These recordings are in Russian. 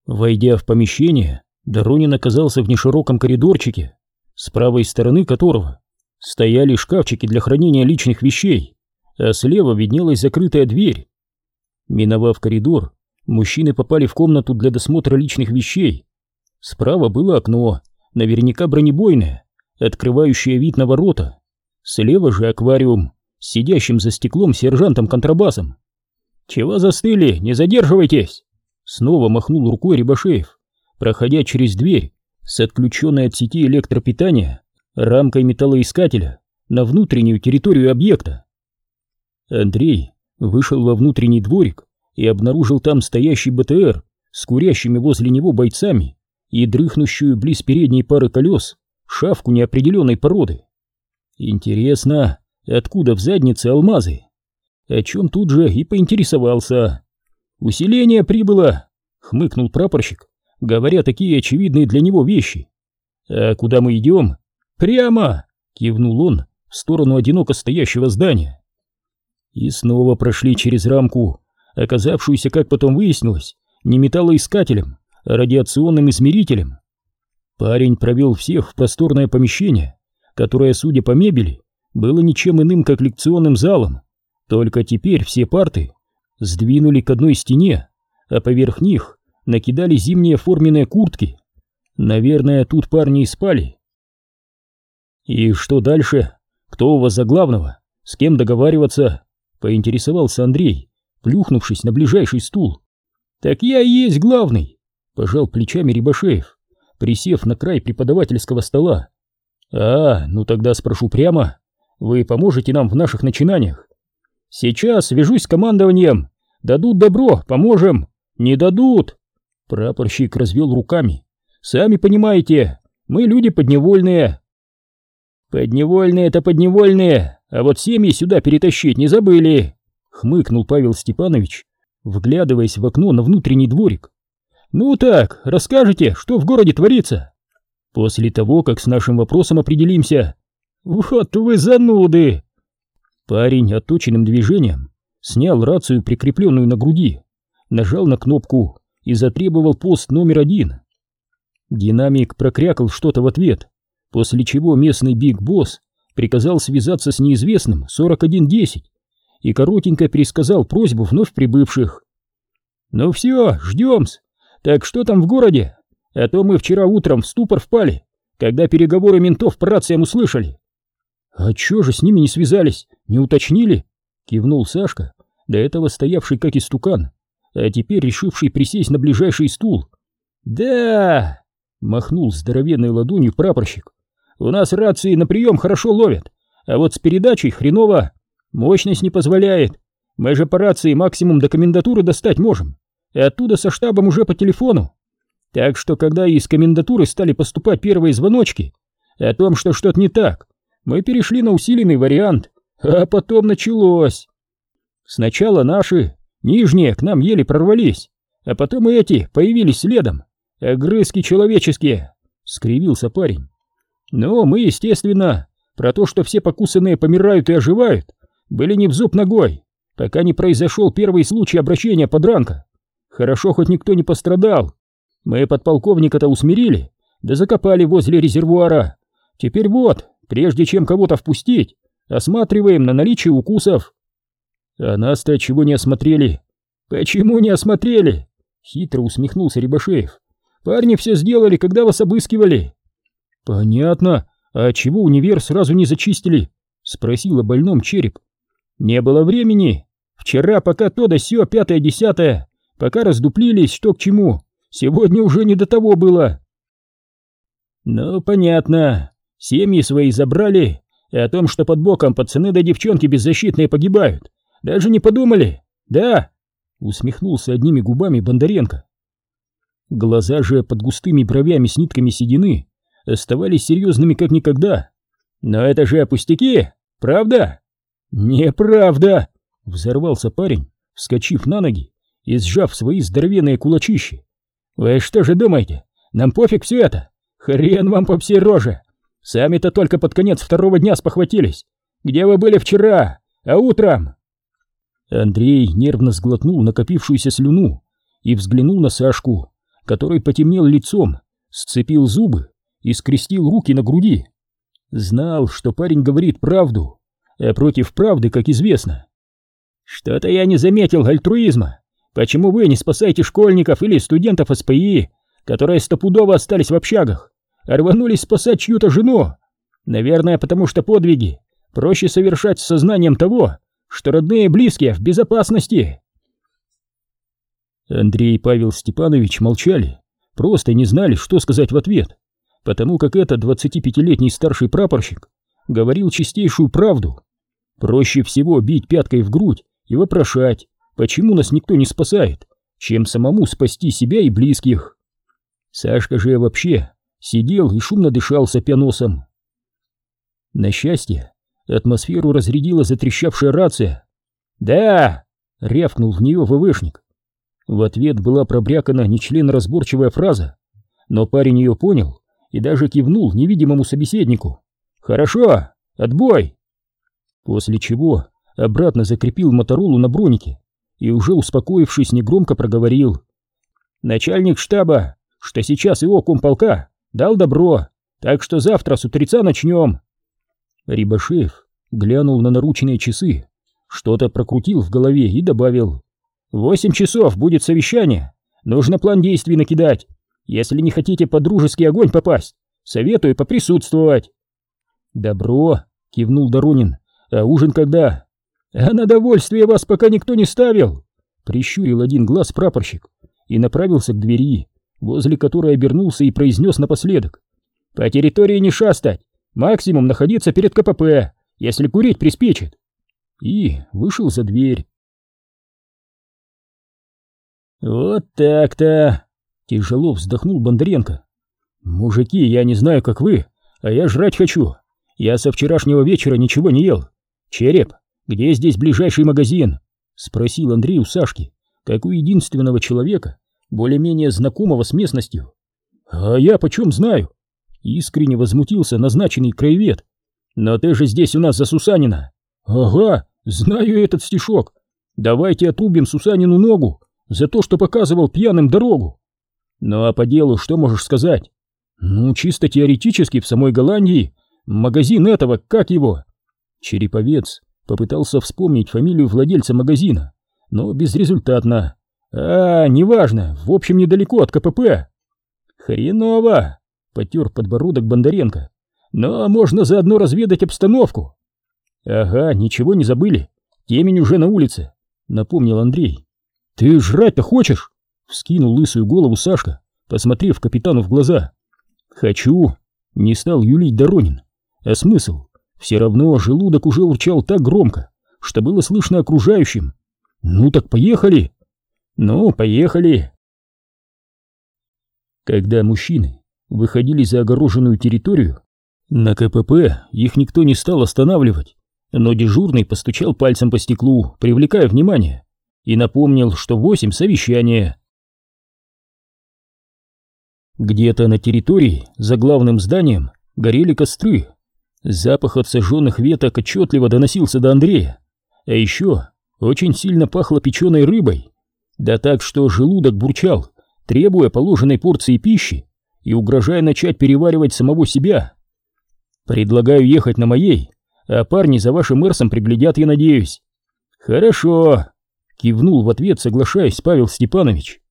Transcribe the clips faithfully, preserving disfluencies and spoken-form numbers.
Войдя в помещение, Доронин оказался в нешироком коридорчике, с правой стороны которого стояли шкафчики для хранения личных вещей, а слева виднелась закрытая дверь. Миновав коридор, мужчины попали в комнату для досмотра личных вещей. Справа было окно, наверняка бронебойное, открывающее вид на ворота. Слева же аквариум с сидящим за стеклом сержантом-контрабасом. «Чего застыли? Не задерживайтесь!» Снова махнул рукой Рябошеев, проходя через дверь с отключенной от сети электропитания рамкой металлоискателя на внутреннюю территорию объекта. Андрей вышел во внутренний дворик и обнаружил там стоящий БТР с курящими возле него бойцами и дрыхнущую близ передней пары колес шавку неопределенной породы. Интересно, откуда в заднице алмазы? О чем тут же и поинтересовался. «Усиление прибыло», — хмыкнул прапорщик, говоря такие очевидные для него вещи. «А куда мы идем?» «Прямо!» — кивнул он в сторону одиноко стоящего здания. И снова прошли через рамку, оказавшуюся, как потом выяснилось, не металлоискателем, а радиационным измерителем. Парень провел всех в просторное помещение, которое, судя по мебели, было ничем иным, как лекционным залом, только теперь все парты сдвинули к одной стене, а поверх них накидали зимние форменные куртки. Наверное, тут парни и спали. «И что дальше? Кто у вас за главного? С кем договариваться?» — поинтересовался Андрей, плюхнувшись на ближайший стул. «Так я и есть главный!» — пожал плечами Рябошеев, присев на край преподавательского стола. «А, ну тогда спрошу прямо. Вы поможете нам в наших начинаниях?» «Сейчас свяжусь с командованием. Дадут добро, поможем. Не дадут!» Прапорщик развел руками. «Сами понимаете, мы люди подневольные». «Подневольные-то подневольные, а вот семьи сюда перетащить не забыли», — хмыкнул Павел Степанович, вглядываясь в окно на внутренний дворик. «Ну так, расскажете, что в городе творится?» «После того, как с нашим вопросом определимся». «Вот вы зануды!» Парень отточенным движением снял рацию, прикрепленную на груди, нажал на кнопку и затребовал пост номер один. Динамик прокрякал что-то в ответ, после чего местный биг-босс приказал связаться с неизвестным сорок один десять и коротенько пересказал просьбу вновь прибывших. «Ну все, ждем-с. Так что там в городе? А то мы вчера утром в ступор впали, когда переговоры ментов по рациям услышали». «А чё же с ними не связались, не уточнили?» — кивнул Сашка, до этого стоявший как истукан, а теперь решивший присесть на ближайший стул. «Да!» — махнул здоровенной ладонью прапорщик. «У нас рации на прием хорошо ловят, а вот с передачей хреново. Мощность не позволяет. Мы же по рации максимум до комендатуры достать можем, и оттуда со штабом уже по телефону. Так что, когда из комендатуры стали поступать первые звоночки о том, что что-то не так, мы перешли на усиленный вариант, а потом началось. Сначала наши, нижние, к нам еле прорвались, а потом и эти появились следом. Огрызки человеческие», — скривился парень. «Но мы, естественно, про то, что все покусанные помирают и оживают, были не в зуб ногой, пока не произошел первый случай обращения подранка. Хорошо, хоть никто не пострадал. Мы подполковника-то усмирили, да закопали возле резервуара. Теперь вот, прежде чем кого-то впустить, осматриваем на наличие укусов». «А нас-то чего не осмотрели?» «Почему не осмотрели?» — хитро усмехнулся Рябошеев. «Парни все сделали, когда вас обыскивали». «Понятно. А чего универ сразу не зачистили?» — спросил о больном Череп. «Не было времени. Вчера пока то да сё, пятое-десятое, пока раздуплились, что к чему. Сегодня уже не до того было». «Ну, понятно. Семьи свои забрали, и о том, что под боком пацаны да девчонки беззащитные погибают, даже не подумали, да?» — усмехнулся одними губами Бондаренко. Глаза же под густыми бровями с нитками седины оставались серьезными как никогда. «Но это же пустяки, правда?» «Неправда!» — взорвался парень, вскочив на ноги и сжав свои здоровенные кулачищи. «Вы что же думаете, нам пофиг все это? Хрен вам по всей роже! Сами-то только под конец второго дня спохватились. Где вы были вчера? А утром?» Андрей нервно сглотнул накопившуюся слюну и взглянул на Сашку, который потемнел лицом, сцепил зубы и скрестил руки на груди. Знал, что парень говорит правду, а против правды, как известно. «Что-то я не заметил альтруизма. Почему вы не спасаете школьников или студентов эс пэ и, которые стопудово остались в общагах, а рванулись спасать чью-то жену? Наверное, потому что подвиги проще совершать с сознанием того, что родные и близкие в безопасности». Андрей и Павел Степанович молчали, просто не знали, что сказать в ответ, потому как этот двадцатипятилетний старший прапорщик говорил чистейшую правду. Проще всего бить пяткой в грудь и вопрошать, почему нас никто не спасает, чем самому спасти себя и близких. Сашка же вообще сидел и шумно дышал, сопя носом. На счастье, атмосферу разрядила затрещавшая рация. «Да!» — рявкнул в нее ВВшник. В ответ была пробрякана нечленоразборчивая фраза, но парень ее понял и даже кивнул невидимому собеседнику. «Хорошо, отбой!» После чего обратно закрепил Моторолу на бронике и, уже успокоившись, негромко проговорил: «Начальник штаба, что сейчас его комполка, дал добро, так что завтра с утреца начнем». Рябошеев глянул на наручные часы, что-то прокрутил в голове и добавил: «Восемь часов будет совещание, нужно план действий накидать. Если не хотите под дружеский огонь попасть, советую поприсутствовать». «Добро», — кивнул Доронин, — «а ужин когда?» «А на довольствие вас пока никто не ставил», — прищурил один глаз прапорщик и направился к двери, возле которой обернулся и произнес напоследок: «По территории не шастать, максимум находиться перед ка пэ пэ, если курить приспичит». И вышел за дверь. «Вот так-то!» — тяжело вздохнул Бондаренко. «Мужики, я не знаю, как вы, а я жрать хочу. Я со вчерашнего вечера ничего не ел. Череп, где здесь ближайший магазин?» — спросил Андрей у Сашки, как у единственного человека, более-менее знакомого с местностью. «А я почем знаю?» — искренне возмутился назначенный краевед. «Но ты же здесь у нас за Сусанина». «Ага, знаю этот стишок. Давайте отрубим Сусанину ногу за то, что показывал пьяным дорогу». «Ну а по делу что можешь сказать?» «Ну, чисто теоретически в самой Голландии магазин этого, как его?» Череповец попытался вспомнить фамилию владельца магазина, но безрезультатно. «А, неважно, в общем, недалеко от ка пэ пэ». «Хреново!» — потер подбородок Бондаренко. «Но можно заодно разведать обстановку». «Ага, ничего не забыли, темень уже на улице», — напомнил Андрей. «Ты жрать-то хочешь?» — вскинул лысую голову Сашка, посмотрев капитану в глаза. «Хочу», — не стал юлить Доронин. «А смысл? Все равно желудок уже урчал так громко, что было слышно окружающим. Ну так поехали!» «Ну, поехали!» Когда мужчины выходили за огороженную территорию, на ка пэ пэ их никто не стал останавливать, но дежурный постучал пальцем по стеклу, привлекая внимание, и напомнил, что в восемь совещание. Где-то на территории, за главным зданием, горели костры. Запах от сожженных веток отчетливо доносился до Андрея, а еще очень сильно пахло печеной рыбой, да так, что желудок бурчал, требуя положенной порции пищи и угрожая начать переваривать самого себя. «Предлагаю ехать на моей, а парни за вашим эрсом приглядят, я надеюсь». «Хорошо», — кивнул в ответ, соглашаясь, Павел Степанович.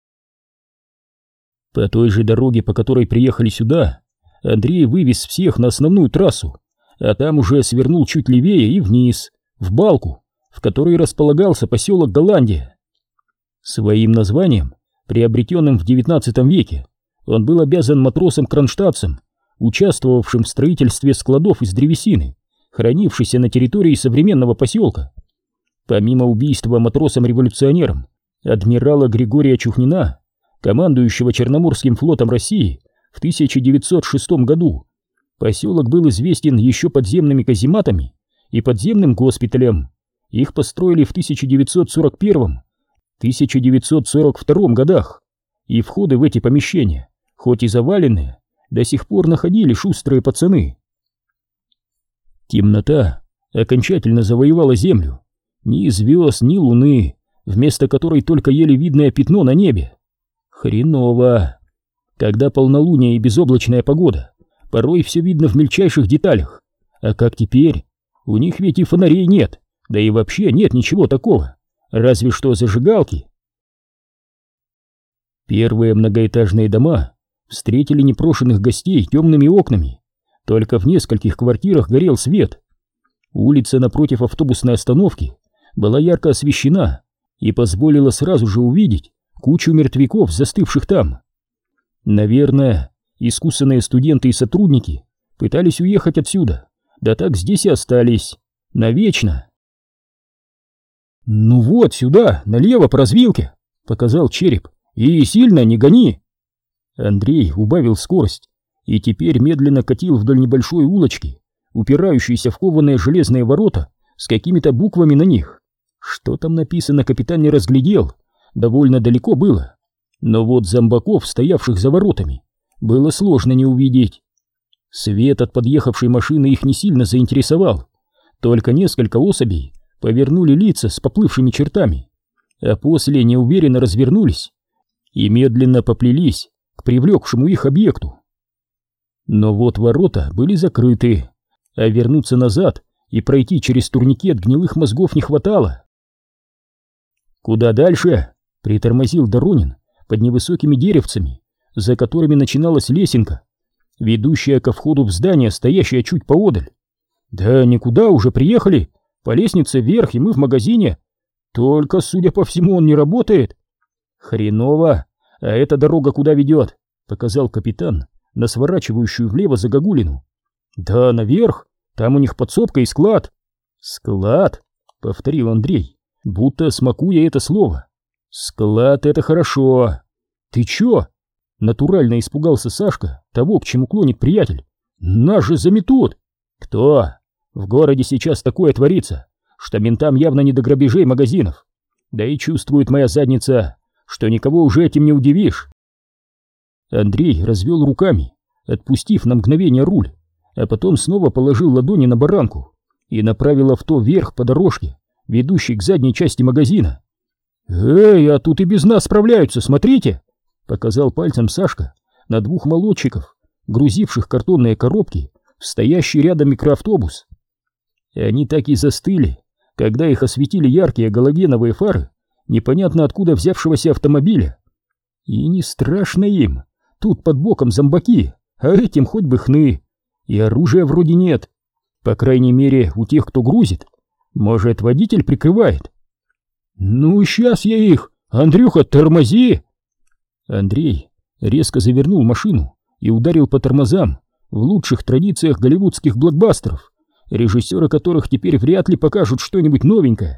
По той же дороге, по которой приехали сюда, Андрей вывез всех на основную трассу, а там уже свернул чуть левее и вниз, в балку, в которой располагался поселок Голландия. Своим названием, приобретенным в девятнадцатом веке, он был обязан матросам-кронштадтцам, участвовавшим в строительстве складов из древесины, хранившейся на территории современного поселка. Помимо убийства матросом-революционером адмирала Григория Чухнина, командующего Черноморским флотом России в тысяча девятьсот шестом году, поселок был известен еще подземными казематами и подземным госпиталем. Их построили в тысяча девятьсот сорок первом — тысяча девятьсот сорок втором годах, и входы в эти помещения, хоть и заваленные, до сих пор находили шустрые пацаны. Темнота окончательно завоевала землю. Ни звезд, ни луны, вместо которой только еле видное пятно на небе. Хреново. Когда полнолуние и безоблачная погода, порой все видно в мельчайших деталях. А как теперь? У них ведь и фонарей нет, да и вообще нет ничего такого, разве что зажигалки. Первые многоэтажные дома встретили непрошенных гостей темными окнами. Только в нескольких квартирах горел свет. Улица напротив автобусной остановки была ярко освещена и позволила сразу же увидеть кучу мертвяков, застывших там. Наверное, искусанные студенты и сотрудники пытались уехать отсюда, да так здесь и остались. Навечно. «Ну вот, сюда, налево по развилке», — показал Череп. «И сильно не гони!» Андрей убавил скорость и теперь медленно катил вдоль небольшой улочки, упирающейся в кованые железные ворота с какими-то буквами на них. Что там написано, капитан не разглядел, довольно далеко было. Но вот зомбаков, стоявших за воротами, было сложно не увидеть. Свет от подъехавшей машины их не сильно заинтересовал, только несколько особей повернули лица с поплывшими чертами, а после неуверенно развернулись и медленно поплелись к привлекшему их объекту. Но вот ворота были закрыты, а вернуться назад и пройти через турникет гнилых мозгов не хватало. «Куда дальше?» — притормозил Доронин под невысокими деревцами, за которыми начиналась лесенка, ведущая ко входу в здание, стоящее чуть поодаль. «Да никуда, уже приехали, по лестнице вверх, и мы в магазине. Только, судя по всему, он не работает». «Хреново, а эта дорога куда ведет?» — показал капитан на сворачивающую влево загогулину. «Да наверх, там у них подсобка и склад». «Склад?» — повторил Андрей, будто смакуя это слово. «Склад — это хорошо». «Ты чё?» — натурально испугался Сашка того, к чему клонит приятель. «Нас же заметут!» «Кто? В городе сейчас такое творится, что ментам явно не до грабежей магазинов. Да и чувствует моя задница, что никого уже этим не удивишь». Андрей развел руками, отпустив на мгновение руль, а потом снова положил ладони на баранку и направил авто вверх по дорожке, ведущей к задней части магазина. «Эй, а тут и без нас справляются, смотрите!» — показал пальцем Сашка на двух молодчиков, грузивших картонные коробки в стоящий рядом микроавтобус. И они так и застыли, когда их осветили яркие галогеновые фары непонятно откуда взявшегося автомобиля. И не страшно им, тут под боком зомбаки, а этим хоть бы хны, и оружия вроде нет, по крайней мере у тех, кто грузит. Может, водитель прикрывает? «Ну, сейчас я их! Андрюха, тормози!» Андрей резко завернул машину и ударил по тормозам в лучших традициях голливудских блокбастеров, режиссеры которых теперь вряд ли покажут что-нибудь новенькое.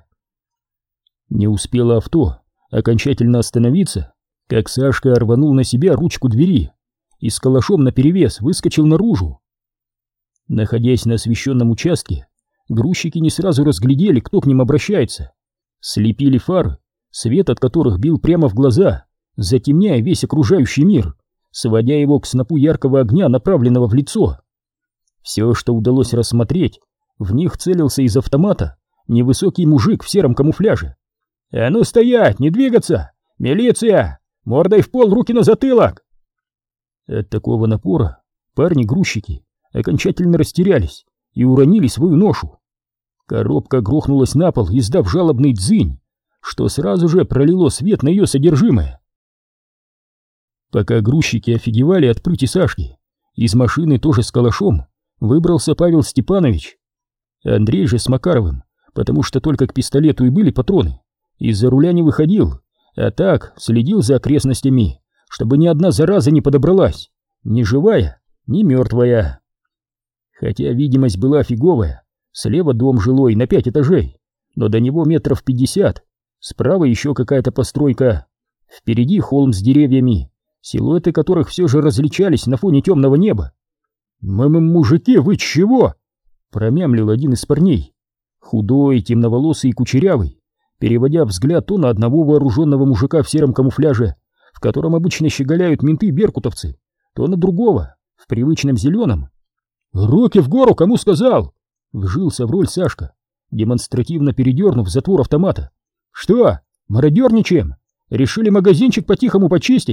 Не успело авто окончательно остановиться, как Сашка рванул на себя ручку двери и с калашом наперевес выскочил наружу. Находясь на освещенном участке, грузчики не сразу разглядели, кто к ним обращается. Слепили фары, свет от которых бил прямо в глаза, затемняя весь окружающий мир, сводя его к снопу яркого огня, направленного в лицо. Все, что удалось рассмотреть, в них целился из автомата невысокий мужик в сером камуфляже. «А ну стоять, не двигаться! Милиция! Мордой в пол, руки на затылок!» От такого напора парни-грузчики окончательно растерялись и уронили свою ношу. Коробка грохнулась на пол, издав жалобный дзынь, что сразу же пролило свет на ее содержимое. Пока грузчики офигевали от прыти Сашки, из машины тоже с калашом выбрался Павел Степанович. Андрей же с Макаровым, потому что только к пистолету и были патроны, из-за руля не выходил, а так следил за окрестностями, чтобы ни одна зараза не подобралась, ни живая, ни мертвая. Хотя видимость была фиговая, слева дом жилой на пять этажей, но до него метров пятьдесят, справа еще какая-то постройка, впереди холм с деревьями, силуэты которых все же различались на фоне темного неба. «М-м-мужики, вы чего?» — промямлил один из парней, худой, темноволосый и кучерявый, переводя взгляд то на одного вооруженного мужика в сером камуфляже, в котором обычно щеголяют менты-беркутовцы, то на другого, в привычном зеленом. «Руки в гору, кому сказал!» — вжился в роль Сашка, демонстративно передернув затвор автомата. «Что, мародерничаем? Решили магазинчик по-тихому почистить,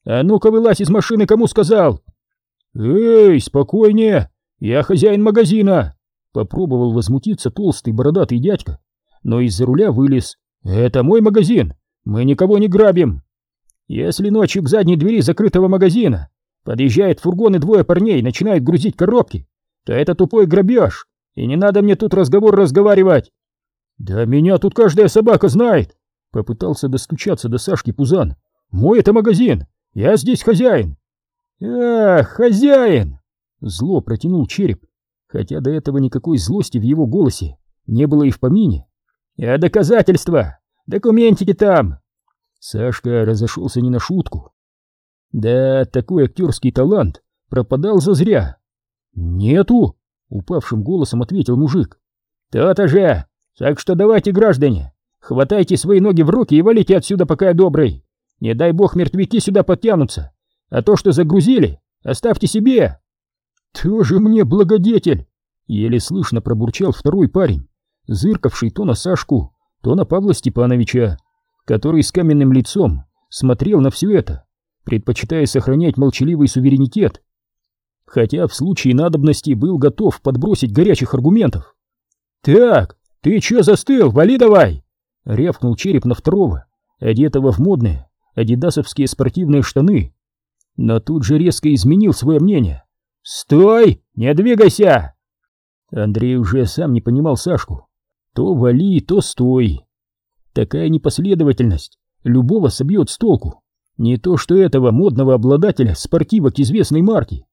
А ну-ка вылазь из машины, кому сказал!» «Эй, спокойнее! Я хозяин магазина!» Попробовал возмутиться толстый бородатый дядька, но из-за руля вылез. «Это мой магазин! Мы никого не грабим!» «Если ночью к задней двери закрытого магазина подъезжает фургон и двое парней и начинают грузить коробки, то это тупой грабеж, и не надо мне тут разговор разговаривать!» «Да меня тут каждая собака знает!» Попытался достучаться до Сашки Пузан. «Мой это магазин! Я здесь хозяин!» «Ах, хозяин!» Зло протянул Череп, хотя до этого никакой злости в его голосе не было и в помине. «А доказательства? Документики там!» Сашка разошелся не на шутку. Да, такой актерский талант пропадал зазря. «Нету!» — упавшим голосом ответил мужик. «То-то же! Так что давайте, граждане, хватайте свои ноги в руки и валите отсюда, пока я добрый. Не дай бог мертвяки сюда подтянутся, а то, что загрузили, оставьте себе!» «Тоже мне благодетель!» — еле слышно пробурчал второй парень, зыркавший то на Сашку, то на Павла Степановича, который с каменным лицом смотрел на все это, предпочитая сохранять молчаливый суверенитет, хотя в случае надобности был готов подбросить горячих аргументов. «Так, ты че застыл? Вали давай!» — рявкнул Череп на второго, одетого в модные адидасовские спортивные штаны, но тут же резко изменил свое мнение. «Стой! Не двигайся!» Андрей уже сам не понимал Сашку. То вали, то стой. Такая непоследовательность любого собьет с толку. Не то что этого модного обладателя спортивок известной марки.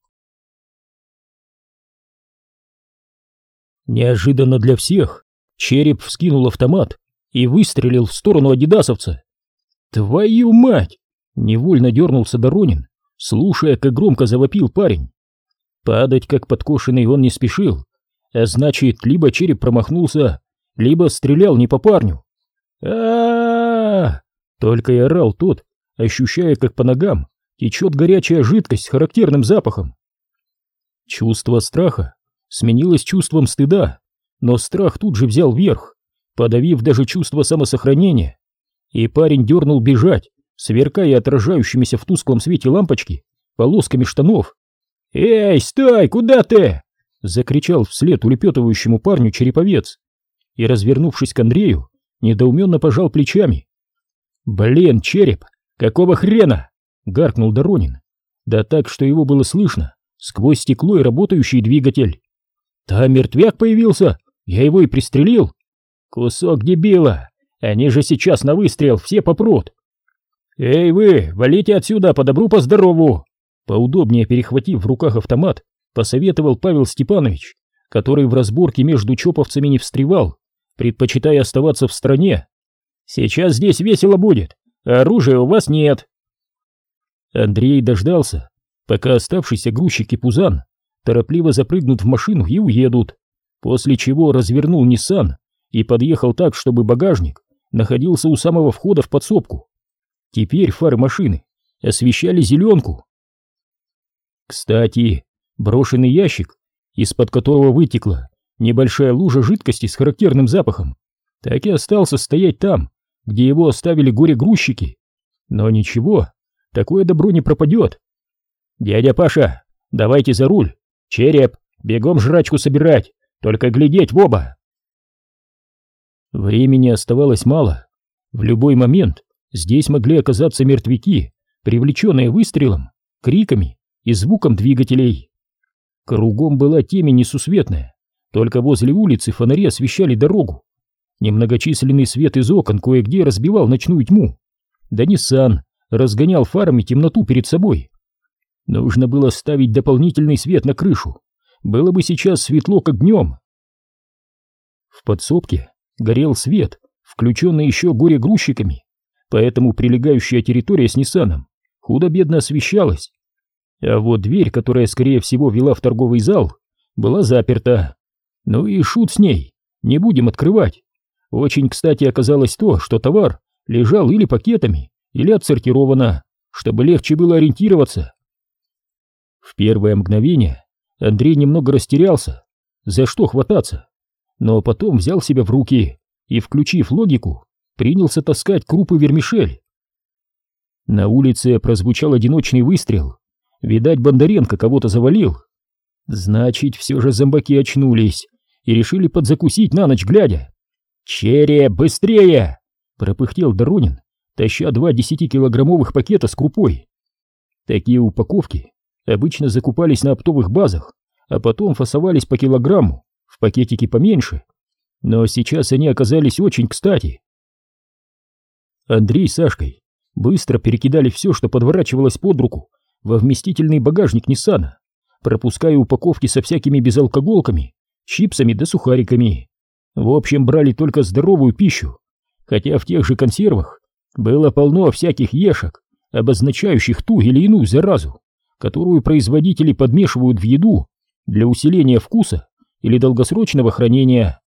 Неожиданно для всех Череп вскинул автомат и выстрелил в сторону адидасовца. «Твою мать!» — невольно дернулся Доронин, слушая, как громко завопил парень. Падать как подкошенный он не спешил, а значит, либо Череп промахнулся, либо стрелял не по парню. А-а-а! Только и орал тот, ощущая, как по ногам течет горячая жидкость с характерным запахом. Чувство страха сменилось чувством стыда, но страх тут же взял верх, подавив даже чувство самосохранения, и парень дернул бежать, сверкая отражающимися в тусклом свете лампочки полосками штанов. «Эй, стой, куда ты?» — закричал вслед улепетывающему парню Череповец и, развернувшись к Андрею, недоуменно пожал плечами. «Блин, Череп, какого хрена?» — гаркнул Доронин, да так, что его было слышно сквозь стекло и работающий двигатель. «Там мертвяк появился, я его и пристрелил». «Кусок дебила, они же сейчас на выстрел все попрут». «Эй вы, валите отсюда по добру, по здорову!» Поудобнее перехватив в руках автомат, посоветовал Павел Степанович, который в разборке между чоповцами не встревал, предпочитая оставаться в стороне. «Сейчас здесь весело будет, а оружия у вас нет». Андрей дождался, пока оставшиеся грузчики Пузан торопливо запрыгнут в машину и уедут, после чего развернул Ниссан и подъехал так, чтобы багажник находился у самого входа в подсобку. Теперь фары машины освещали зеленку. Кстати, брошенный ящик, из-под которого вытекла небольшая лужа жидкости с характерным запахом, так и остался стоять там, где его оставили горе-грузчики. Но ничего, такое добро не пропадет. «Дядя Паша, давайте за руль! Череп, бегом жрачку собирать, только глядеть в оба!» Времени оставалось мало. В любой момент здесь могли оказаться мертвяки, привлеченные выстрелом, криками и звуком двигателей. Кругом была темень несусветная, только возле улицы фонари освещали дорогу. Немногочисленный свет из окон кое-где разбивал ночную тьму, да Ниссан разгонял фарами темноту перед собой. Нужно было ставить дополнительный свет на крышу, было бы сейчас светло, как днем. В подсобке горел свет, включенный еще горе-грузчиками, поэтому прилегающая территория с Ниссаном худо-бедно освещалась. А вот дверь, которая, скорее всего, вела в торговый зал, была заперта. Ну и шут с ней, не будем открывать. Очень кстати оказалось то, что товар лежал или пакетами, или отсортировано, чтобы легче было ориентироваться. В первое мгновение Андрей немного растерялся, за что хвататься, но потом взял себя в руки и, включив логику, принялся таскать крупы вермишель. На улице прозвучал одиночный выстрел. Видать, Бондаренко кого-то завалил. Значит, все же зомбаки очнулись и решили подзакусить на ночь глядя. «Череп, быстрее!» — пропыхтел Доронин, таща два десятикилограммовых пакета с крупой. Такие упаковки обычно закупались на оптовых базах, а потом фасовались по килограмму, в пакетики поменьше. Но сейчас они оказались очень кстати. Андрей с Сашкой быстро перекидали все, что подворачивалось под руку, во вместительный багажник Ниссана, пропуская упаковки со всякими безалкоголками, чипсами да сухариками. В общем, брали только здоровую пищу, хотя в тех же консервах было полно всяких ешек, обозначающих ту или иную заразу, которую производители подмешивают в еду для усиления вкуса или долгосрочного хранения.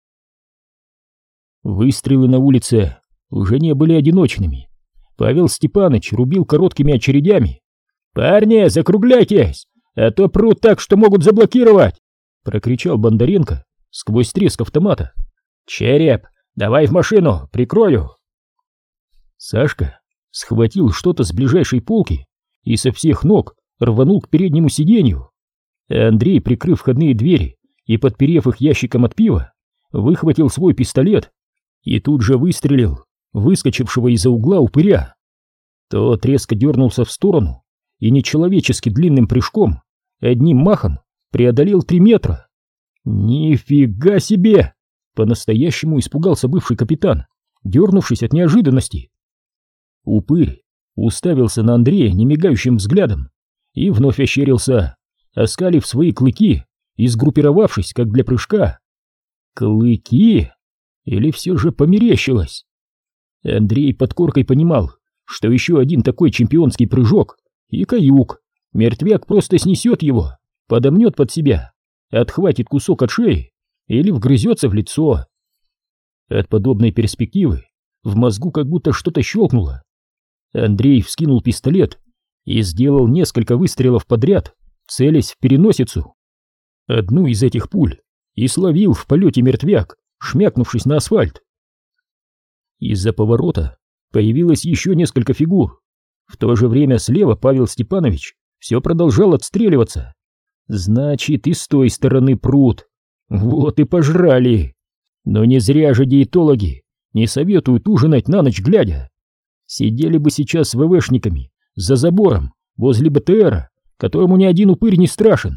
Выстрелы на улице уже не были одиночными. Павел Степаныч рубил короткими очередями. «Парни, закругляйтесь, а то прут так, что могут заблокировать!» — прокричал Бондаренко сквозь треск автомата. «Череп, давай в машину, прикрою!» Сашка схватил что-то с ближайшей полки и со всех ног рванул к переднему сиденью. Андрей, прикрыв входные двери и подперев их ящиком от пива, выхватил свой пистолет и тут же выстрелил выскочившего из-за угла упыря. Тот резко дернулся в сторону и нечеловечески длинным прыжком одним махом преодолел три метра. «Нифига себе!» — по-настоящему испугался бывший капитан, дернувшись от неожиданности. Упырь уставился на Андрея немигающим взглядом и вновь ощерился, оскалив свои клыки и сгруппировавшись, как для прыжка. Клыки? Или все же померещилось? Андрей под коркой понимал, что еще один такой чемпионский прыжок и каюк, мертвяк просто снесет его, подомнет под себя, отхватит кусок от шеи или вгрызется в лицо. От подобной перспективы в мозгу как будто что-то щелкнуло. Андрей вскинул пистолет и сделал несколько выстрелов подряд, целясь в переносицу. Одну из этих пуль и словил в полете мертвяк, шмякнувшись на асфальт. Из-за поворота появилось еще несколько фигур. В то же время слева Павел Степанович все продолжал отстреливаться. Значит, и с той стороны прут. Вот и пожрали. Но не зря же диетологи не советуют ужинать на ночь глядя. Сидели бы сейчас с ВВшниками за забором возле БТРа, которому ни один упырь не страшен.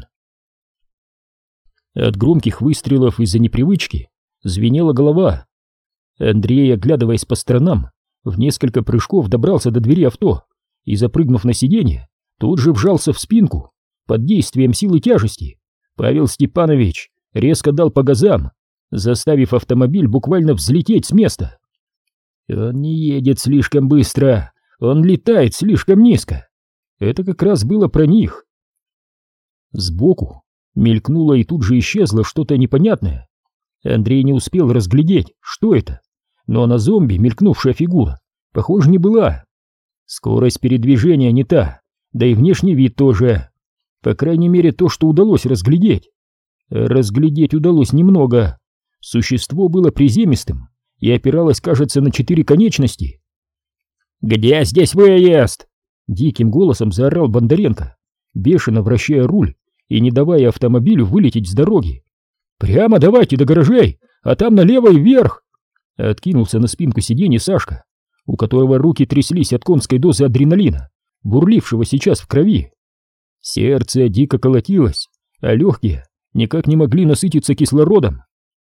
От громких выстрелов из-за непривычки звенела голова. Андрей, оглядываясь по сторонам, в несколько прыжков добрался до двери авто и, запрыгнув на сиденье, тут же вжался в спинку. Под действием силы тяжести Павел Степанович резко дал по газам, заставив автомобиль буквально взлететь с места. Он не едет слишком быстро, он летает слишком низко. Это как раз было про них. Сбоку мелькнуло и тут же исчезло что-то непонятное. Андрей не успел разглядеть, что это, но на зомби мелькнувшая фигура, похоже, не была. Скорость передвижения не та, да и внешний вид тоже. По крайней мере, то, что удалось разглядеть. Разглядеть удалось немного. Существо было приземистым и опиралось, кажется, на четыре конечности. «Где здесь выезд?» — диким голосом заорал Бондаренко, бешено вращая руль и не давая автомобилю вылететь с дороги. «Прямо давайте до гаражей, а там налево и вверх!» Откинулся на спинку сиденья Сашка, у которого руки тряслись от конской дозы адреналина, бурлившего сейчас в крови. Сердце дико колотилось, а легкие никак не могли насытиться кислородом.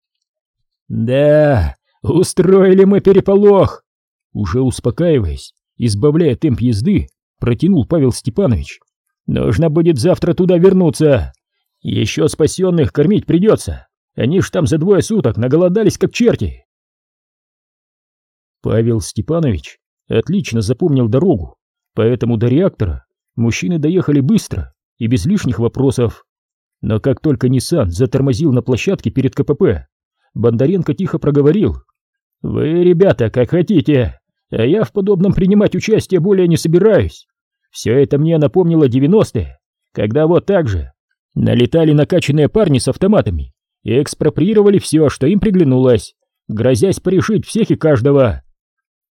«Да, устроили мы переполох!» Уже успокаиваясь, избавляя темп езды, протянул Павел Степанович. «Нужно будет завтра туда вернуться. Еще спасенных кормить придется. Они ж там за двое суток наголодались как черти». Павел Степанович отлично запомнил дорогу, поэтому до реактора мужчины доехали быстро и без лишних вопросов. Но как только Ниссан затормозил на площадке перед КПП, Бондаренко тихо проговорил: «Вы, ребята, как хотите, а я в подобном принимать участие более не собираюсь. Все это мне напомнило девяностые, когда вот так же налетали накачанные парни с автоматами и экспроприировали все, что им приглянулось, грозясь порешить всех и каждого.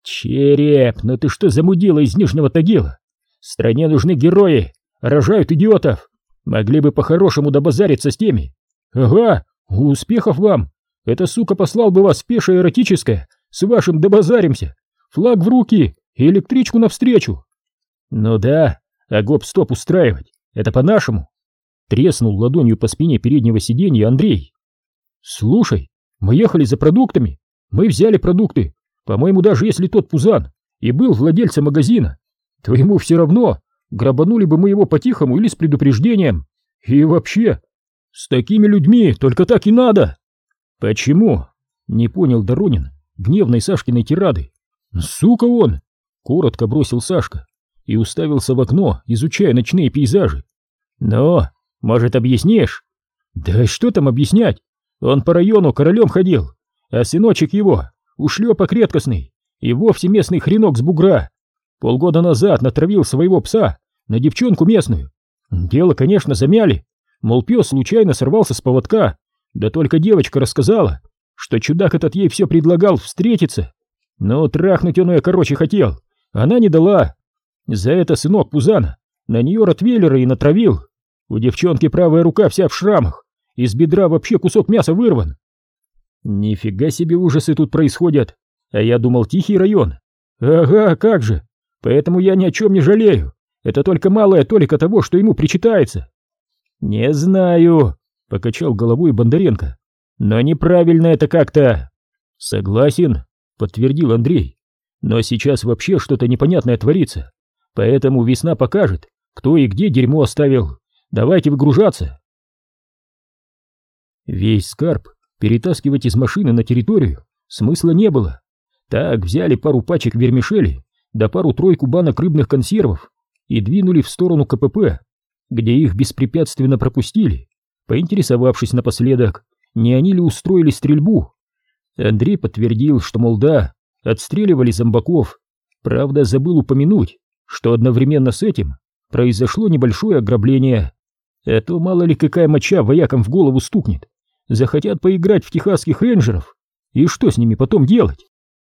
Череп, ну ты что замудила из Нижнего Тагила? Стране нужны герои, рожают идиотов. Могли бы по-хорошему добазариться с теми. Ага, успехов вам. Эта сука послал бы вас в пешее эротическое с вашим добазаримся. Флаг в руки и электричку навстречу. Ну да, а гоп-стоп устраивать, это по-нашему. Треснул ладонью по спине переднего сиденья Андрей. Слушай, мы ехали за продуктами, мы взяли продукты. По-моему, даже если тот Пузан и был владельцем магазина, то ему все равно, грабанули бы мы его по-тихому или с предупреждением. И вообще, с такими людьми только так и надо. Почему? Не понял Доронин гневной Сашкиной тирады. Сука он! Коротко бросил Сашка и уставился в окно, изучая ночные пейзажи. Но, может, объяснишь? Да что там объяснять? Он по району королем ходил, а сыночек его ушлепок редкостный и вовсе местный хренок с бугра. Полгода назад натравил своего пса на девчонку местную. Дело, конечно, замяли, мол, пес случайно сорвался с поводка, да только девочка рассказала, что чудак этот ей все предлагал встретиться. Но трахнуть он ее, короче, хотел, она не дала. За это сынок Пузана на нее ротвейлера и натравил. У девчонки правая рука вся в шрамах, из бедра вообще кусок мяса вырван. Нифига себе ужасы тут происходят, а я думал, тихий район. Ага, как же, поэтому я ни о чем не жалею, это только малая толика того, что ему причитается. Не знаю, покачал головой Бондаренко, но неправильно это как-то. Согласен, подтвердил Андрей, но сейчас вообще что-то непонятное творится, поэтому весна покажет, кто и где дерьмо оставил. Давайте выгружаться. Весь скарб перетаскивать из машины на территорию смысла не было. Так взяли пару пачек вермишели да пару-тройку банок рыбных консервов и двинули в сторону ка пэ пэ, где их беспрепятственно пропустили, поинтересовавшись напоследок, не они ли устроили стрельбу. Андрей подтвердил, что, мол, да, отстреливали зомбаков, правда забыл упомянуть, что одновременно с этим произошло небольшое ограбление, а то мало ли какая моча воякам в голову стукнет. Захотят поиграть в техасских рейнджеров, и что с ними потом делать?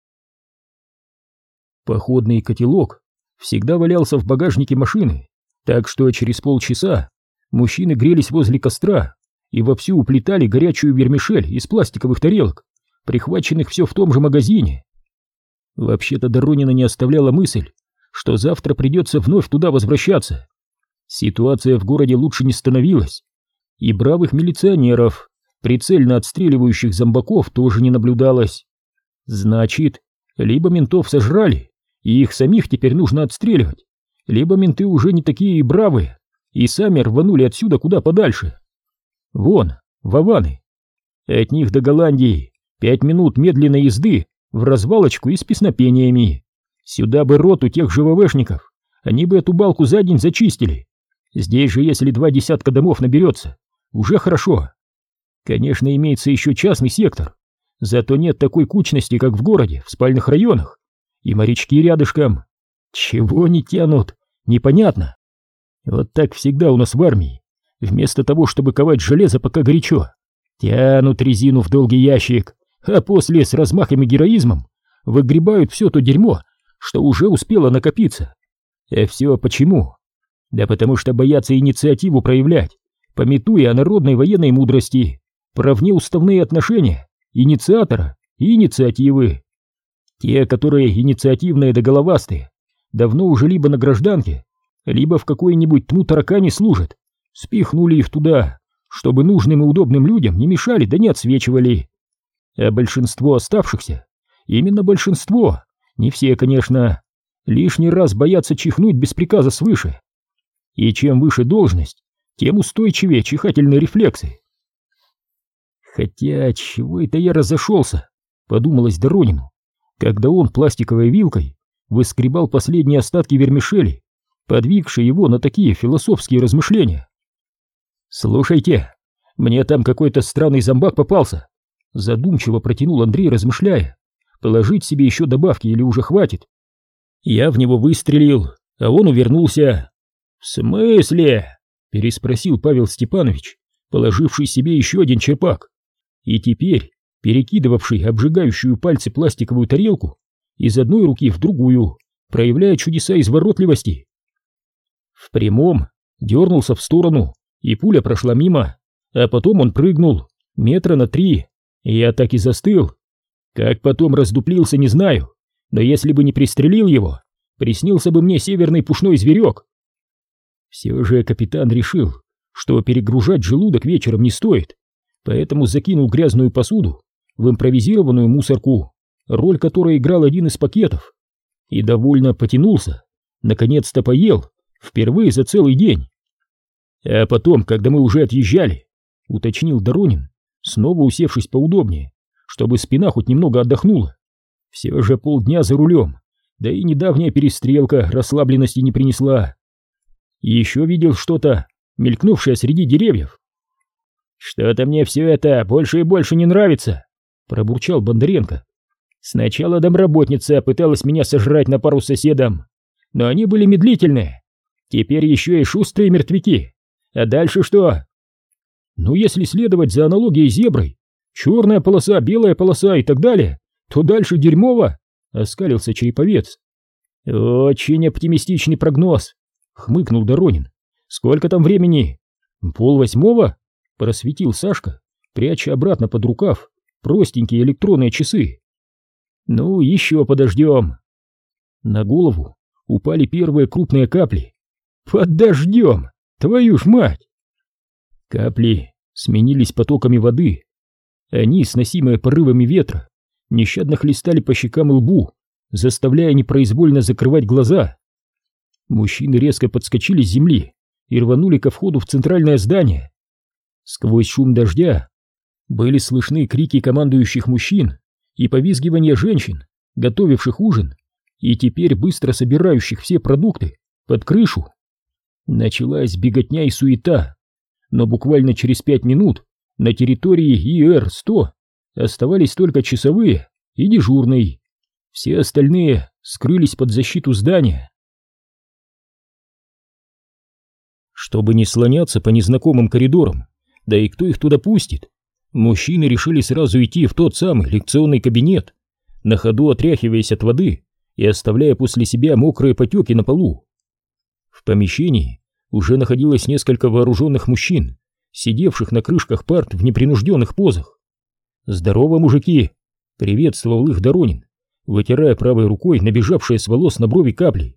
Походный котелок всегда валялся в багажнике машины, так что через полчаса мужчины грелись возле костра и вовсю уплетали горячую вермишель из пластиковых тарелок, прихваченных все в том же магазине. Вообще-то Доронина не оставляла мысль, что завтра придется вновь туда возвращаться. Ситуация в городе лучше не становилась, и бравых милиционеров, прицельно отстреливающих зомбаков, тоже не наблюдалось. Значит, либо ментов сожрали, и их самих теперь нужно отстреливать, либо менты уже не такие и бравые, и сами рванули отсюда куда подальше. Вон, Вованы. От них до Голландии пять минут медленной езды в развалочку и с песнопениями. Сюда бы роту тех же ВВшников, они бы эту балку за день зачистили. Здесь же, если два десятка домов наберется, уже хорошо. Конечно, имеется еще частный сектор, зато нет такой кучности, как в городе, в спальных районах. И морячки рядышком. Чего они тянут, непонятно. Вот так всегда у нас в армии. Вместо того, чтобы ковать железо пока горячо, тянут резину в долгий ящик, а после с размахом и героизмом выгребают все то дерьмо, что уже успело накопиться. А все почему? Да потому что боятся инициативу проявлять, памятуя о народной военной мудрости, про внеуставные отношения инициатора и инициативы. Те, которые инициативные да головастые, давно уже либо на гражданке, либо в какой-нибудь тму-таракане служат, спихнули их туда, чтобы нужным и удобным людям не мешали да не отсвечивали. А большинство оставшихся, именно большинство, не все, конечно, лишний раз боятся чихнуть без приказа свыше. И чем выше должность, тем устойчивее чихательные рефлексы. Хотя, чего это я разошелся, подумалось Доронину, когда он пластиковой вилкой выскребал последние остатки вермишели, подвигшие его на такие философские размышления. «Слушайте, мне там какой-то странный зомбак попался», задумчиво протянул Андрей, размышляя, положить себе еще добавки или уже хватит. Я в него выстрелил, а он увернулся. «В смысле?» — переспросил Павел Степанович, положивший себе еще один черпак, и теперь перекидывавший обжигающую пальцы пластиковую тарелку из одной руки в другую, проявляя чудеса изворотливости. В прямом дернулся в сторону, и пуля прошла мимо, а потом он прыгнул метра на три. Я так и застыл. Как потом раздуплился, не знаю, но если бы не пристрелил его, приснился бы мне северный пушной зверек. Все же капитан решил, что перегружать желудок вечером не стоит, поэтому закинул грязную посуду в импровизированную мусорку, роль которой играл один из пакетов, и довольно потянулся, наконец-то поел, впервые за целый день. А потом, когда мы уже отъезжали, уточнил Доронин, снова усевшись поудобнее, чтобы спина хоть немного отдохнула. Все же полдня за рулем, да и недавняя перестрелка расслабленности не принесла. И еще видел что-то, мелькнувшее среди деревьев. «Что-то мне все это больше и больше не нравится», — пробурчал Бондаренко. «Сначала домработница пыталась меня сожрать на пару с соседом, но они были медлительные. Теперь еще и шустрые мертвяки. А дальше что?» «Ну, если следовать за аналогией с зеброй, черная полоса, белая полоса и так далее, то дальше дерьмово», — оскалился Череповец. «Очень оптимистичный прогноз», — хмыкнул Доронин. «Сколько там времени?» «Пол восьмого?» — просветил Сашка, пряча обратно под рукав простенькие электронные часы. «Ну, еще подождем». На голову упали первые крупные капли. «Подождем! Твою ж мать!» Капли сменились потоками воды. Они, сносимые порывами ветра, нещадно хлестали по щекам и лбу, заставляя непроизвольно закрывать глаза. Мужчины резко подскочили с земли и рванули ко входу в центральное здание. Сквозь шум дождя были слышны крики командующих мужчин и повизгивание женщин, готовивших ужин и теперь быстро собирающих все продукты под крышу. Началась беготня и суета, но буквально через пять минут на территории И Р сто оставались только часовые и дежурный. Все остальные скрылись под защиту здания. Чтобы не слоняться по незнакомым коридорам, да и кто их туда пустит, мужчины решили сразу идти в тот самый лекционный кабинет, на ходу отряхиваясь от воды и оставляя после себя мокрые потеки на полу. В помещении уже находилось несколько вооруженных мужчин, сидевших на крышках парт в непринужденных позах. «Здорово, мужики!» — приветствовал их Доронин, вытирая правой рукой набежавшие с волос на брови капли.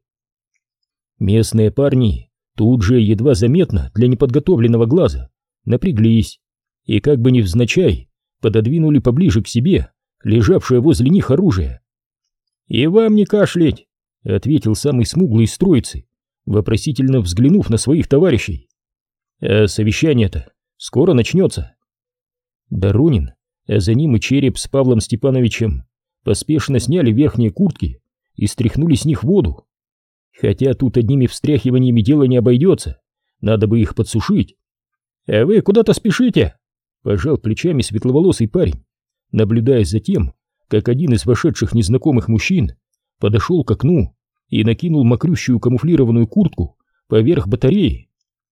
Местные парни тут же, едва заметно для неподготовленного глаза, напряглись и, как бы невзначай, пододвинули поближе к себе лежавшее возле них оружие. «И вам не кашлять!» — ответил самый смуглый из троицы, вопросительно взглянув на своих товарищей. «А совещание-то скоро начнется». Доронин, а за ним и Череп с Павлом Степановичем поспешно сняли верхние куртки и стряхнули с них воду. Хотя тут одними встряхиваниями дело не обойдется, надо бы их подсушить. «А вы куда-то спешите?» — пожал плечами светловолосый парень, наблюдая за тем, как один из вошедших незнакомых мужчин подошел к окну и накинул мокрющую камуфлированную куртку поверх батареи.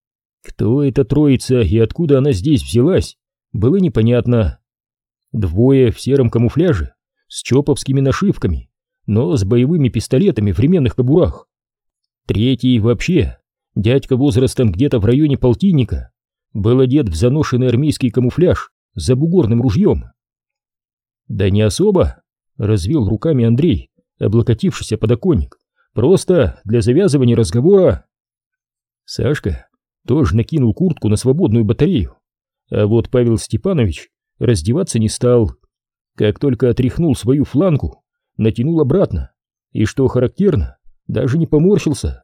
Кто эта троица и откуда она здесь взялась, было непонятно. Двое в сером камуфляже, с чоповскими нашивками, но с боевыми пистолетами в временных кобурах. Третий вообще, дядька возрастом где-то в районе полтинника, был одет в заношенный армейский камуфляж с забугорным ружьем. «Да не особо», — развел руками Андрей, облокотившийся подоконник, «просто для завязывания разговора». Сашка тоже накинул куртку на свободную батарею, а вот Павел Степанович раздеваться не стал. Как только отряхнул свою фланку, натянул обратно, и, что характерно, даже не поморщился.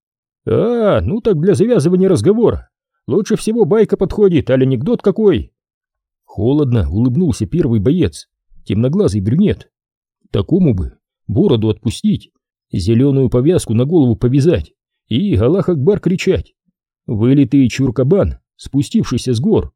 «А, ну так для завязывания разговора лучше всего байка подходит, аль анекдот какой». Холодно улыбнулся первый боец, темноглазый брюнет. Такому бы бороду отпустить, зеленую повязку на голову повязать и «Аллах Акбар» кричать. Вылитый чуркабан, спустившийся с гор.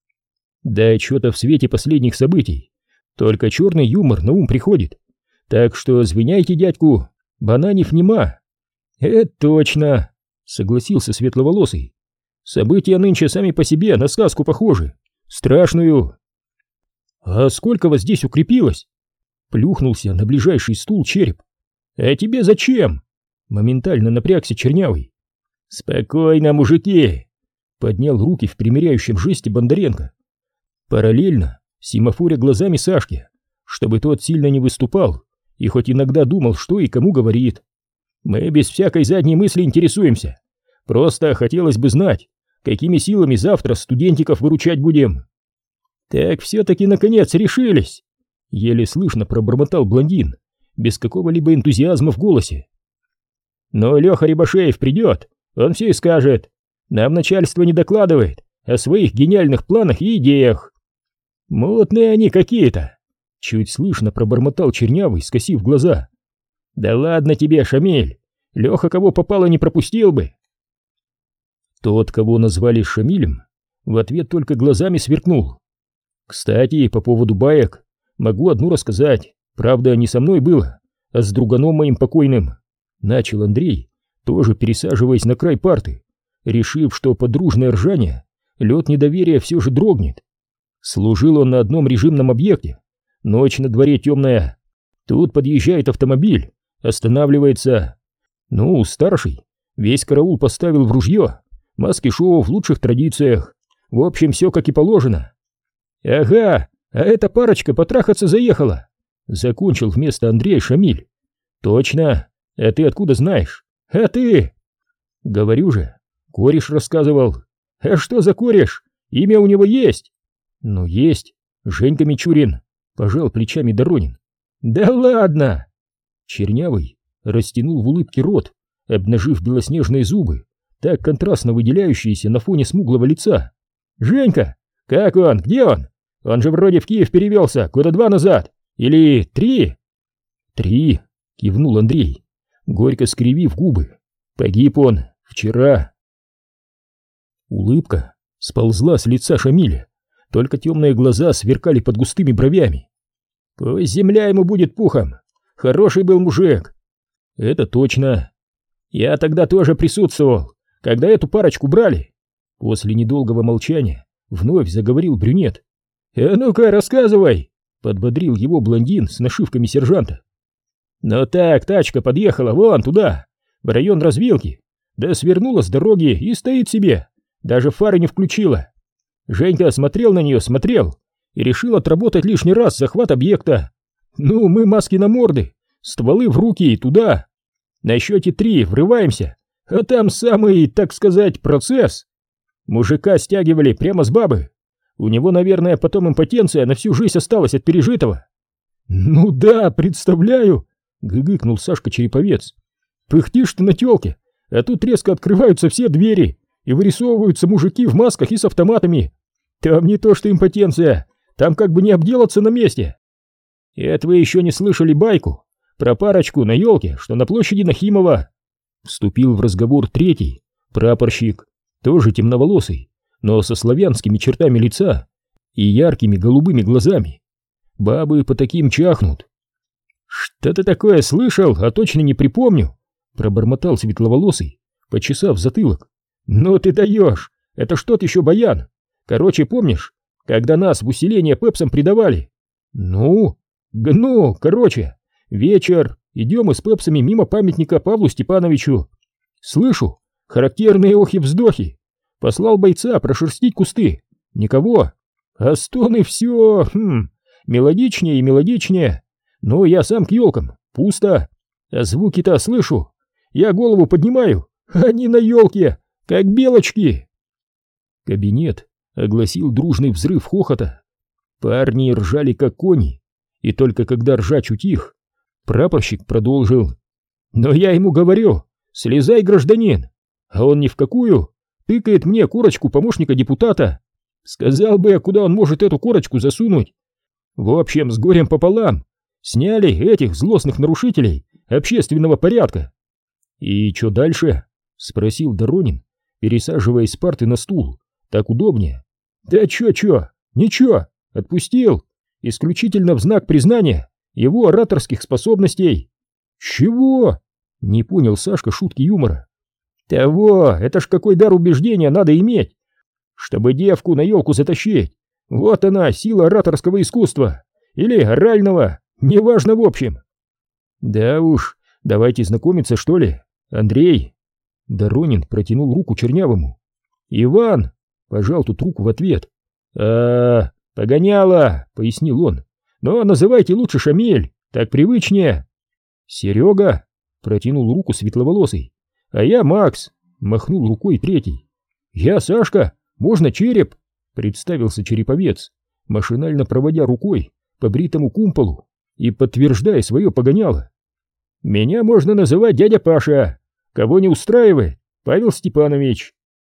Да что-то в свете последних событий только черный юмор на ум приходит. Так что звиняйте дядьку, бананив нема. «Это точно», — согласился светловолосый. «События нынче сами по себе на сказку похожи. Страшную». «А сколько вас здесь укрепилось?» плюхнулся на ближайший стул череп. «А тебе зачем?» Моментально напрягся Чернявый. «Спокойно, мужики!» Поднял руки в примиряющем жесте Бондаренко. Параллельно семафоря глазами Сашке, чтобы тот сильно не выступал и хоть иногда думал, что и кому говорит. «Мы без всякой задней мысли интересуемся. Просто хотелось бы знать, какими силами завтра студентиков выручать будем». «Так все-таки наконец решились!» Еле слышно пробормотал блондин, без какого-либо энтузиазма в голосе. «Но Леха Рябошеев придет, он все и скажет. Нам начальство не докладывает о своих гениальных планах и идеях». «Мутные они какие-то!» Чуть слышно пробормотал Чернявый, скосив глаза. «Да ладно тебе, Шамиль, Леха кого попало не пропустил бы». Тот, кого назвали Шамилем, в ответ только глазами сверкнул. «Кстати, по поводу баек могу одну рассказать, правда, не со мной было, а с друганом моим покойным», — начал Андрей, тоже пересаживаясь на край парты, решив, что под дружное ржание лед недоверия все же дрогнет. Служил он на одном режимном объекте, ночь на дворе темная, тут подъезжает автомобиль, останавливается. Ну, старший весь караул поставил в ружье, маски-шоу в лучших традициях, в общем, все как и положено. «Ага, а эта парочка потрахаться заехала», — закончил вместо Андрея Шамиль. «Точно, а ты откуда знаешь?» «А ты?» «Говорю же, кореш рассказывал». «А что за кореш? Имя у него есть?» «Ну есть, Женька Мичурин», — пожал плечами Доронин. «Да ладно!» Чернявый растянул в улыбке рот, обнажив белоснежные зубы, так контрастно выделяющиеся на фоне смуглого лица. «Женька, как он? Где он? Он же вроде в Киев перевелся года два назад. Или три?» «Три», — кивнул Андрей, горько скривив губы. «Погиб он вчера». Улыбка сползла с лица Шамиля, только темные глаза сверкали под густыми бровями. «Пусть земля ему будет пухом. Хороший был мужик». «Это точно. Я тогда тоже присутствовал, когда эту парочку брали». После недолгого молчания вновь заговорил брюнет. «А ну-ка, рассказывай!» — подбодрил его блондин с нашивками сержанта. «Ну так, тачка подъехала вон туда, в район развилки, да свернула с дороги и стоит себе, даже фары не включила. Женька смотрел на нее, смотрел, и решил отработать лишний раз захват объекта. Ну, мы маски на морды, стволы в руки и туда. На счете три врываемся, а там самый, так сказать, процесс. Мужика стягивали прямо с бабы. У него, наверное, потом импотенция на всю жизнь осталась от пережитого». «Ну да, представляю», — гыгыкнул Сашка Череповец. «Пыхтишь ты на тёлке, а тут резко открываются все двери, и вырисовываются мужики в масках и с автоматами. Там не то что импотенция, там как бы не обделаться на месте». «Это вы еще не слышали байку про парочку на елке, что на площади Нахимова?» Вступил в разговор третий, прапорщик, тоже темноволосый, но со славянскими чертами лица и яркими голубыми глазами. Бабы по таким чахнут. «Что-то такое слышал, а точно не припомню», — пробормотал светловолосый, почесав затылок. «Ну ты даешь, это что-то еще баян. Короче, помнишь, когда нас в усиление пепсом придавали?» «Ну, ну, короче, вечер, идем мы с пепсами мимо памятника Павлу Степановичу. Слышу характерные охи-вздохи. Послал бойца прошерстить кусты. Никого. А стоны все, хм, мелодичнее и мелодичнее. Но я сам к елкам, пусто. А звуки-то слышу. Я голову поднимаю, они на елке, как белочки». Кабинет огласил дружный взрыв хохота. Парни ржали как кони, и только когда ржач утих, прапорщик продолжил. «Но я ему говорю, слезай, гражданин, а он ни в какую, тыкает мне корочку помощника депутата. Сказал бы я, куда он может эту корочку засунуть. В общем, с горем пополам сняли этих злостных нарушителей общественного порядка». «И что дальше?» — спросил Доронин, пересаживаясь с парты на стул. «Так удобнее». «Да чё-чё, ничего, отпустил, исключительно в знак признания его ораторских способностей». «Чего?» — не понял Сашка шутки юмора. «Того, это ж какой дар убеждения надо иметь, чтобы девку на елку затащить. Вот она, сила ораторского искусства, или орального, Неважно в общем. Да уж, давайте знакомиться, что ли. Андрей. Доронин протянул руку Чернявому. Иван. Пожал тут руку в ответ. А, погоняло, пояснил он. Но называйте лучше Шамиль, так привычнее. Серега. Протянул руку светловолосый. А я Макс. Махнул рукой третий. Я Сашка, можно Череп? Представился Череповец, машинально проводя рукой по бритому кумполу и подтверждая свое погоняло. Меня можно называть дядя Паша. Кого не устраивает, Павел Степанович.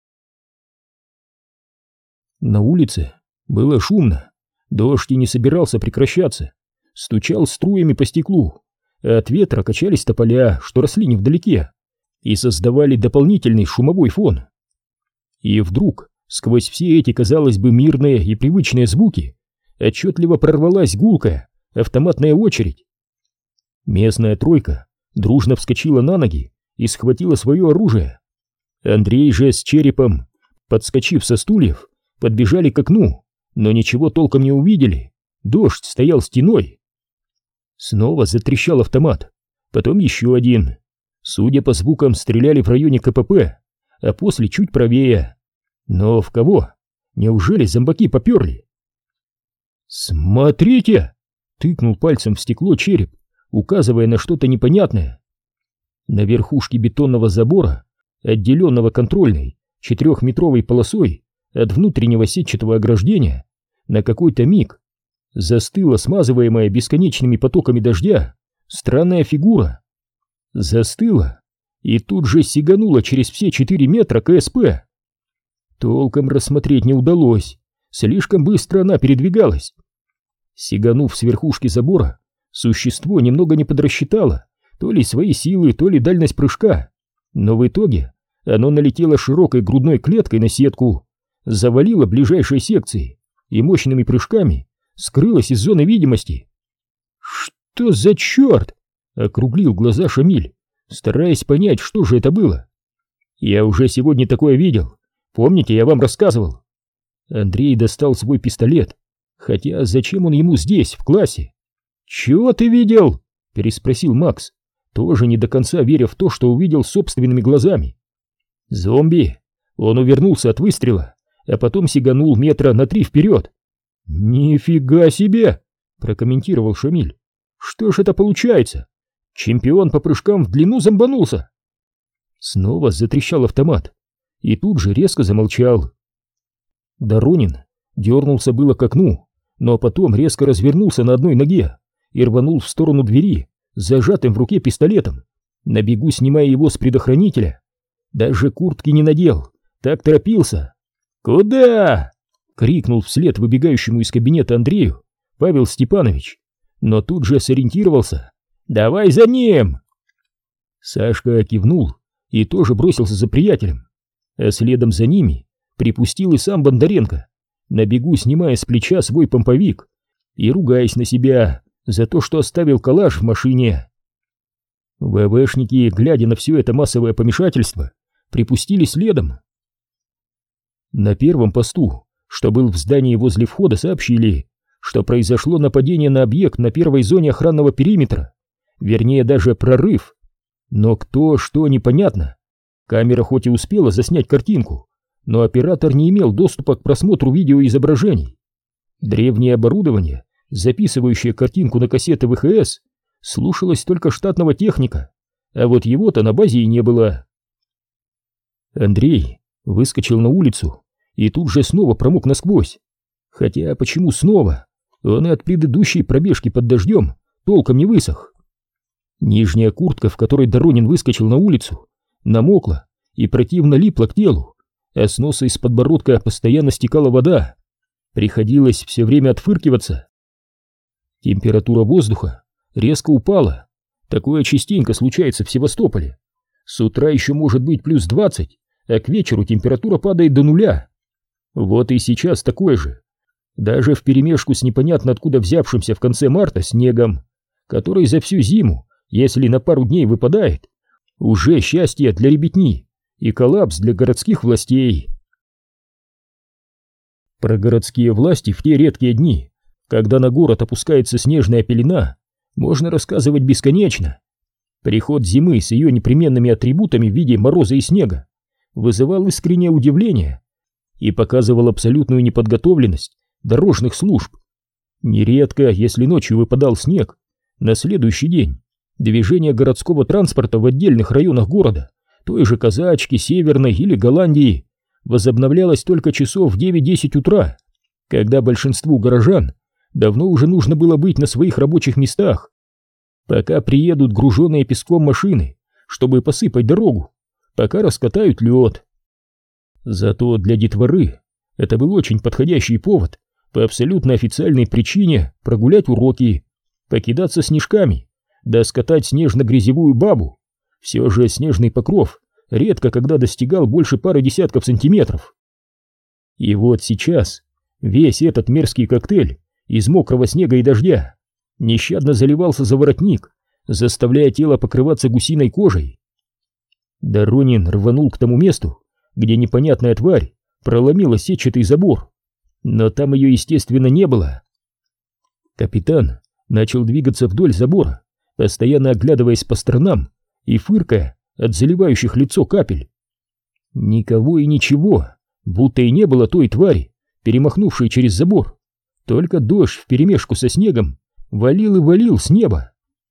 На улице было шумно. Дождь и не собирался прекращаться. Стучал струями по стеклу, а от ветра качались тополя, что росли невдалеке, и создавали дополнительный шумовой фон. И вдруг, сквозь все эти, казалось бы, мирные и привычные звуки, отчетливо прорвалась гулкая автоматная очередь. Местная тройка дружно вскочила на ноги и схватила свое оружие. Андрей же с Черепом, подскочив со стульев, подбежали к окну, но ничего толком не увидели. Дождь стоял стеной. Снова затрещал автомат, потом еще один. Судя по звукам, стреляли в районе ка пэ пэ, а после чуть правее. Но в кого? Неужели зомбаки поперли? «Смотрите!» — тыкнул пальцем в стекло Череп, указывая на что-то непонятное. На верхушке бетонного забора, отделенного контрольной четырехметровой полосой от внутреннего сетчатого ограждения, на какой-то миг застыла смазываемая бесконечными потоками дождя странная фигура. Застыла и тут же сиганула через все четыре метра ка эс пэ. Толком рассмотреть не удалось, слишком быстро она передвигалась. Сиганув с верхушки забора, существо немного не подрасчитало то ли свои силы, то ли дальность прыжка, но в итоге оно налетело широкой грудной клеткой на сетку, завалило ближайшие секции и мощными прыжками скрылось из зоны видимости. «Что за черт?» — округлил глаза Шамиль, стараясь понять, что же это было. «Я уже сегодня такое видел. Помните, я вам рассказывал?» Андрей достал свой пистолет, хотя зачем он ему здесь, в классе? «Чего ты видел?» — переспросил Макс, тоже не до конца веря в то, что увидел собственными глазами. «Зомби. Он увернулся от выстрела, а потом сиганул метра на три вперед». «Нифига себе!» — прокомментировал Шамиль. «Что ж это получается? Чемпион по прыжкам в длину зомбанулся!» Снова затрещал автомат и тут же резко замолчал. Доронин дернулся было к окну, но потом резко развернулся на одной ноге и рванул в сторону двери с зажатым в руке пистолетом, на бегу снимая его с предохранителя. Даже куртки не надел, так торопился. «Куда?» — крикнул вслед выбегающему из кабинета Андрею Павел Степанович, но тут же сориентировался. «Давай за ним!» Сашка кивнул и тоже бросился за приятелем, а следом за ними припустил и сам Бондаренко, на бегу снимая с плеча свой помповик и ругаясь на себя за то, что оставил калаш в машине. ВВшники, глядя на все это массовое помешательство, припустили следом. На первом посту, что был в здании возле входа, сообщили, что произошло нападение на объект на первой зоне охранного периметра, вернее даже прорыв. Но кто, что, непонятно. Камера хоть и успела заснять картинку, но оператор не имел доступа к просмотру видеоизображений. Древнее оборудование, записывающее картинку на кассеты вэ ха эс, слушалось только штатного техника, а вот его-то на базе и не было. Андрей выскочил на улицу и тут же снова промок насквозь. Хотя почему снова? Он и от предыдущей пробежки под дождем толком не высох. Нижняя куртка, в которой Доронин выскочил на улицу, намокла и противно липла к телу, а с носа и с подбородка постоянно стекала вода. Приходилось все время отфыркиваться. Температура воздуха резко упала. Такое частенько случается в Севастополе. С утра еще может быть плюс двадцать, а к вечеру температура падает до нуля. Вот и сейчас такое же. Даже вперемешку с непонятно откуда взявшимся в конце марта снегом, который за всю зиму, если на пару дней выпадает, уже счастье для ребятни и коллапс для городских властей. Про городские власти в те редкие дни, когда на город опускается снежная пелена, можно рассказывать бесконечно. Приход зимы с ее непременными атрибутами в виде мороза и снега вызывал искреннее удивление и показывал абсолютную неподготовленность дорожных служб. Нередко, если ночью выпадал снег, на следующий день движение городского транспорта в отдельных районах города, той же Казачки, Северной или Голландии, возобновлялось только часов в девять-десять утра, когда большинству горожан давно уже нужно было быть на своих рабочих местах, пока приедут груженные песком машины, чтобы посыпать дорогу, пока раскатают лед. Зато для детворы это был очень подходящий повод по абсолютно официальной причине прогулять уроки, покидаться снежками, да скатать снежно-грязевую бабу. Все же снежный покров редко когда достигал больше пары десятков сантиметров. И вот сейчас весь этот мерзкий коктейль из мокрого снега и дождя нещадно заливался за воротник, заставляя тело покрываться гусиной кожей. Доронин рванул к тому месту, где непонятная тварь проломила сетчатый забор, но там ее, естественно, не было. Капитан начал двигаться вдоль забора, постоянно оглядываясь по сторонам и фыркая от заливающих лицо капель. Никого и ничего, будто и не было той твари, перемахнувшей через забор, только дождь вперемешку со снегом валил и валил с неба.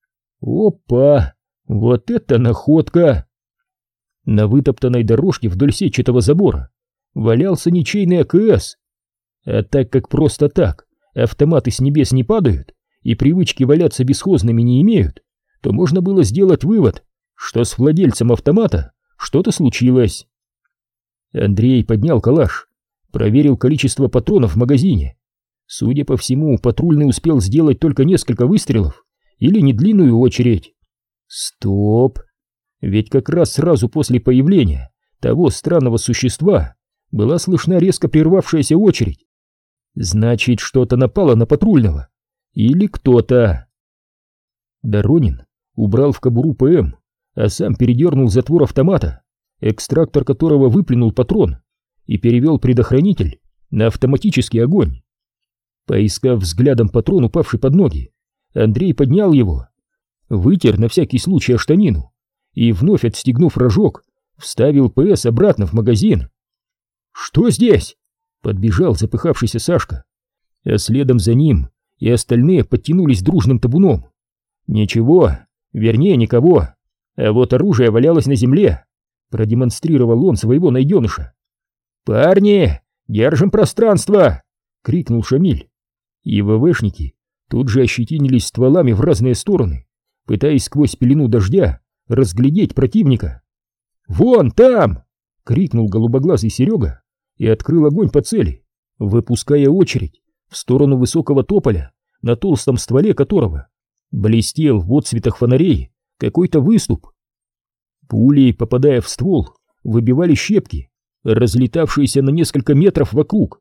Опа! Вот это находка! На вытоптанной дорожке вдоль сетчатого забора валялся ничейный А К С. А так как просто так автоматы с небес не падают и привычки валяться бесхозными не имеют, то можно было сделать вывод, что с владельцем автомата что-то случилось. Андрей поднял калаш, проверил количество патронов в магазине. Судя по всему, патрульный успел сделать только несколько выстрелов или недлинную очередь. Стоп! Ведь как раз сразу после появления того странного существа была слышна резко прервавшаяся очередь. Значит, что-то напало на патрульного. Или кто-то. Доронин убрал в кобуру П М, а сам передернул затвор автомата, экстрактор которого выплюнул патрон, и перевел предохранитель на автоматический огонь. Поискав взглядом патрон, упавший под ноги, Андрей поднял его, вытер на всякий случай о штанину и, вновь отстегнув рожок, вставил П С обратно в магазин. «Что здесь?» — подбежал запыхавшийся Сашка, а следом за ним и остальные подтянулись дружным табуном. «Ничего, вернее никого, а вот оружие валялось на земле», — продемонстрировал он своего найденыша. «Парни, держим пространство!» — крикнул Шамиль. И ВВшники тут же ощетинились стволами в разные стороны, пытаясь сквозь пелену дождя разглядеть противника. «Вон там!» — крикнул голубоглазый Серега и открыл огонь по цели, выпуская очередь в сторону высокого тополя, на толстом стволе которого блестел в отсветах фонарей какой-то выступ. Пули, попадая в ствол, выбивали щепки, разлетавшиеся на несколько метров вокруг.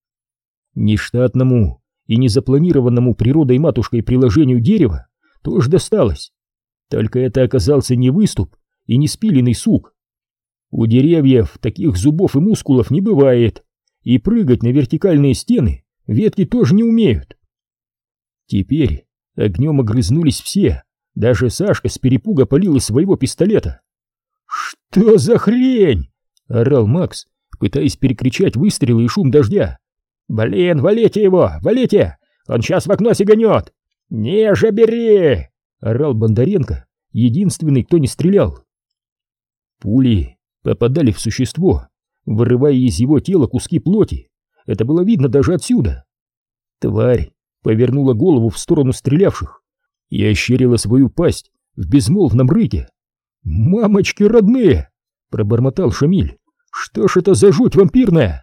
Нештатному и незапланированному природой-матушкой приложению дерева тоже досталось. Только это оказался не выступ и не спиленный сук. У деревьев таких зубов и мускулов не бывает, и прыгать на вертикальные стены ветки тоже не умеют. Теперь огнем огрызнулись все, даже Сашка с перепуга палил из своего пистолета. «Что за хрень?» — орал Макс, пытаясь перекричать выстрелы и шум дождя. «Блин, валите его, валите! Он сейчас в окно сиганет! Не же бери!» — орал Бондаренко, единственный, кто не стрелял. Пули попадали в существо, вырывая из его тела куски плоти. Это было видно даже отсюда. Тварь повернула голову в сторону стрелявших и ощерила свою пасть в безмолвном рыке. «Мамочки родные!» — пробормотал Шамиль. «Что ж это за жуть вампирная?»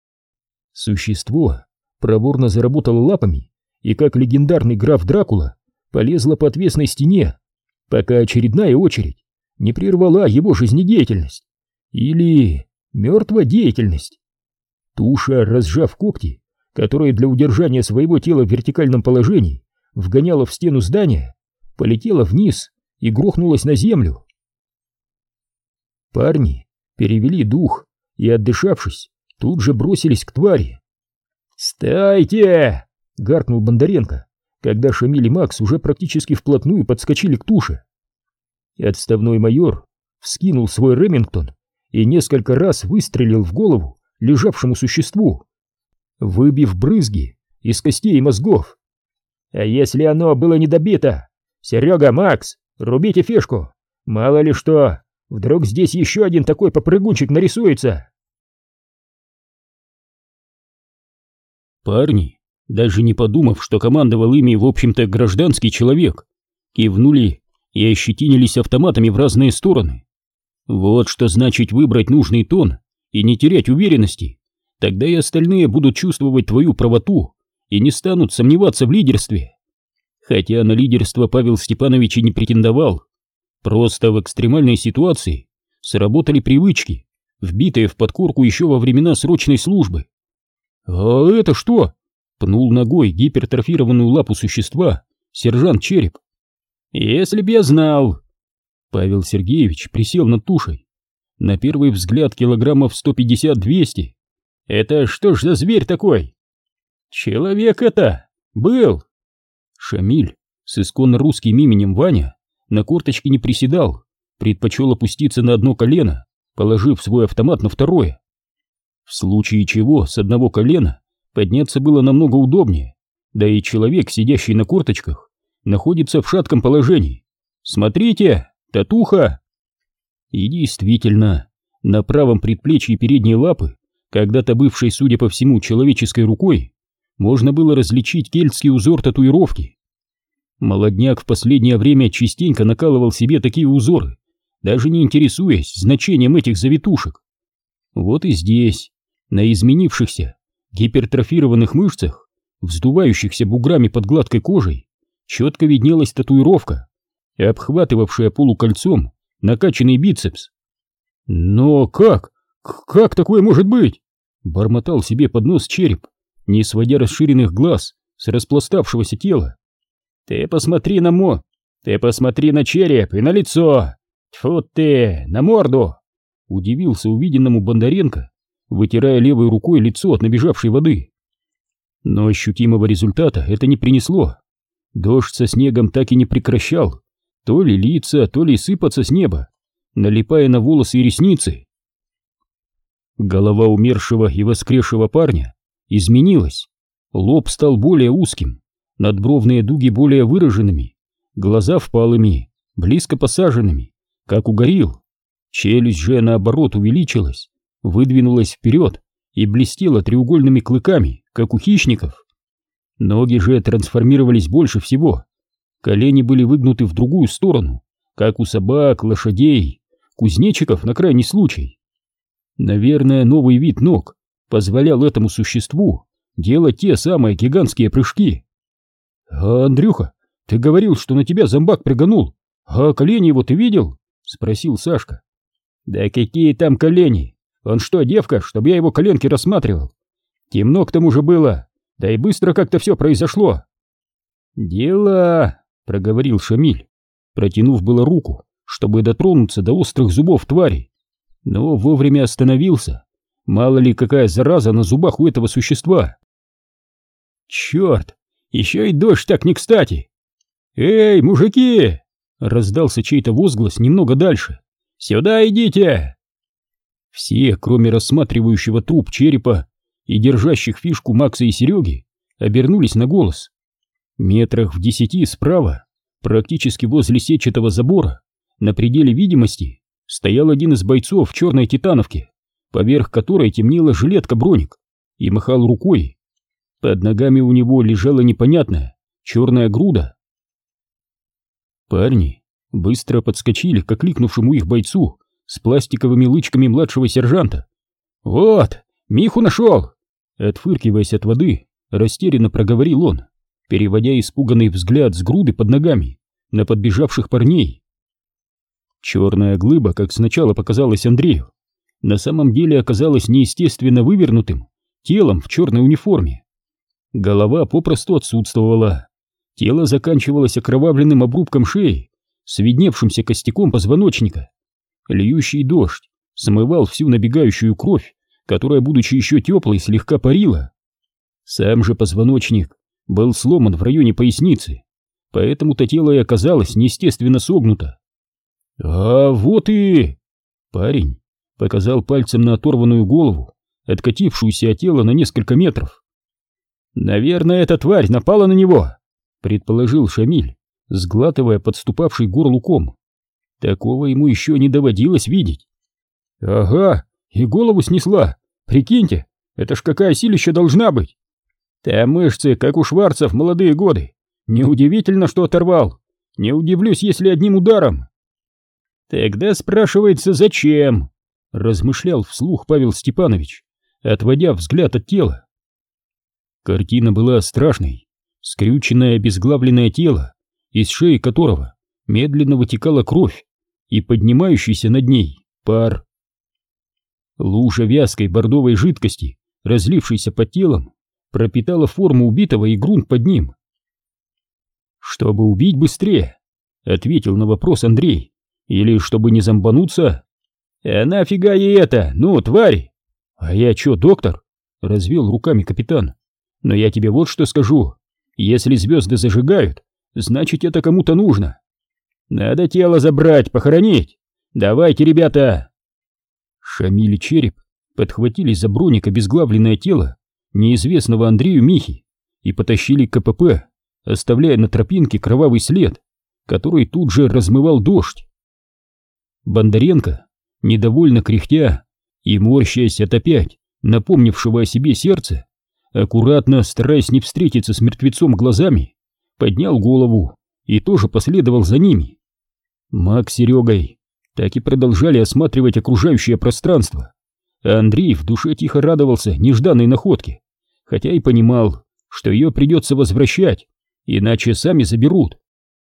Существо проворно заработало лапами и, как легендарный граф Дракула, полезло по отвесной стене, пока очередная очередь не прервала его жизнедеятельность. Или мертводеятельность. Туша, разжав когти, которые для удержания своего тела в вертикальном положении вгоняла в стену здания, полетела вниз и грохнулась на землю. Парни перевели дух и, отдышавшись, тут же бросились к твари. «Стойте!» — гаркнул Бондаренко, когда Шамиль и Макс уже практически вплотную подскочили к туше. Отставной майор вскинул свой Ремингтон и несколько раз выстрелил в голову лежавшему существу, выбив брызги из костей и мозгов. «А если оно было не добито? Серега, Макс, рубите фишку! Мало ли что, вдруг здесь еще один такой попрыгунчик нарисуется!» Парни, даже не подумав, что командовал ими, в общем-то, гражданский человек, кивнули и ощетинились автоматами в разные стороны. Вот что значит выбрать нужный тон и не терять уверенности. Тогда и остальные будут чувствовать твою правоту и не станут сомневаться в лидерстве. Хотя на лидерство Павел Степанович и не претендовал. Просто в экстремальной ситуации сработали привычки, вбитые в подкорку еще во времена срочной службы. «А это что?» — пнул ногой гипертрофированную лапу существа сержант Череп. «Если б я знал!» Павел Сергеевич присел над тушей. На первый взгляд килограммов сто пятьдесят-двести. «Это что ж за зверь такой?» «Человек это! Был!» Шамиль с исконно русским именем Ваня на корточки не приседал, предпочел опуститься на одно колено, положив свой автомат на второе. В случае чего с одного колена подняться было намного удобнее, да и человек, сидящий на корточках, находится в шатком положении. «Смотрите, татуха!» И действительно, на правом предплечье передней лапы, когда-то бывшей, судя по всему, человеческой рукой, можно было различить кельтский узор татуировки. Молодняк в последнее время частенько накалывал себе такие узоры, даже не интересуясь значением этих завитушек. Вот и здесь, на изменившихся, гипертрофированных мышцах, вздувающихся буграми под гладкой кожей, четко виднелась татуировка, обхватывавшая полукольцом накачанный бицепс. «Но как? Как такое может быть?» — бормотал себе под нос Череп, не сводя расширенных глаз с распластавшегося тела. «Ты посмотри на мо... Ты посмотри на череп и на лицо! Тьфу ты, на морду!» — удивился увиденному Бондаренко, вытирая левой рукой лицо от набежавшей воды. Но ощутимого результата это не принесло. Дождь со снегом так и не прекращал то ли литься, то ли сыпаться с неба, налипая на волосы и ресницы. Голова умершего и воскресшего парня изменилась. Лоб стал более узким, надбровные дуги более выраженными, глаза впалыми, близко посаженными, как у горилл. Челюсть же, наоборот, увеличилась, выдвинулась вперед и блестела треугольными клыками, как у хищников. Ноги же трансформировались больше всего. Колени были выгнуты в другую сторону, как у собак, лошадей, кузнечиков на крайний случай. Наверное, новый вид ног позволял этому существу делать те самые гигантские прыжки. «А, Андрюха, ты говорил, что на тебя зомбак прыганул, а колени его ты видел?» — спросил Сашка. «Да какие там колени? Он что, девка, чтобы я его коленки рассматривал? Темно к тому же было, да и быстро как-то все произошло». «Дела», — проговорил Шамиль, протянув было руку, чтобы дотронуться до острых зубов твари, но вовремя остановился. Мало ли какая зараза на зубах у этого существа. «Черт, еще и дождь так не кстати!» «Эй, мужики!» — раздался чей-то возглас немного дальше. «Сюда идите!» Все, кроме рассматривающего труп Черепа и держащих фишку Макса и Сереги, обернулись на голос. Метрах в десяти справа, практически возле сетчатого забора, на пределе видимости, стоял один из бойцов в черной титановке, поверх которой темнела жилетка-броник, и махал рукой. Под ногами у него лежала непонятная черная груда. Парни быстро подскочили к окликнувшему их бойцу с пластиковыми лычками младшего сержанта. «Вот, Миху нашел!» Отфыркиваясь от воды, растерянно проговорил он, переводя испуганный взгляд с груды под ногами на подбежавших парней. Черная глыба, как сначала показалось Андрею, на самом деле оказалась неестественно вывернутым телом в черной униформе. Голова попросту отсутствовала, тело заканчивалось окровавленным обрубком шеи с видневшимся костяком позвоночника. Льющий дождь смывал всю набегающую кровь, которая, будучи еще теплой, слегка парила. Сам же позвоночник был сломан в районе поясницы, поэтому-то тело и оказалось неестественно согнуто. «А вот и...» Парень показал пальцем на оторванную голову, откатившуюся от тела на несколько метров. «Наверное, эта тварь напала на него», — предположил Шамиль, сглатывая подступавший к горлу ком. Такого ему еще не доводилось видеть. «Ага, и голову снесла. Прикиньте, это ж какая силища должна быть. Там мышцы, как у Шварца в молодые годы. Неудивительно, что оторвал. Не удивлюсь, если одним ударом». «Тогда спрашивается, зачем?» — размышлял вслух Павел Степанович, отводя взгляд от тела. Картина была страшной. Скрюченное обезглавленное тело, из шеи которого медленно вытекала кровь и поднимающийся над ней пар. Лужа вязкой бордовой жидкости, разлившейся под телом, пропитала форму убитого и грунт под ним. «Чтобы убить быстрее», — ответил на вопрос Андрей. «Или чтобы не зомбануться?» «А нафига ей это? Ну, твари!» «А я чё, доктор?» — развел руками капитан. «Но я тебе вот что скажу. Если звезды зажигают, значит, это кому-то нужно. Надо тело забрать, похоронить. Давайте, ребята!» Шамиль и Череп подхватили за броник обезглавленное тело неизвестного Андрею Михи и потащили к КПП, оставляя на тропинке кровавый след, который тут же размывал дождь. Бондаренко, недовольно кряхтя и морщаясь от опять напомнившего о себе сердца, аккуратно, стараясь не встретиться с мертвецом глазами, поднял голову и тоже последовал за ними. Мак с Серегой так и продолжали осматривать окружающее пространство, а Андрей в душе тихо радовался нежданной находке, хотя и понимал, что ее придется возвращать, иначе сами заберут.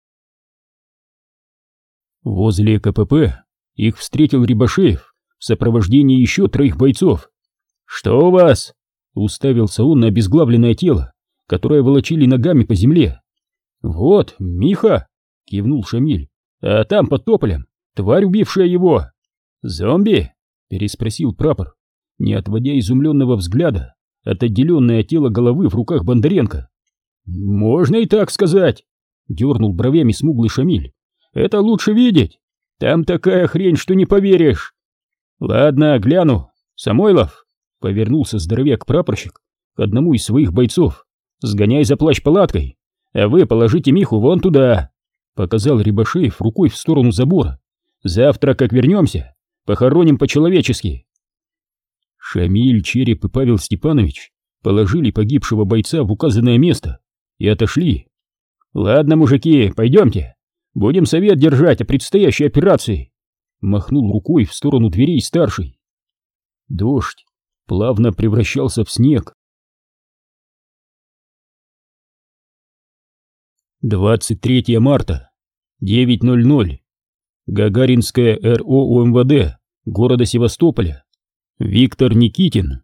Возле КПП их встретил Рябошеев в сопровождении еще троих бойцов. «Что у вас?» — уставился он на обезглавленное тело, которое волочили ногами по земле. «Вот, Миха!» — кивнул Шамиль. «А там под тополем тварь, убившая его!» «Зомби?» — переспросил прапор, не отводя изумленного взгляда от отделенное тело головы в руках Бондаренко. «Можно и так сказать!» — дернул бровями смуглый Шамиль. «Это лучше видеть! Там такая хрень, что не поверишь!» «Ладно, гляну. Самойлов!» — повернулся здоровяк-прапорщик к одному из своих бойцов. «Сгоняй за плащ-палаткой, а вы положите Миху вон туда!» — показал Рябошеев рукой в сторону забора. «Завтра, как вернемся, похороним по-человечески!» Шамиль, Череп и Павел Степанович положили погибшего бойца в указанное место и отошли. «Ладно, мужики, пойдемте. Будем совет держать о предстоящей операции», — махнул рукой в сторону дверей старший. Дождь плавно превращался в снег. двадцать третьего марта, девять ноль ноль. Гагаринская РО УМВД города Севастополя. Виктор Никитин.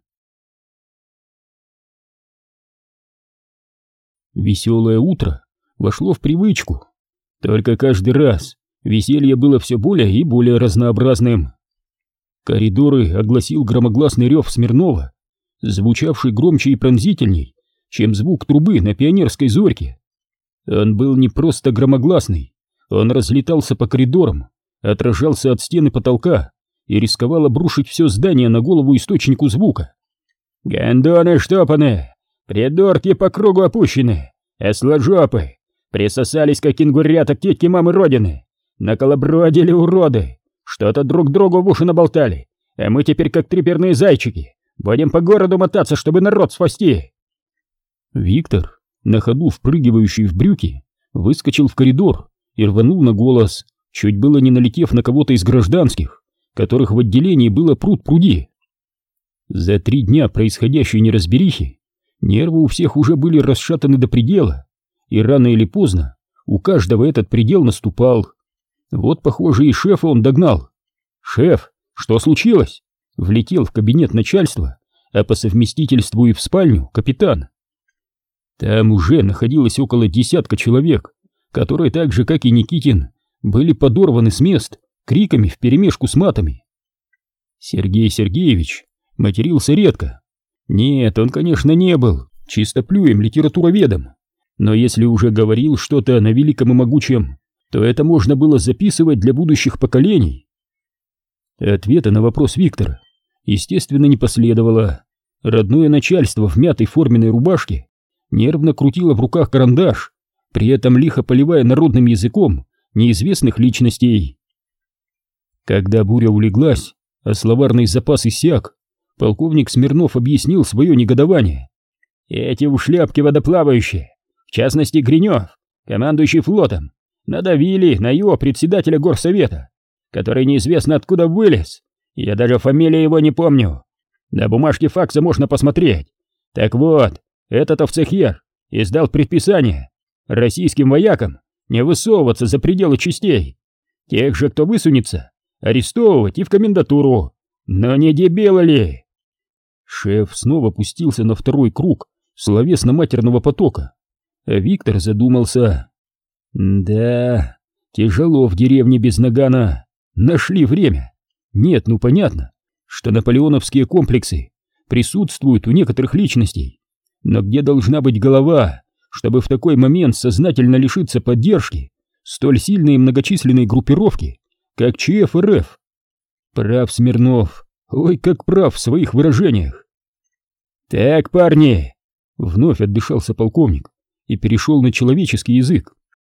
Веселое утро вошло в привычку. Только каждый раз веселье было все более и более разнообразным. Коридоры огласил громогласный рев Смирнова, звучавший громче и пронзительней, чем звук трубы на Пионерской зорьке. Он был не просто громогласный, он разлетался по коридорам, отражался от стены потолка и рисковал обрушить все здание на голову источнику звука. «Гондоны штопаны, придурки по кругу опущены, осложопы, присосались, как кенгурята, к тетке мамы родины, наколобродили уроды, что-то друг другу в уши наболтали, а мы теперь, как треперные зайчики, будем по городу мотаться, чтобы народ спасти». Виктор, на ходу впрыгивающий в брюки, выскочил в коридор и рванул на голос, чуть было не налетев на кого-то из гражданских, которых в отделении было пруд-пруди. За три дня происходящей неразберихи нервы у всех уже были расшатаны до предела, и рано или поздно у каждого этот предел наступал. Вот, похоже, и шефа он догнал. «Шеф, что случилось?» Влетел в кабинет начальства, а по совместительству и в спальню капитан. Там уже находилось около десятка человек, которые так же, как и Никитин, были подорваны с мест криками вперемешку с матами. Сергей Сергеевич матерился редко. Нет, он, конечно, не был чистоплюем литературоведом, Но если уже говорил что-то на великом и могучем, то это можно было записывать для будущих поколений. Ответа на вопрос Виктора, естественно, не последовало. Родное начальство в мятой форменной рубашке нервно крутило в руках карандаш, при этом лихо поливая народным языком неизвестных личностей. Когда буря улеглась, а словарный запас иссяк, полковник Смирнов объяснил свое негодование. «Эти ушляпки водоплавающие, в частности Гринев, командующий флотом, надавили на его председателя горсовета, который неизвестно откуда вылез, я даже фамилии его не помню. На бумажке факса можно посмотреть. Так вот, этот офицер издал предписание российским воякам не высовываться за пределы частей. Тех же, кто высунется, арестовывать и в комендатуру. Но не дебилы ли?» Шеф снова пустился на второй круг словесно-матерного потока, а Виктор задумался. Да, тяжело в деревне без нагана. Нашли время. Нет, ну понятно, что наполеоновские комплексы присутствуют у некоторых личностей, но где должна быть голова, чтобы в такой момент сознательно лишиться поддержки столь сильной и многочисленной группировки, как ЧФ-РФ? Прав Смирнов, ой, как прав в своих выражениях. «Так, парни!» — вновь отдышался полковник и перешел на человеческий язык.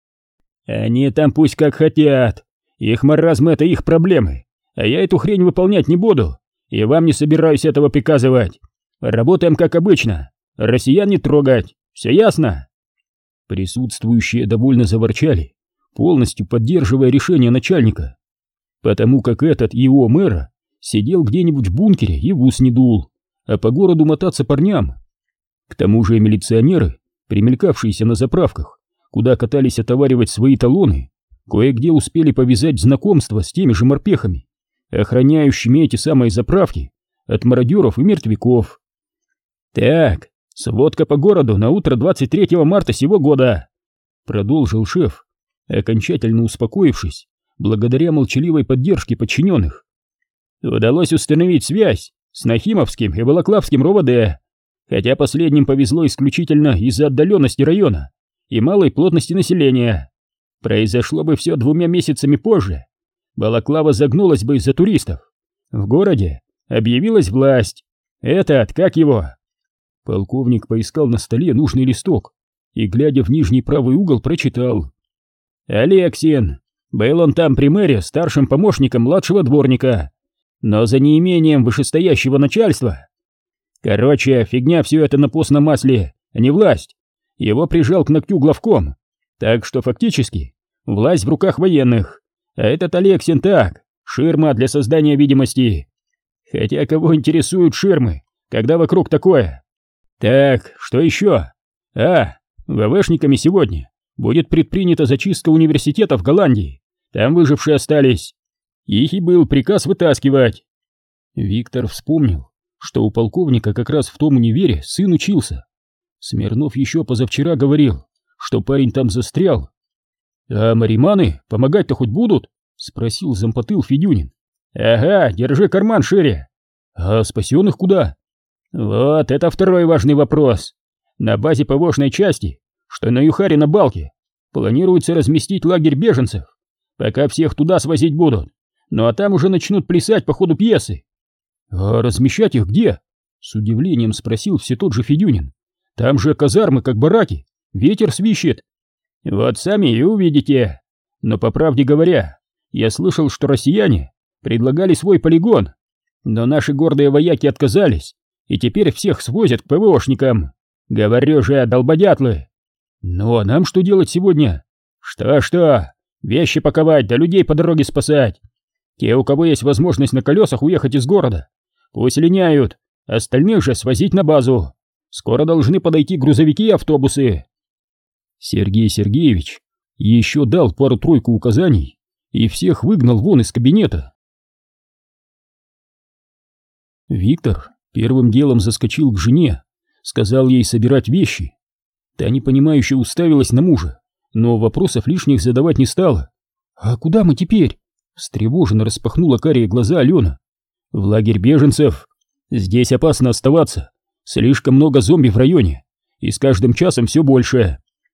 «Они там пусть как хотят, их маразм — это их проблемы, а я эту хрень выполнять не буду, и вам не собираюсь этого приказывать. Работаем как обычно, россиян не трогать, все ясно?» Присутствующие довольно заворчали, полностью поддерживая решение начальника, потому как этот его мэра сидел где-нибудь в бункере и в ус не дул, а по городу мотаться парням. К тому же милиционеры, примелькавшиеся на заправках, куда катались отоваривать свои талоны, кое-где успели повязать знакомства с теми же морпехами, охраняющими эти самые заправки от мародеров и мертвяков. «Так, сводка по городу на утро двадцать третьего марта сего года», — продолжил шеф, окончательно успокоившись благодаря молчаливой поддержке подчиненных. «Удалось установить связь с Нахимовским и Балаклавским РОВД, хотя последним повезло исключительно из-за отдаленности района и малой плотности населения. Произошло бы все двумя месяцами позже, Балаклава загнулась бы из-за туристов. В городе объявилась власть. Этот, как его?» Полковник поискал на столе нужный листок и, глядя в нижний правый угол, прочитал. «Алексин. Был он там при мэре старшим помощником младшего дворника, но за неимением вышестоящего начальства. Короче, фигня все это на постном масле, а не власть. Его прижал к ногтю главком, так что фактически власть в руках военных, а этот Алексин так, ширма для создания видимости. Хотя кого интересуют ширмы, когда вокруг такое? Так, что еще? А, ВВшниками сегодня будет предпринята зачистка университета в Голландии, там выжившие остались. Их и был приказ вытаскивать». Виктор вспомнил, что у полковника как раз в том универе сын учился. Смирнов еще позавчера говорил, что парень там застрял. «А мариманы помогать-то хоть будут?» — спросил зампотыл Федюнин. «Ага, держи карман шире». «А спасенных куда?» «Вот это второй важный вопрос. На базе ПВОшной части, что на Юхаре на Балке, планируется разместить лагерь беженцев, пока всех туда свозить будут, ну а там уже начнут плясать по ходу пьесы». «А размещать их где?» — с удивлением спросил все тот же Федюнин. «Там же казармы, как бараки, ветер свищет». «Вот сами и увидите. Но, по правде говоря, я слышал, что россияне предлагали свой полигон, но наши гордые вояки отказались, и теперь всех свозят к ПВОшникам. Говорю же, долбодятлы». «Ну а нам что делать сегодня?» «Что-что? Вещи паковать, да людей по дороге спасать. Те, у кого есть возможность на колесах уехать из города, пусть линяют, остальных же свозить на базу. Скоро должны подойти грузовики и автобусы». Сергей Сергеевич еще дал пару-тройку указаний и всех выгнал вон из кабинета. Виктор первым делом заскочил к жене, сказал ей собирать вещи. Та непонимающе уставилась на мужа, но вопросов лишних задавать не стала. «А куда мы теперь?» — встревоженно распахнула карие глаза Алена. «В лагерь беженцев. Здесь опасно оставаться. Слишком много зомби в районе, и с каждым часом все больше.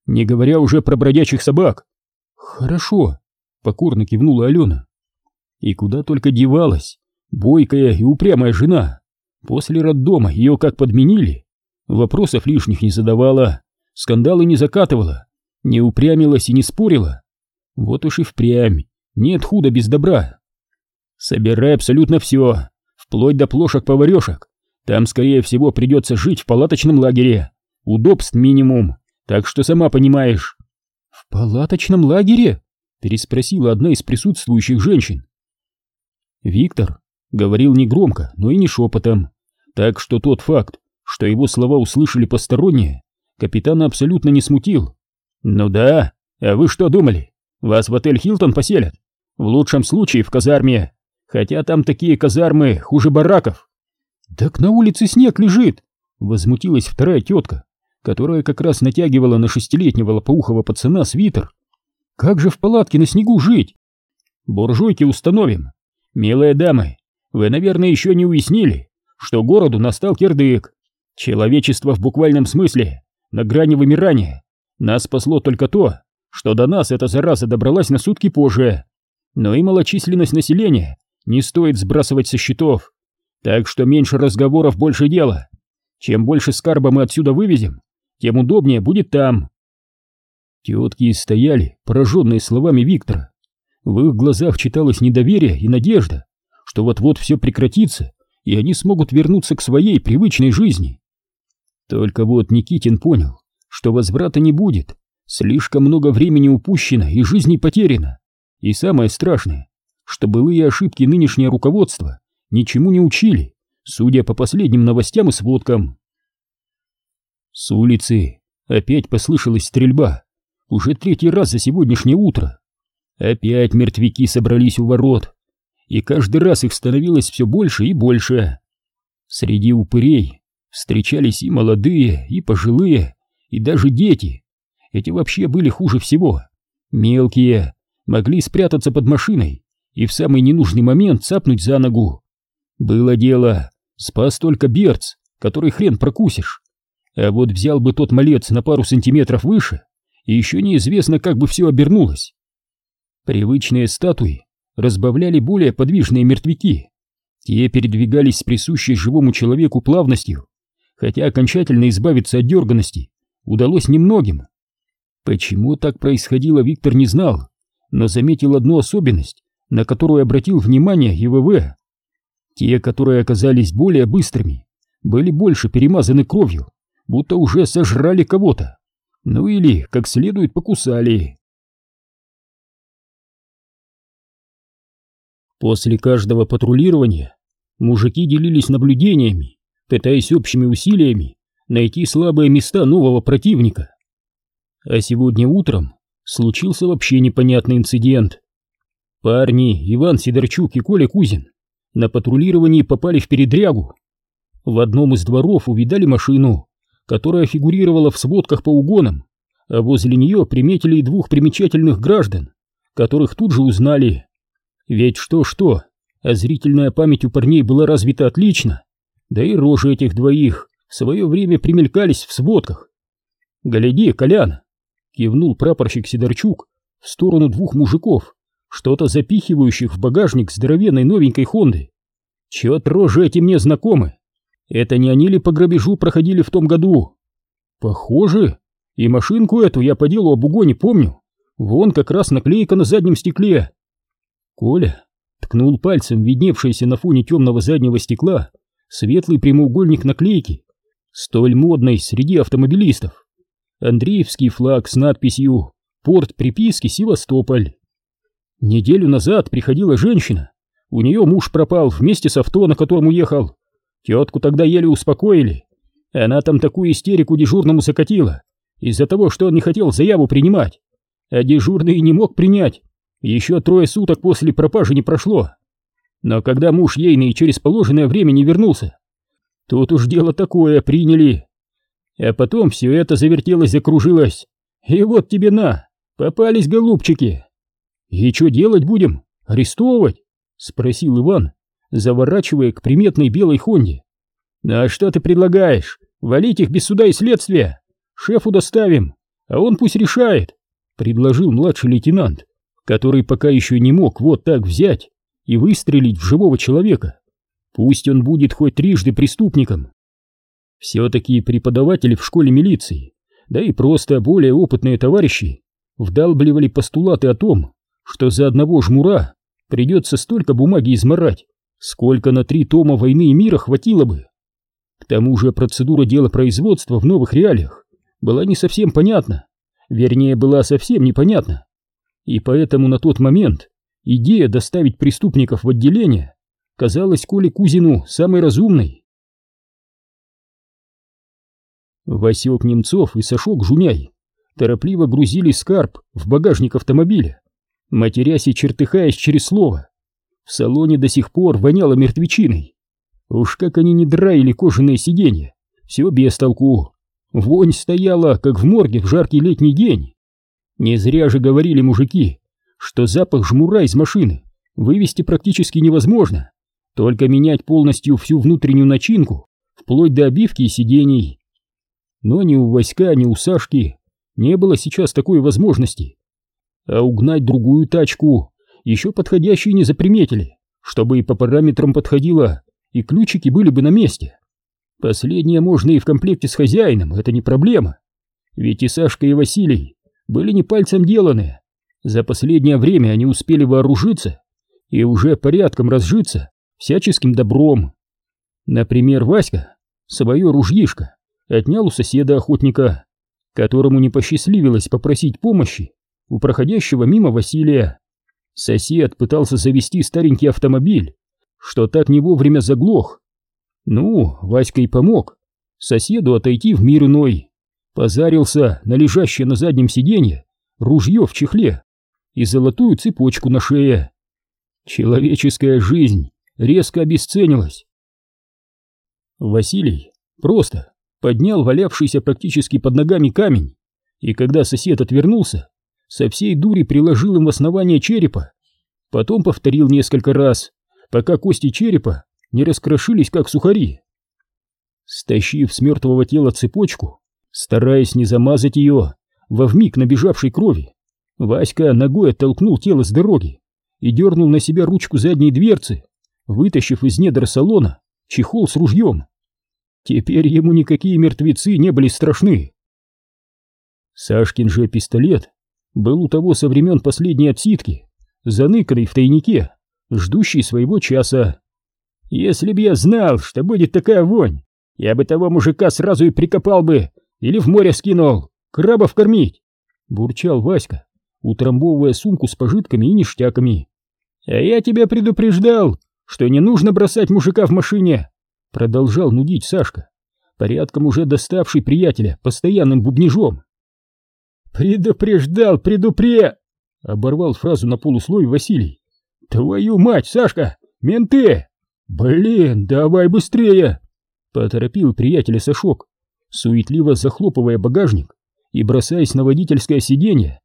не говоря уже про бродячих собак. Хорошо, покорно кивнула Алена. И куда только девалась бойкая и упрямая жена. После роддома ее как подменили. Вопросов лишних не задавала, скандалы не закатывала, не упрямилась и не спорила. Вот уж и впрямь, нет худа без добра. Собирай абсолютно все, вплоть до плошек-поварешек. Там, скорее всего, придется жить в палаточном лагере. Удобств минимум, так что сама понимаешь. В палаточном лагере? Переспросила одна из присутствующих женщин. Виктор говорил не громко, но и не шепотом, так что тот факт, что его слова услышали посторонние, капитана абсолютно не смутил. Ну да, а вы что думали? Вас в отель Хилтон поселят? В лучшем случае в казарме, хотя там такие казармы хуже бараков. Так на улице снег лежит, возмутилась вторая тетка, которая как раз натягивала на шестилетнего лопоухого пацана свитер. Как же в палатке на снегу жить? Буржуйки установим. Милые дамы, вы, наверное, еще не уяснили, что городу настал кирдык. Человечество в буквальном смысле на грани вымирания. Нас спасло только то, что до нас эта зараза добралась на сутки позже. Но и малочисленность населения не стоит сбрасывать со счетов. Так что меньше разговоров, больше дела. Чем больше скарба мы отсюда вывезем, тем удобнее будет там. Тетки стояли, пораженные словами Виктора. В их глазах читалось недоверие и надежда, что вот-вот все прекратится, и они смогут вернуться к своей привычной жизни. Только вот Никитин понял, что возврата не будет, слишком много времени упущено и жизней потеряно. И самое страшное, что былые ошибки нынешнее руководство ничему не учили, судя по последним новостям и сводкам. С улицы опять послышалась стрельба, уже третий раз за сегодняшнее утро. Опять мертвяки собрались у ворот, и каждый раз их становилось все больше и больше. Среди упырей встречались и молодые, и пожилые, и даже дети. Эти вообще были хуже всего. Мелкие могли спрятаться под машиной и в самый ненужный момент цапнуть за ногу. Было дело, спас только берц, который хрен прокусишь. А вот взял бы тот малец на пару сантиметров выше, и еще неизвестно, как бы все обернулось. Привычные статуи разбавляли более подвижные мертвяки. Те передвигались с присущей живому человеку плавностью, хотя окончательно избавиться от дерганности удалось немногим. Почему так происходило, Виктор не знал, но заметил одну особенность, на которую обратил внимание ЕВВ. Те, которые оказались более быстрыми, были больше перемазаны кровью, будто уже сожрали кого-то, ну или как следует покусали. После каждого патрулирования мужики делились наблюдениями, пытаясь общими усилиями найти слабые места нового противника. А сегодня утром случился вообще непонятный инцидент. Парни Иван Сидорчук и Коля Кузин на патрулировании попали в передрягу. В одном из дворов увидали машину, которая фигурировала в сводках по угонам, а возле нее приметили и двух примечательных граждан, которых тут же узнали. Ведь что-что, а зрительная память у парней была развита отлично, да и рожи этих двоих в свое время примелькались в сводках. «Гляди, Колян!» — кивнул прапорщик Сидорчук в сторону двух мужиков, что-то запихивающих в багажник здоровенной новенькой Хонды. «Чё-то рожи эти мне знакомы. Это не они ли по грабежу проходили в том году?» «Похоже. И машинку эту я по делу об угоне помню. Вон как раз наклейка на заднем стекле». Коля ткнул пальцем видневшийся на фоне темного заднего стекла светлый прямоугольник наклейки, столь модной среди автомобилистов. Андреевский флаг с надписью «Порт приписки Севастополь». Неделю назад приходила женщина, у нее муж пропал вместе с авто, на котором уехал. Тетку тогда еле успокоили. Она там такую истерику дежурному закатила из-за того, что он не хотел заяву принимать, а дежурный не мог принять. Еще трое суток после пропажи не прошло. Но когда муж ейный через положенное время не вернулся, тут уж дело такое приняли. А потом все это завертелось-закружилось. И вот тебе на, попались голубчики. И что делать будем? Арестовывать? Спросил Иван, заворачивая к приметной белой Хонде. А что ты предлагаешь? Валить их без суда и следствия? Шефу доставим. а он пусть решает, предложил младший лейтенант, который пока еще не мог вот так взять и выстрелить в живого человека. Пусть он будет хоть трижды преступником. Все-таки преподаватели в школе милиции, да и просто более опытные товарищи, вдалбливали постулаты о том, что за одного жмура придется столько бумаги измарать, сколько на три тома «Войны и мира» хватило бы. К тому же процедура делопроизводства в новых реалиях была не совсем понятна, вернее, была совсем непонятна. И поэтому на тот момент идея доставить преступников в отделение казалась Коле Кузину самой разумной. Васек Немцов и Сашок Жуняй торопливо грузили скарб в багажник автомобиля, матерясь и чертыхаясь через слово. В салоне до сих пор воняло мертвечиной. Уж как они не драили кожаные сиденья, все без толку. Вонь стояла, как в морге в жаркий летний день. Не зря же говорили мужики, что запах жмура из машины вывести практически невозможно, только менять полностью всю внутреннюю начинку, вплоть до обивки и сидений. Но ни у Васька, ни у Сашки не было сейчас такой возможности. А угнать другую тачку еще подходящие не заприметили, чтобы и по параметрам подходило, и ключики были бы на месте. Последнее можно и в комплекте с хозяином, это не проблема. Ведь и Сашка, и Василий были не пальцем деланы. За последнее время они успели вооружиться и уже порядком разжиться всяческим добром. Например, Васька свое ружьишко отнял у соседа-охотника, которому не посчастливилось попросить помощи у проходящего мимо Василия. Сосед пытался завести старенький автомобиль, что так не вовремя заглох. Ну, Васька и помог соседу отойти в мир иной, позарился на лежащее на заднем сиденье ружье в чехле и золотую цепочку на шее. Человеческая жизнь резко обесценилась. Василий просто поднял валявшийся практически под ногами камень, и когда сосед отвернулся, со всей дури приложил им в основание черепа. Потом повторил несколько раз, пока кости черепа не раскрошились, как сухари. Стащив с мертвого тела цепочку, стараясь не замазать ее во вмиг набежавшей крови, Васька ногой оттолкнул тело с дороги и дернул на себя ручку задней дверцы, вытащив из недр салона чехол с ружьем. Теперь ему никакие мертвецы не были страшны. Сашкин же пистолет был у того со времен последней отсидки, заныканный в тайнике, ждущий своего часа. «Если б я знал, что будет такая вонь, я бы того мужика сразу и прикопал бы или в море скинул, крабов кормить!» — бурчал Васька, утрамбовывая сумку с пожитками и ништяками. «А я тебя предупреждал, что не нужно бросать мужика в машине!» — продолжал нудить Сашка, порядком уже доставший приятеля постоянным бубнижом. «Предупреждал, предупре!» — оборвал фразу на полуслове Василий. «Твою мать, Сашка! Менты! Блин, давай быстрее!» — поторопил приятеля Сашок, суетливо захлопывая багажник и бросаясь на водительское сиденье.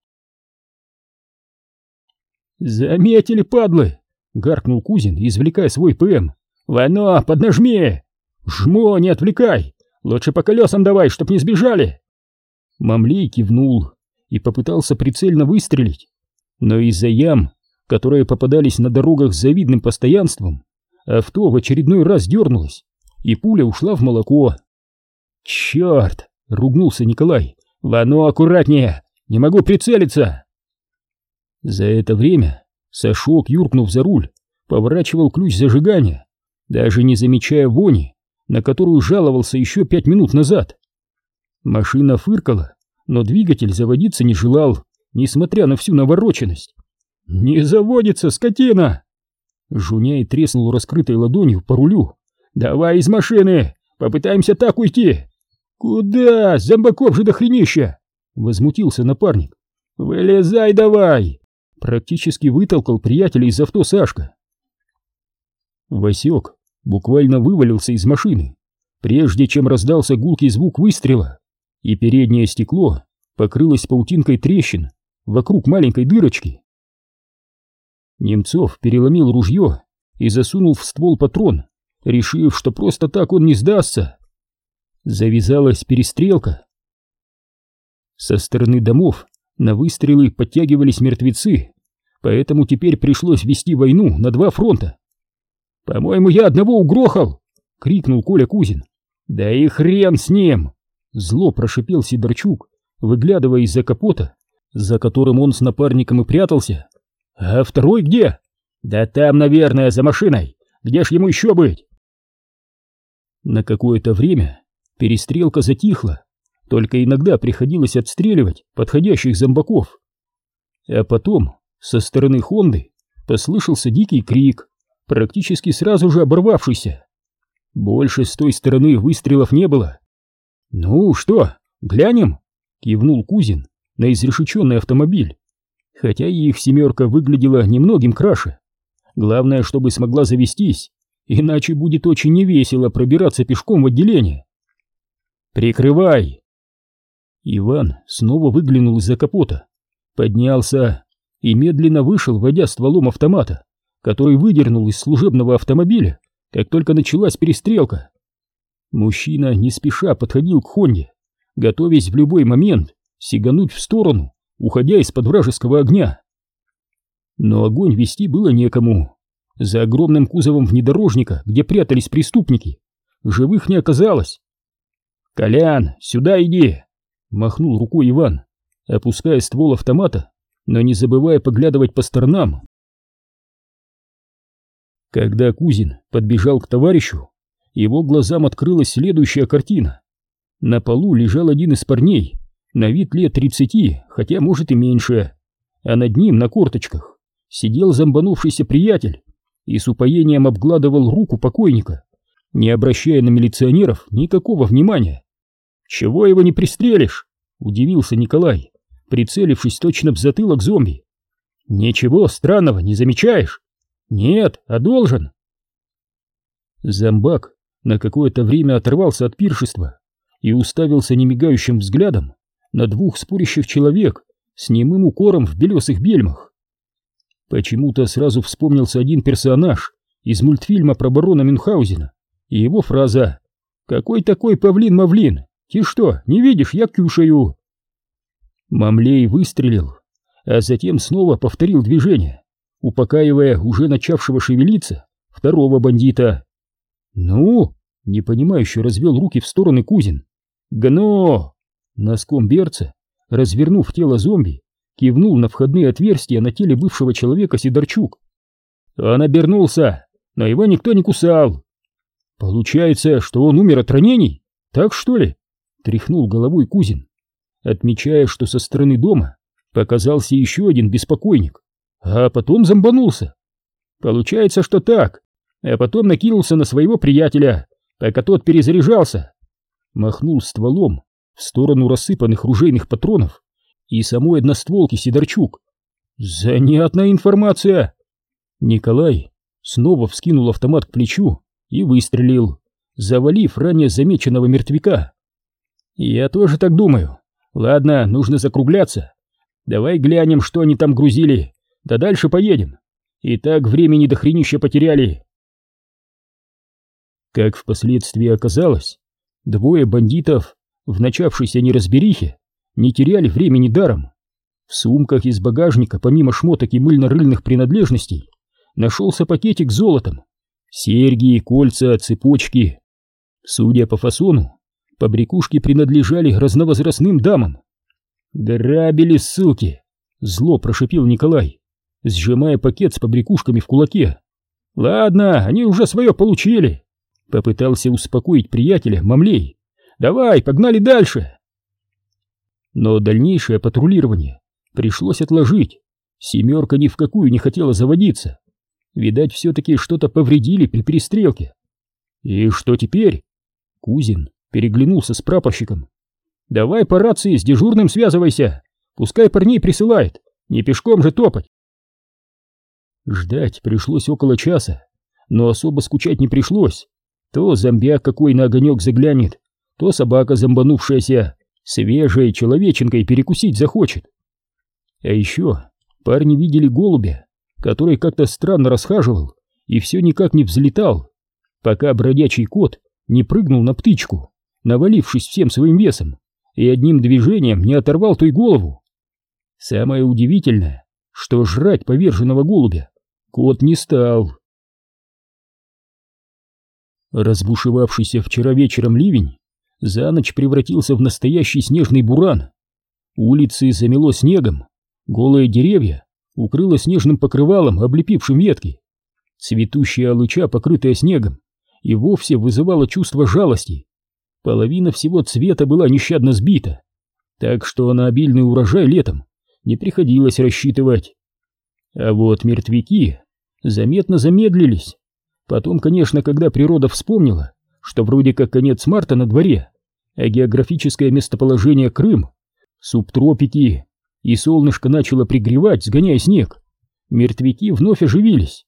«Заметили, падлы!» — гаркнул Кузин, извлекая свой ПМ. «Вано, поднажми! Жмо, не отвлекай! Лучше по колесам давай, чтоб не сбежали!» Мамлей кивнул и попытался прицельно выстрелить, но из-за ям, которые попадались на дорогах с завидным постоянством, авто в очередной раз дернулось, и пуля ушла в молоко. «Черт!» — ругнулся Николай. «Вано, аккуратнее! Не могу прицелиться!» За это время Сашок, юркнув за руль, поворачивал ключ зажигания, даже не замечая вони, на которую жаловался еще пять минут назад. Машина фыркала, но двигатель заводиться не желал, несмотря на всю навороченность. «Не заводится, скотина!» Жуняй треснул раскрытой ладонью по рулю. «Давай из машины! Попытаемся так уйти!» «Куда? Зомбаков же до хренища!» — возмутился напарник. «Вылезай давай!» — практически вытолкал приятеля из авто Сашка. Васек буквально вывалился из машины, прежде чем раздался гулкий звук выстрела, и переднее стекло покрылось паутинкой трещин вокруг маленькой дырочки. Немцов переломил ружье и засунул в ствол патрон, решив, что просто так он не сдастся. Завязалась перестрелка. Со стороны домов на выстрелы подтягивались мертвецы, поэтому теперь пришлось вести войну на два фронта. «По-моему, я одного угрохал!» — крикнул Коля Кузин. «Да и хрен с ним!» — зло прошипел Сидорчук, выглядывая из-за капота, за которым он с напарником и прятался. «А второй где?» «Да там, наверное, за машиной. Где ж ему еще быть?» На какое-то время перестрелка затихла, только иногда приходилось отстреливать подходящих зомбаков. А потом со стороны Хонды послышался дикий крик, практически сразу же оборвавшийся. Больше с той стороны выстрелов не было. «Ну что, глянем?» — кивнул Кузин на изрешеченный автомобиль, хотя и их семерка выглядела немногим краше. Главное, чтобы смогла завестись, иначе будет очень невесело пробираться пешком в отделение. «Прикрывай!» Иван снова выглянул из-за капота, поднялся и медленно вышел, водя стволом автомата, который выдернул из служебного автомобиля, как только началась перестрелка. Мужчина не спеша подходил к Хонде, готовясь в любой момент сигануть в сторону, уходя из-под вражеского огня. Но огонь вести было некому. За огромным кузовом внедорожника, где прятались преступники, живых не оказалось. «Колян, сюда иди!» — махнул рукой Иван, опуская ствол автомата, но не забывая поглядывать по сторонам. Когда Кузин подбежал к товарищу, его глазам открылась следующая картина. На полу лежал один из парней, на вид лет тридцати, хотя может и меньше, а над ним на корточках сидел зомбанувшийся приятель и с упоением обгладывал руку покойника, не обращая на милиционеров никакого внимания. «Чего его не пристрелишь?» — удивился Николай, прицелившись точно в затылок зомби. «Ничего странного не замечаешь?» «Нет, а должен». Зомбак на какое-то время оторвался от пиршества и уставился немигающим взглядом на двух спорящих человек с немым укором в белесых бельмах. Почему-то сразу вспомнился один персонаж из мультфильма про барона Мюнхгаузена и его фраза: «Какой такой павлин-мавлин? Ты что, не видишь, я кушаю?» Мамлей выстрелил, а затем снова повторил движение, упокаивая уже начавшего шевелиться второго бандита. «Ну?» — непонимающе развел руки в стороны Кузин. «Гно!» Носком берца, развернув тело зомби, кивнул на входные отверстия на теле бывшего человека Сидорчук. «Он обернулся, но его никто не кусал». «Получается, что он умер от ранений? Так что ли?» — тряхнул головой Кузин, отмечая, что со стороны дома показался еще один беспокойник, а потом зомбанулся. «Получается, что так, а потом накинулся на своего приятеля, пока тот перезаряжался». Махнул стволом в сторону рассыпанных ружейных патронов и самой одностволки Сидорчук. «Занятная информация!» Николай снова вскинул автомат к плечу и выстрелил, завалив ранее замеченного мертвяка. «Я тоже так думаю. Ладно, нужно закругляться. Давай глянем, что они там грузили, да дальше поедем. И так времени до хренища потеряли». Как впоследствии оказалось, двое бандитов в начавшейся неразберихе не теряли времени даром. В сумках из багажника, помимо шмоток и мыльно-рыльных принадлежностей, нашелся пакетик с золотом, серьги, кольца, цепочки. Судя по фасону, побрякушки принадлежали разновозрастным дамам. «Грабили, ссылки!» — зло прошипел Николай, сжимая пакет с побрякушками в кулаке. «Ладно, они уже свое получили!» — попытался успокоить приятеля Мамлей. «Давай, погнали дальше!» Но дальнейшее патрулирование пришлось отложить. Семерка ни в какую не хотела заводиться. Видать, все-таки что-то повредили при перестрелке. «И что теперь?» Кузин переглянулся с прапорщиком. «Давай по рации с дежурным связывайся. Пускай парней присылает. Не пешком же топать». Ждать пришлось около часа, но особо скучать не пришлось. То зомбяк какой на огонек заглянет, то собака зомбанувшаяся свежей человеченкой перекусить захочет. А еще парни видели голубя, который как-то странно расхаживал и все никак не взлетал, пока бродячий кот не прыгнул на птичку, навалившись всем своим весом, и одним движением не оторвал той голову. Самое удивительное, что жрать поверженного голубя кот не стал. Разбушевавшийся вчера вечером ливень за ночь превратился в настоящий снежный буран. Улицы замело снегом, голые деревья укрыло снежным покрывалом, облепившим ветки. Цветущая алыча, покрытая снегом, и вовсе вызывала чувство жалости. Половина всего цвета была нещадно сбита, так что на обильный урожай летом не приходилось рассчитывать. А вот мертвяки заметно замедлились. Потом, конечно, когда природа вспомнила, что вроде как конец марта на дворе, а географическое местоположение Крым, субтропики, и солнышко начало пригревать, сгоняя снег, мертвяки вновь оживились.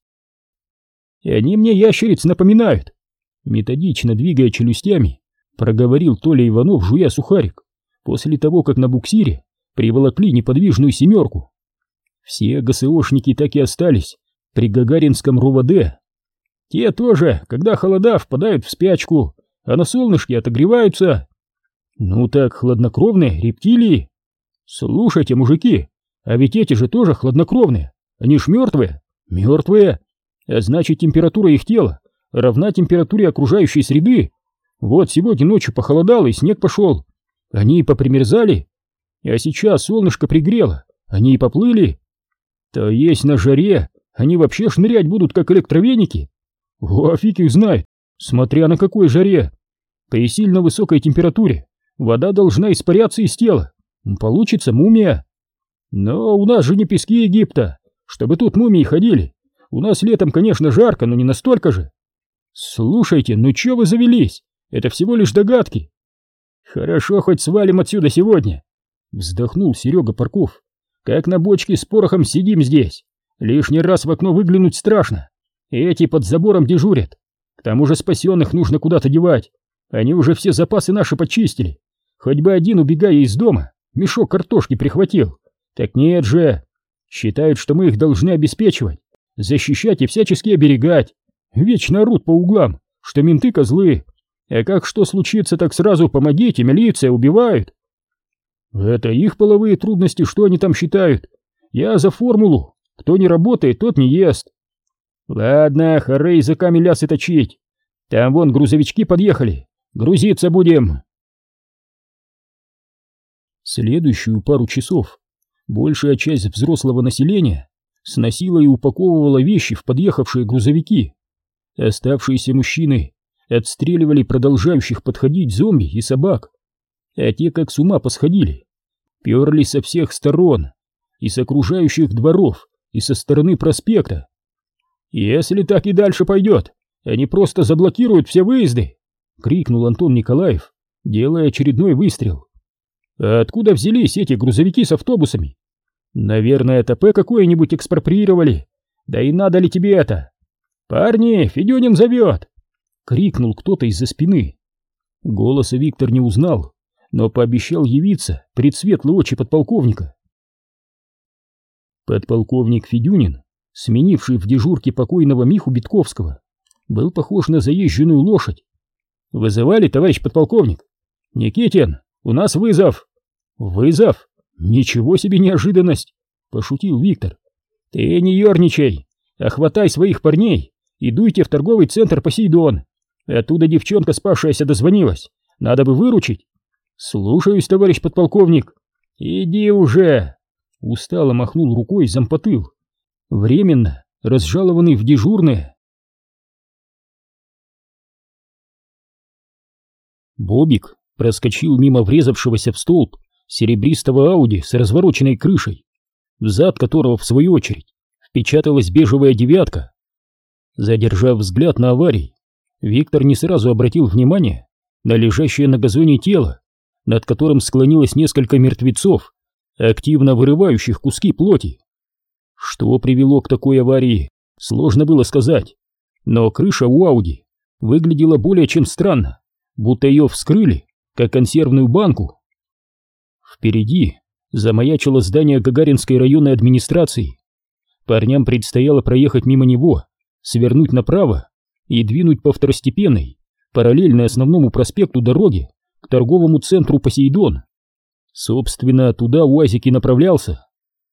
«И они мне ящериц напоминают», — методично двигая челюстями, проговорил Толя Иванов, жуя сухарик, после того, как на буксире приволокли неподвижную семерку. Все ГСОшники так и остались при Гагаринском РОВД. Те тоже, когда холода, впадают в спячку, а на солнышке отогреваются. Ну так, хладнокровные рептилии. Слушайте, мужики, а ведь эти же тоже хладнокровные, они ж мертвые, мертвые. А значит, температура их тела равна температуре окружающей среды. Вот сегодня ночью похолодало и снег пошел. Они и попримерзали. А сейчас солнышко пригрело, они и поплыли. То есть на жаре они вообще шнырять будут, как электровеники? О, фиг их знает, смотря на какой жаре. При сильно высокой температуре вода должна испаряться из тела. Получится мумия. Но у нас же не пески Египта, чтобы тут мумии ходили. У нас летом, конечно, жарко, но не настолько же. Слушайте, ну чё вы завелись? Это всего лишь догадки. Хорошо, хоть свалим отсюда сегодня. Вздохнул Серега Парков. Как на бочке с порохом сидим здесь. Лишний раз в окно выглянуть страшно. Эти под забором дежурят. К тому же спасенных нужно куда-то девать. Они уже все запасы наши почистили. Хоть бы один, убегая из дома, мешок картошки прихватил. Так нет же. Считают, что мы их должны обеспечивать, защищать и всячески оберегать. Вечно орут по углам, что менты козлы. А как что случится, так сразу помогите, милиция, убивают. Это их половые трудности, что они там считают. Я за формулу. Кто не работает, тот не ест. Ладно, харе языками лясы точить. Там вон грузовички подъехали. Грузиться будем. Следующую пару часов большая часть взрослого населения сносила и упаковывала вещи в подъехавшие грузовики. Оставшиеся мужчины отстреливали продолжающих подходить зомби и собак, а те как с ума посходили, перли со всех сторон, и с окружающих дворов, и со стороны проспекта. «Если так и дальше пойдет, они просто заблокируют все выезды!» — крикнул Антон Николаев, делая очередной выстрел. «А откуда взялись эти грузовики с автобусами? Наверное, ТП какое-нибудь экспроприировали. Да и надо ли тебе это? Парни, Федюнин зовет!» — крикнул кто-то из-за спины. Голоса Виктор не узнал, но пообещал явиться пред светлые очи подполковника. Подполковник Федюнин, сменивший в дежурке покойного Миху Битковского, был похож на заезженную лошадь. «Вызывали, товарищ подполковник?» «Никитин, у нас вызов!» «Вызов? Ничего себе неожиданность!» — пошутил Виктор. «Ты не ерничай, а хватай своих парней и дуйте в торговый центр «Посейдон». Оттуда девчонка спасшаяся дозвонилась, надо бы выручить». «Слушаюсь, товарищ подполковник». «Иди уже!» — устало махнул рукой зампотыл, временно разжалованный в дежурные. Бобик проскочил мимо врезавшегося в столб серебристого Ауди с развороченной крышей, в зад которого, в свою очередь, впечаталась бежевая девятка. Задержав взгляд на аварии, Виктор не сразу обратил внимание на лежащее на газоне тело, над которым склонилось несколько мертвецов, активно вырывающих куски плоти. Что привело к такой аварии, сложно было сказать, но крыша у Ауди выглядела более чем странно, будто ее вскрыли, как консервную банку. Впереди замаячило здание Гагаринской районной администрации. Парням предстояло проехать мимо него, свернуть направо и двинуть по второстепенной, параллельной основному проспекту дороги к торговому центру «Посейдон». Собственно, туда УАЗик и направлялся.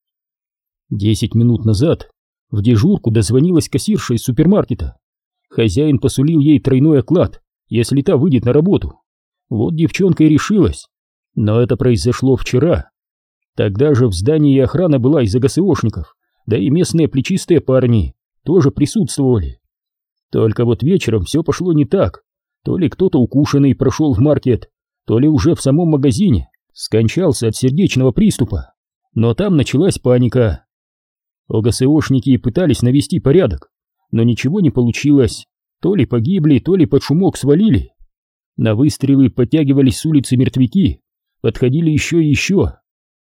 Десять минут назад в дежурку дозвонилась кассирша из супермаркета. Хозяин посулил ей тройной оклад, если та выйдет на работу. Вот девчонка и решилась. Но это произошло вчера. Тогда же в здании охрана была из АГСОшников, да и местные плечистые парни тоже присутствовали. Только вот вечером все пошло не так. То ли кто-то укушенный прошел в маркет, то ли уже в самом магазине скончался от сердечного приступа. Но там началась паника. ОГСОшники пытались навести порядок, но ничего не получилось. То ли погибли, то ли под шумок свалили. На выстрелы подтягивались с улицы мертвяки, подходили еще и еще.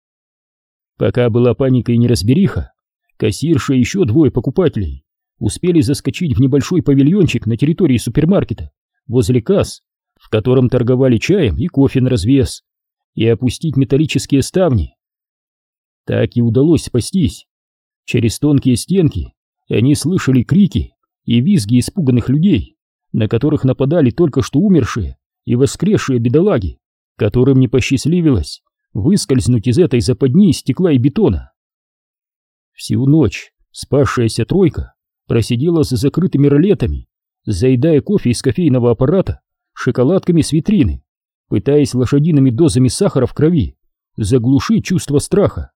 Пока была паника и неразбериха, кассирша и еще двое покупателей успели заскочить в небольшой павильончик на территории супермаркета, возле касс, в котором торговали чаем и кофе на развес, и опустить металлические ставни. Так и удалось спастись. Через тонкие стенки они слышали крики и визги испуганных людей, на которых нападали только что умершие и воскресшие бедолаги, которым не посчастливилось выскользнуть из этой западни из стекла и бетона. Всю ночь спасшаяся тройка просидела за закрытыми ролетами, заедая кофе из кофейного аппарата шоколадками с витрины, пытаясь лошадиными дозами сахара в крови заглушить чувство страха.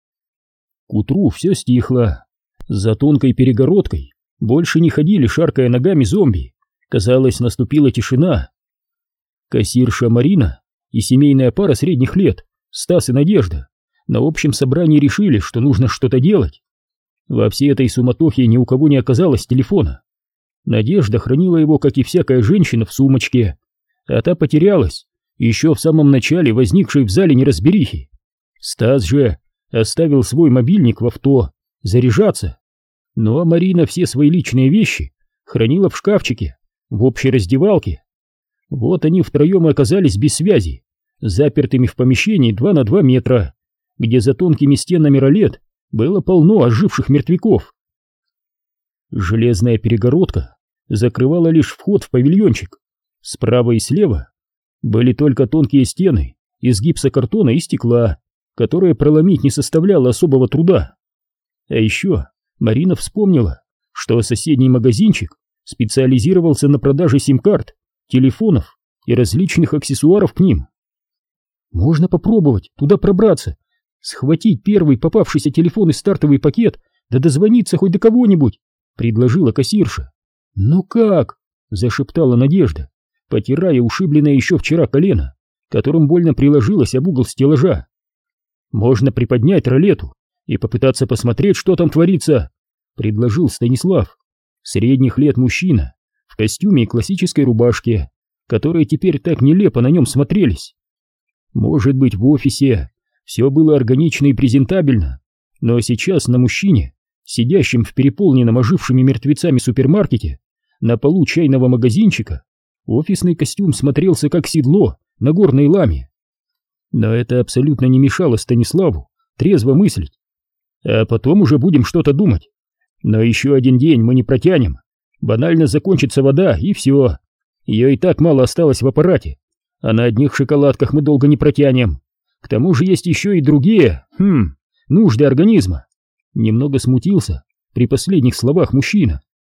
К утру все стихло. За тонкой перегородкой больше не ходили, шаркая ногами, зомби. Казалось, наступила тишина. Кассирша Марина и семейная пара средних лет, Стас и Надежда, на общем собрании решили, что нужно что-то делать. Во всей этой суматохе ни у кого не оказалось телефона. Надежда хранила его, как и всякая женщина, в сумочке, а та потерялась еще в самом начале возникшей в зале неразберихи. Стас же оставил свой мобильник в авто заряжаться. Ну а Марина все свои личные вещи хранила в шкафчике, в общей раздевалке. Вот они втроем оказались без связи, запертыми в помещении два на два метра, где за тонкими стенами ролет было полно оживших мертвяков. Железная перегородка закрывала лишь вход в павильончик. Справа и слева были только тонкие стены из гипсокартона и стекла, которое проломить не составляло особого труда. А еще Марина вспомнила, что соседний магазинчик специализировался на продаже сим-карт, телефонов и различных аксессуаров к ним. Можно попробовать туда пробраться, схватить первый попавшийся телефон и стартовый пакет, да дозвониться хоть до кого-нибудь, предложила кассирша. Ну как? Зашептала Надежда, потирая ушибленное еще вчера колено, которым больно приложилась об угол стеллажа. Можно приподнять ролету и попытаться посмотреть, что там творится, предложил Станислав, средних лет мужчина, в костюме и классической рубашке, которые теперь так нелепо на нем смотрелись. Может быть, в офисе все было органично и презентабельно, но сейчас на мужчине, сидящем в переполненном ожившими мертвецами супермаркете, на полу чайного магазинчика, офисный костюм смотрелся как седло на горной ламе. Но это абсолютно не мешало Станиславу трезво мыслить. А потом уже будем что-то думать. Но еще один день мы не протянем. Банально закончится вода, и все. Ее и так мало осталось в аппарате. А на одних шоколадках мы долго не протянем. К тому же есть еще и другие, хм, нужды организма. Немного смутился при последних словах мужчина.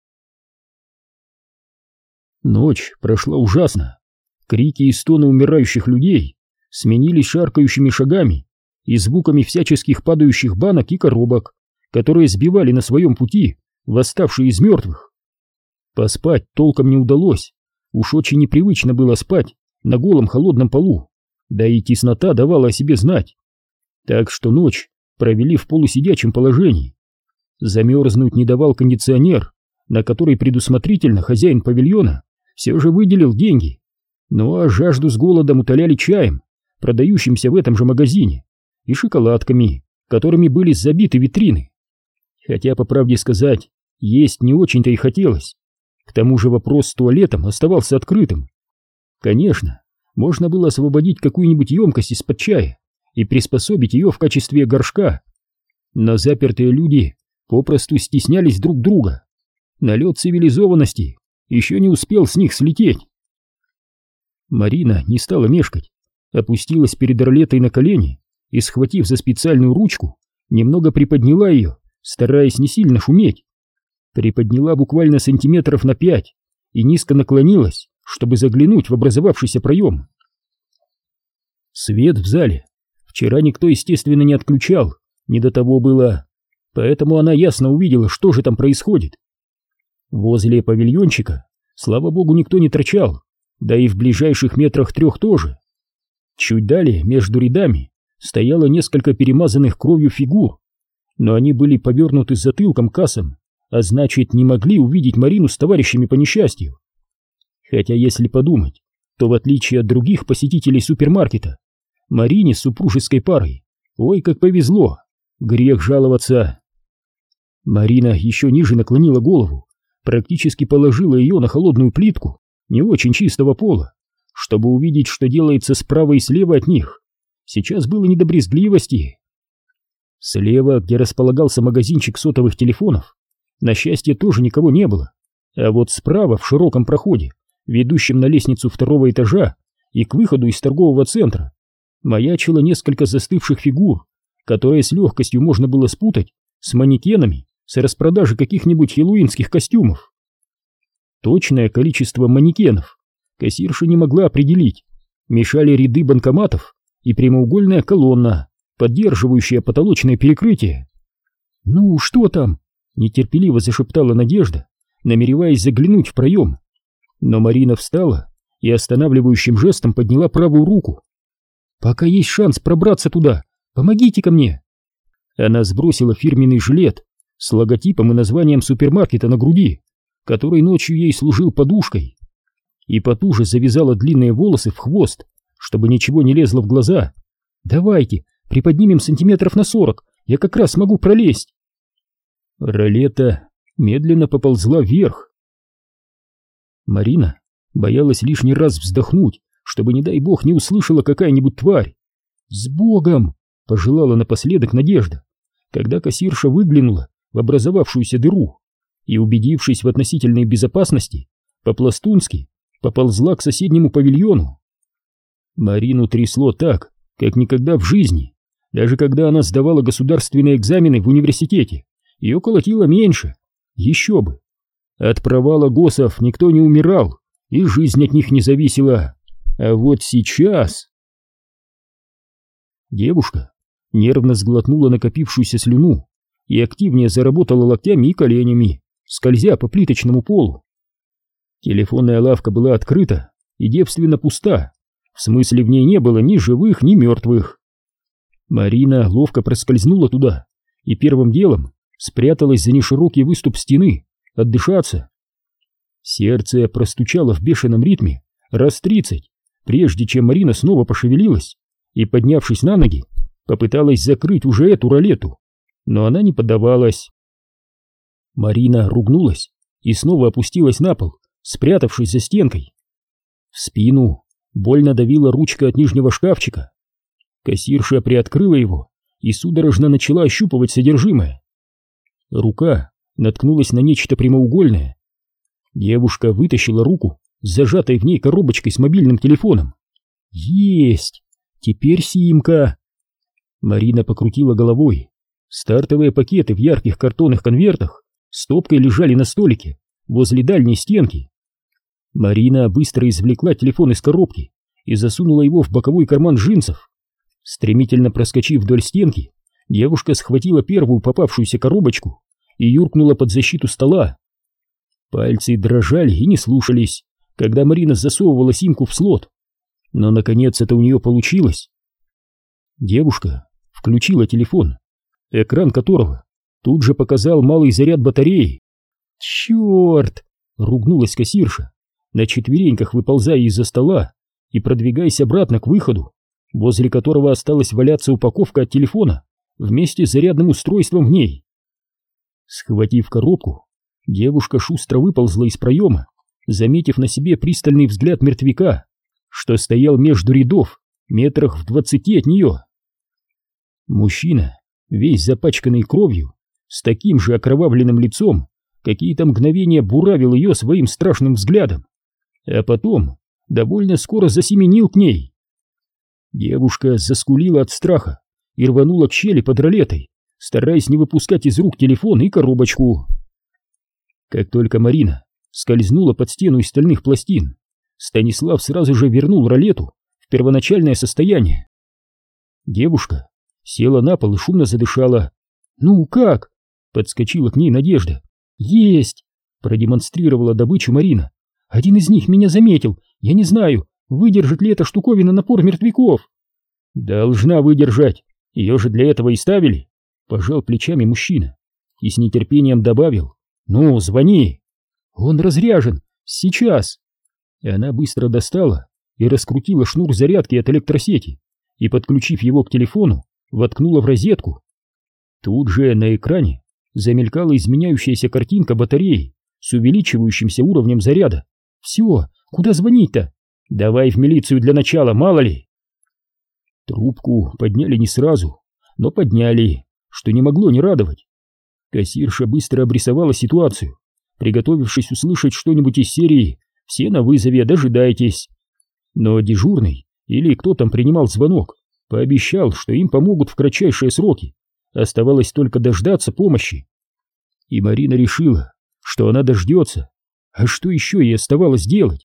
Ночь прошла ужасно. Крики и стоны умирающих людей сменились шаркающими шагами и звуками всяческих падающих банок и коробок, которые сбивали на своем пути восставшие из мертвых. Поспать толком не удалось, уж очень непривычно было спать на голом холодном полу, да и теснота давала о себе знать. Так что ночь провели в полусидячем положении. Замерзнуть не давал кондиционер, на который предусмотрительно хозяин павильона все же выделил деньги. Ну а жажду с голодом утоляли чаем, продающимся в этом же магазине, и шоколадками, которыми были забиты витрины. Хотя, по правде сказать, есть не очень-то и хотелось. К тому же вопрос с туалетом оставался открытым. Конечно, можно было освободить какую-нибудь емкость из-под чая и приспособить ее в качестве горшка, но запертые люди попросту стеснялись друг друга. Налет цивилизованности еще не успел с них слететь. Марина не стала мешкать. опустилась перед Орлетой на колени и, схватив за специальную ручку, немного приподняла ее, стараясь не сильно шуметь. Приподняла буквально сантиметров на пять и низко наклонилась, чтобы заглянуть в образовавшийся проем. Свет в зале вчера никто, естественно, не отключал, не до того было, поэтому она ясно увидела, что же там происходит. Возле павильончика, слава богу, никто не торчал, да и в ближайших метрах трех тоже. Чуть далее, между рядами, стояло несколько перемазанных кровью фигур, но они были повернуты затылком к кассам, а значит, не могли увидеть Марину с товарищами по несчастью. Хотя, если подумать, то в отличие от других посетителей супермаркета, Марине с супружеской парой, ой, как повезло, грех жаловаться. Марина еще ниже наклонила голову, практически положила ее на холодную плитку не очень чистого пола, чтобы увидеть, что делается справа и слева от них. Сейчас было не до брезгливости. Слева, где располагался магазинчик сотовых телефонов, на счастье тоже никого не было, а вот справа, в широком проходе, ведущем на лестницу второго этажа и к выходу из торгового центра, маячило несколько застывших фигур, которые с легкостью можно было спутать с манекенами с распродажи каких-нибудь хэллоуинских костюмов. Точное количество манекенов кассирша не могла определить, мешали ряды банкоматов и прямоугольная колонна, поддерживающая потолочное перекрытие. «Ну, что там?» — нетерпеливо зашептала Надежда, намереваясь заглянуть в проем. Но Марина встала и останавливающим жестом подняла правую руку. «Пока есть шанс пробраться туда, помогите ко мне!» Она сбросила фирменный жилет с логотипом и названием супермаркета на груди, который ночью ей служил подушкой, и потуже завязала длинные волосы в хвост, чтобы ничего не лезло в глаза. «Давайте, приподнимем сантиметров на сорок, я как раз смогу пролезть!» Ролета медленно поползла вверх. Марина боялась лишний раз вздохнуть, чтобы, не дай бог, не услышала какая-нибудь тварь. «С Богом!» — пожелала напоследок Надежда, когда кассирша выглянула в образовавшуюся дыру и, убедившись в относительной безопасности, по-пластунски поползла к соседнему павильону. Марину трясло так, как никогда в жизни. Даже когда она сдавала государственные экзамены в университете, ее колотило меньше. Еще бы! От провала ГОСов никто не умирал, и жизнь от них не зависела. А вот сейчас... Девушка нервно сглотнула накопившуюся слюну и активнее заработала локтями и коленями, скользя по плиточному полу. Телефонная лавка была открыта и девственно пуста, в смысле в ней не было ни живых, ни мертвых. Марина ловко проскользнула туда и первым делом спряталась за неширокий выступ стены, отдышаться. Сердце простучало в бешеном ритме раз тридцать, прежде чем Марина снова пошевелилась и, поднявшись на ноги, попыталась закрыть уже эту ролету, но она не поддавалась. Марина ругнулась и снова опустилась на пол, спрятавшись за стенкой. В спину больно давила ручка от нижнего шкафчика. Кассирша приоткрыла его и судорожно начала ощупывать содержимое. Рука наткнулась на нечто прямоугольное. Девушка вытащила руку с зажатой в ней коробочкой с мобильным телефоном. Есть! Теперь симка! Марина покрутила головой. Стартовые пакеты в ярких картонных конвертах стопкой лежали на столике возле дальней стенки. Марина быстро извлекла телефон из коробки и засунула его в боковой карман джинсов. Стремительно проскочив вдоль стенки, девушка схватила первую попавшуюся коробочку и юркнула под защиту стола. Пальцы дрожали и не слушались, когда Марина засовывала симку в слот. Но, наконец, это у нее получилось. Девушка включила телефон, экран которого тут же показал малый заряд батареи. «Черт!» — ругнулась кассирша, на четвереньках выползая из-за стола и продвигаясь обратно к выходу, возле которого осталась валяться упаковка от телефона вместе с зарядным устройством в ней. Схватив коробку, девушка шустро выползла из проема, заметив на себе пристальный взгляд мертвяка, что стоял между рядов, метрах в двадцати от нее. Мужчина, весь запачканный кровью, с таким же окровавленным лицом, какие-то мгновения буравил ее своим страшным взглядом, а потом довольно скоро засеменил к ней. Девушка заскулила от страха и рванула к щели под ролетой, стараясь не выпускать из рук телефон и коробочку. Как только Марина скользнула под стену из стальных пластин, Станислав сразу же вернул ролету в первоначальное состояние. Девушка села на пол и шумно задышала. «Ну как?» — подскочила к ней Надежда. «Есть!» — продемонстрировала добычу Марина. «Один из них меня заметил. Я не знаю, выдержит ли эта штуковина напор мертвяков». «Должна выдержать. Ее же для этого и ставили», — пожал плечами мужчина и с нетерпением добавил. «Ну, звони». «Он разряжен. Сейчас». И она быстро достала и раскрутила шнур зарядки от электросети и, подключив его к телефону, воткнула в розетку. Тут же на экране замелькала изменяющаяся картинка батареи с увеличивающимся уровнем заряда. «Все, куда звонить-то? Давай в милицию для начала, мало ли». Трубку подняли не сразу, но подняли, что не могло не радовать. Кассирша быстро обрисовала ситуацию, приготовившись услышать что-нибудь из серии «Все на вызове, дожидайтесь». Но дежурный, или кто там принимал звонок, пообещал, что им помогут в кратчайшие сроки. Оставалось только дождаться помощи. И Марина решила, что она дождется. А что еще ей оставалось делать?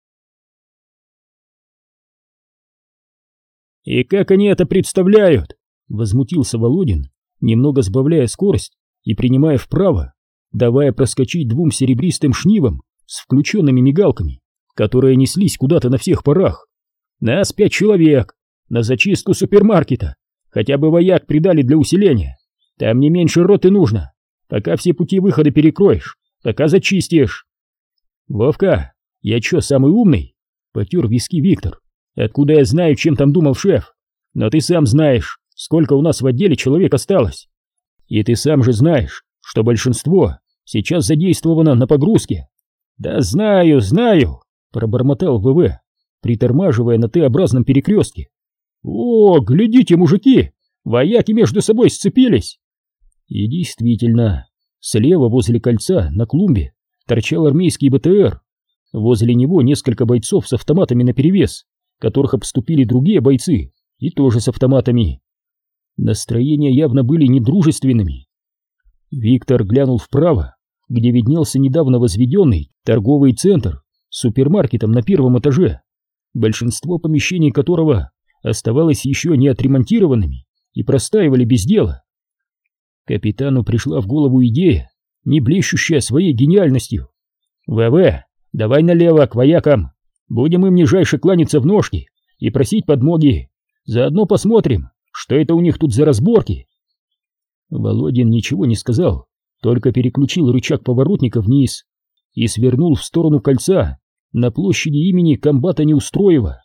«И как они это представляют?» — возмутился Володин, немного сбавляя скорость и принимая вправо, давая проскочить двум серебристым шнивам с включенными мигалками, которые неслись куда-то на всех парах. «Нас пять человек, на зачистку супермаркета, хотя бы вояк придали для усиления. Там не меньше роты нужно, пока все пути выхода перекроешь, пока зачистишь». «Вовка, я чё, самый умный?» — потер виски Виктор. «Откуда я знаю, чем там думал шеф? Но ты сам знаешь, сколько у нас в отделе человек осталось. И ты сам же знаешь, что большинство сейчас задействовано на погрузке». «Да знаю, знаю», — пробормотал ВВ, притормаживая на Т-образном перекрестке. «О, глядите, мужики, вояки между собой сцепились!» И действительно, слева возле кольца на клумбе торчал армейский БТР. Возле него несколько бойцов с автоматами наперевес, которых обступили другие бойцы, и тоже с автоматами. Настроения явно были недружественными. Виктор глянул вправо, где виднелся недавно возведенный торговый центр с супермаркетом на первом этаже, большинство помещений которого оставалось еще не отремонтированными и простаивали без дела. Капитану пришла в голову идея, не блещущая своей гениальностью. «ВВ, давай налево, к воякам, будем им нижайше кланяться в ножки и просить подмоги, заодно посмотрим, что это у них тут за разборки». Володин ничего не сказал, только переключил рычаг поворотника вниз и свернул в сторону кольца на площади имени комбата Неустроева.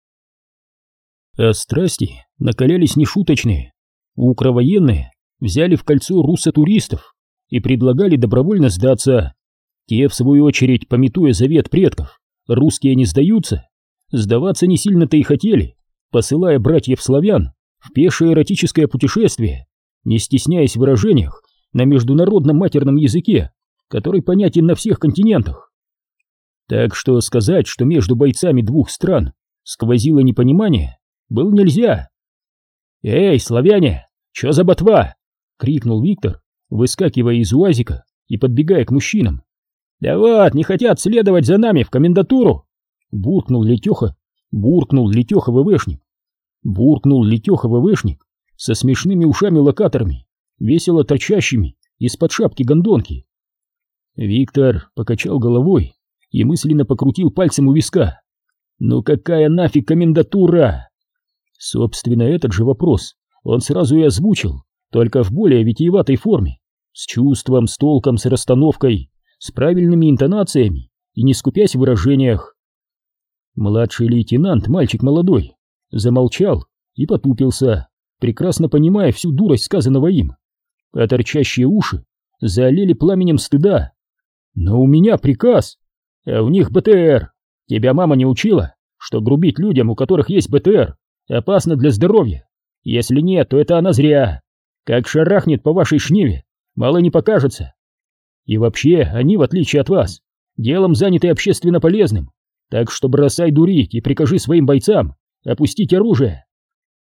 А страсти накалялись нешуточные. Укровоенные взяли в кольцо руссо-туристов и предлагали добровольно сдаться. Те, в свою очередь, памятуя завет предков, русские не сдаются, сдаваться не сильно-то и хотели, посылая братьев-славян в пешее эротическое путешествие, не стесняясь в выражениях на международном матерном языке, который понятен на всех континентах. Так что сказать, что между бойцами двух стран сквозило непонимание, было нельзя. «Эй, славяне, чё за ботва?» — крикнул Виктор, выскакивая из УАЗика и подбегая к мужчинам. «Да вот, не хотят следовать за нами в комендатуру!» Буркнул Летеха, буркнул Летеха ВВшник. Буркнул Летеха ВВшник со смешными ушами-локаторами, весело торчащими из-под шапки гондонки. Виктор покачал головой и мысленно покрутил пальцем у виска. «Ну какая нафиг комендатура?» Собственно, этот же вопрос он сразу и озвучил, только в более витиеватой форме, с чувством, с толком, с расстановкой, с правильными интонациями и не скупясь в выражениях. Младший лейтенант, мальчик молодой, замолчал и потупился, прекрасно понимая всю дурость сказанного им, а торчащие уши заолели пламенем стыда. «Но у меня приказ, а у них БТР. Тебя мама не учила, что грубить людям, у которых есть БТР, опасно для здоровья? Если нет, то это она зря. Как шарахнет по вашей шниве, мало не покажется. И вообще, они, в отличие от вас, делом заняты общественно полезным, так что бросай дурить и прикажи своим бойцам опустить оружие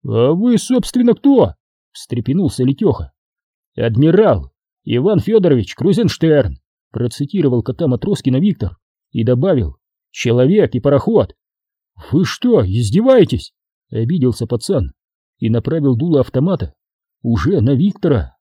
«А вы, собственно, кто?» — встрепенулся Летеха. «Адмирал Иван Федорович Крузенштерн», — процитировал кота Матроскина Виктор и добавил: «человек и пароход». «Вы что, издеваетесь?» — обиделся пацан и направил дуло автомата уже на Виктора.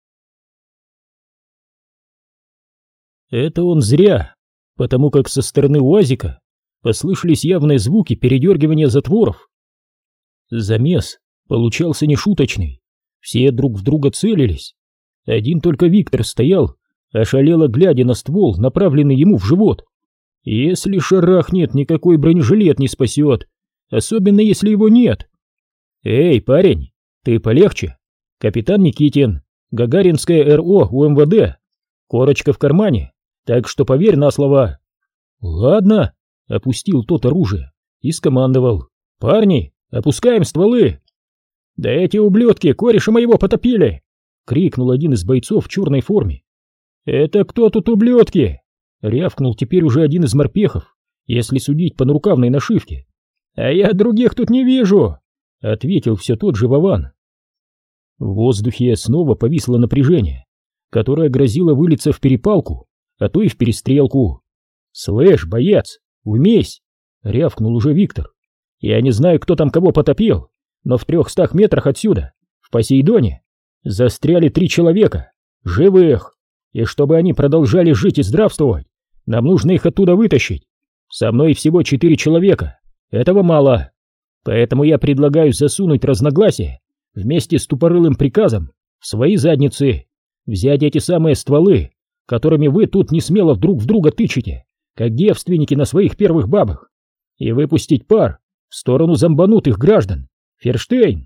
Это он зря, потому как со стороны УАЗика послышались явные звуки передергивания затворов. Замес получался нешуточный, все друг в друга целились. Один только Виктор стоял, ошалело глядя на ствол, направленный ему в живот. Если шарахнет, никакой бронежилет не спасет, особенно если его нет. «Эй, парень, ты полегче. Капитан Никитин, Гагаринская эр о УМВД. Корочка в кармане, так что поверь на слово». «Ладно», — опустил тот оружие и скомандовал: «Парни, опускаем стволы!» «Да эти ублюдки кореша моего потопили!» — крикнул один из бойцов в черной форме. «Это кто тут ублюдки?» — рявкнул теперь уже один из морпехов, если судить по нарукавной нашивке. «А я других тут не вижу!» — ответил все тот же Вован. В воздухе снова повисло напряжение, которое грозило вылиться в перепалку, а то и в перестрелку. «Слышь, боец, умейся!» — рявкнул уже Виктор. «Я не знаю, кто там кого потопил, но в трехстах метрах отсюда, в Посейдоне, застряли три человека, живых, и чтобы они продолжали жить и здравствовать, нам нужно их оттуда вытащить. Со мной всего четыре человека, этого мало, поэтому я предлагаю засунуть разногласия вместе с тупорылым приказом в свои задницы, взять эти самые стволы, которыми вы тут несмело друг в друга тычете, как девственники на своих первых бабах, и выпустить пар в сторону зомбанутых граждан. Ферштейн!»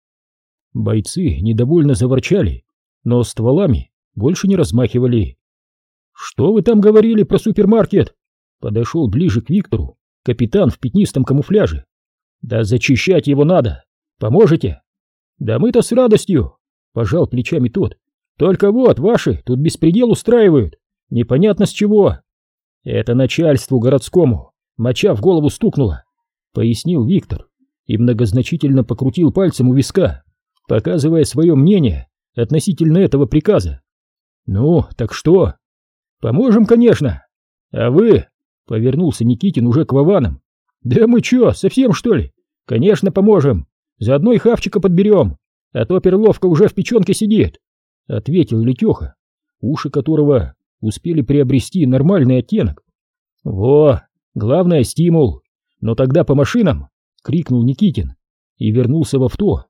Бойцы недовольно заворчали, но стволами больше не размахивали. «Что вы там говорили про супермаркет?» Подошел ближе к Виктору капитан в пятнистом камуфляже. «Да зачищать его надо. Поможете?» «Да мы-то с радостью!» Пожал плечами тот. «Только вот ваши тут беспредел устраивают. Непонятно с чего». «Это начальству городскому моча в голову стукнула», пояснил Виктор и многозначительно покрутил пальцем у виска, показывая свое мнение относительно этого приказа. «Ну, так что?» «Поможем, конечно. А вы?» — повернулся Никитин уже к Вованам. «Да мы чё, совсем что ли? Конечно, поможем. Заодно и хавчика подберем, а то перловка уже в печенке сидит», — ответил Летеха, уши которого успели приобрести нормальный оттенок. «Во, главное — стимул. Но тогда по машинам!» — крикнул Никитин и вернулся в авто.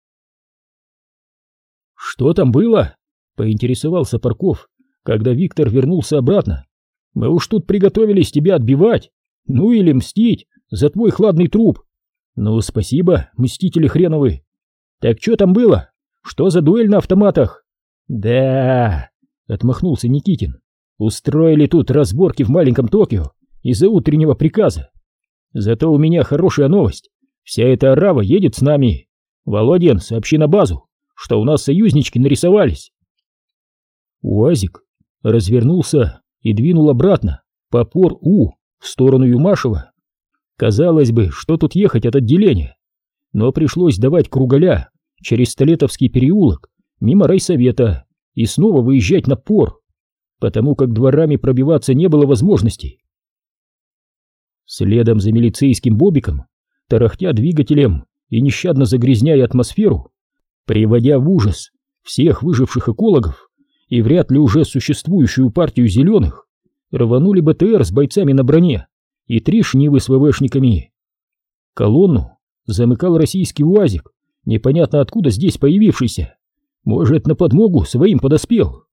«Что там было?» — поинтересовался Парков, когда Виктор вернулся обратно. «Мы уж тут приготовились тебя отбивать, ну или мстить за твой хладный труп. Ну, спасибо, мстители хреновы. Так что там было? Что за дуэль на автоматах?» «Да...» — отмахнулся Никитин. «Устроили тут разборки в маленьком Токио из-за утреннего приказа. Зато у меня хорошая новость. Вся эта орава едет с нами. Володин, сообщи на базу, что у нас союзнички нарисовались». УАЗик развернулся и двинул обратно по Пор-У в сторону Юмашева. Казалось бы, что тут ехать от отделения, но пришлось давать кругаля через Столетовский переулок мимо райсовета и снова выезжать на Пор, потому как дворами пробиваться не было возможности. Следом за милицейским бобиком, тарахтя двигателем и нещадно загрязняя атмосферу, приводя в ужас всех выживших экологов и вряд ли уже существующую партию зеленых, рванули БТР с бойцами на броне и три шнивы с ВВшниками. Колонну замыкал российский УАЗик, непонятно откуда здесь появившийся, может, на подмогу своим подоспел.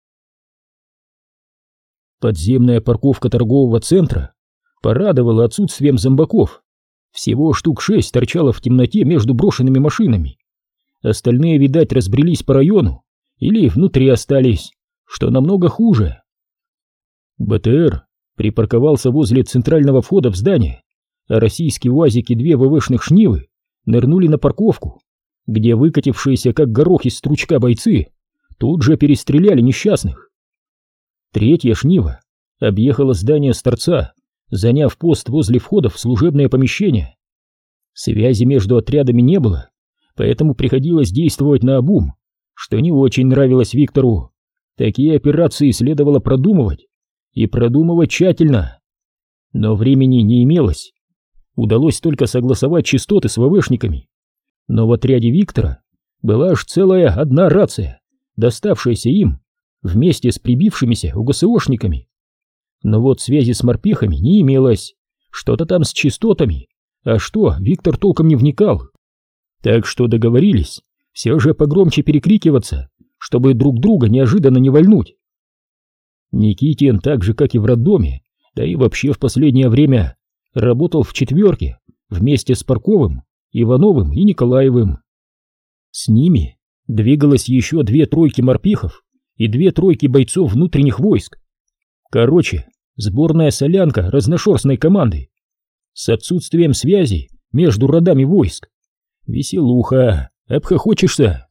Подземная парковка торгового центра порадовала отсутствием зомбаков. Всего штук шесть торчало в темноте между брошенными машинами. Остальные, видать, разбрелись по району или внутри остались, что намного хуже. БТР припарковался возле центрального входа в здание, а российские УАЗики две ВВшных шнивы нырнули на парковку, где выкатившиеся как горох из стручка бойцы тут же перестреляли несчастных. Третья шнива объехала здание с торца, заняв пост возле входа в служебное помещение. Связи между отрядами не было, поэтому приходилось действовать наобум, что не очень нравилось Виктору. Такие операции следовало продумывать, и продумывать тщательно. Но времени не имелось. Удалось только согласовать частоты с ВВшниками. Но в отряде Виктора была аж целая одна рация, доставшаяся им вместе с прибившимися УГСОшниками. Но вот связи с морпехами не имелось. Что-то там с частотами, а что, Виктор толком не вникал. Так что договорились все же погромче перекрикиваться, чтобы друг друга неожиданно не вальнуть. Никитин, так же как и в роддоме, да и вообще в последнее время, работал в четверке вместе с Парковым, Ивановым и Николаевым. С ними двигалось еще две тройки морпехов и две тройки бойцов внутренних войск. Короче, сборная солянка разношерстной команды с отсутствием связи между родами войск. Веселуха, обхохочешься.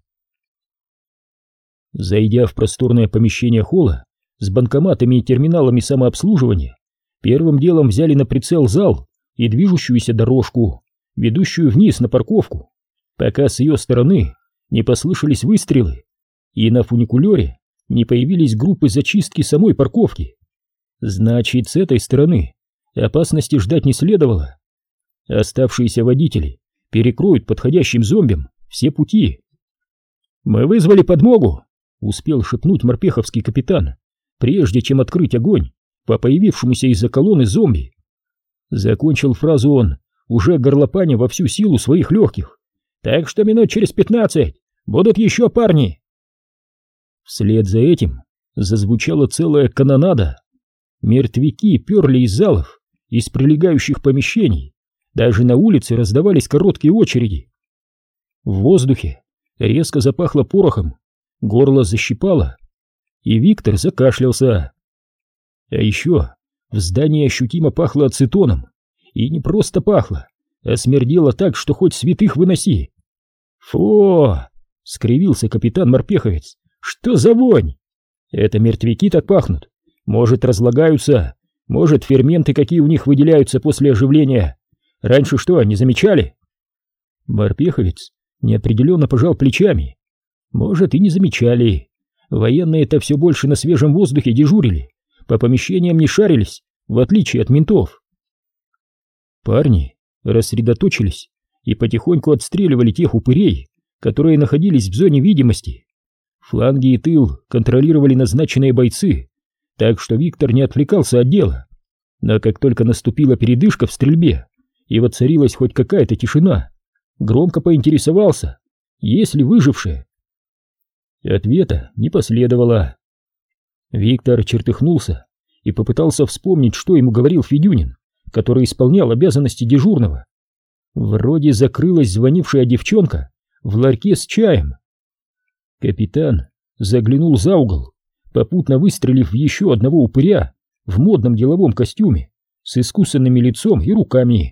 Зайдя в просторное помещение холла с банкоматами и терминалами самообслуживания, первым делом взяли на прицел зал и движущуюся дорожку, ведущую вниз на парковку, пока с ее стороны не послышались выстрелы и на фуникулере не появились группы зачистки самой парковки. Значит, с этой стороны опасности ждать не следовало. Оставшиеся водители перекроют подходящим зомбям все пути. «Мы вызвали подмогу», — успел шепнуть морпеховский капитан, прежде чем открыть огонь по появившемуся из-за колонны зомби. Закончил фразу он, уже горлопаня во всю силу своих легких. «Так что минут через пятнадцать будут еще парни». Вслед за этим зазвучала целая канонада. Мертвяки перли из залов, из прилегающих помещений, даже на улице раздавались короткие очереди. В воздухе резко запахло порохом, горло защипало, и Виктор закашлялся. А еще в здании ощутимо пахло ацетоном, и не просто пахло, а смердело так, что хоть святых выноси. «Фу!» — скривился капитан-морпеховец. «Что за вонь? Это мертвяки так пахнут. Может, разлагаются, может, ферменты какие у них выделяются после оживления. Раньше что, не замечали?» Морпеховец неопределенно пожал плечами. Может, и не замечали. Военные-то все больше на свежем воздухе дежурили, по помещениям не шарились, в отличие от ментов. Парни рассредоточились и потихоньку отстреливали тех упырей, которые находились в зоне видимости. Фланги и тыл контролировали назначенные бойцы, так что Виктор не отвлекался от дела. Но как только наступила передышка в стрельбе и воцарилась хоть какая-то тишина, громко поинтересовался, есть ли выжившие. Ответа не последовало. Виктор чертыхнулся и попытался вспомнить, что ему говорил Федюнин, который исполнял обязанности дежурного. Вроде закрылась звонившая девчонка в ларьке с чаем. Капитан заглянул за угол, попутно выстрелив в еще одного упыря в модном деловом костюме с искусанными лицом и руками.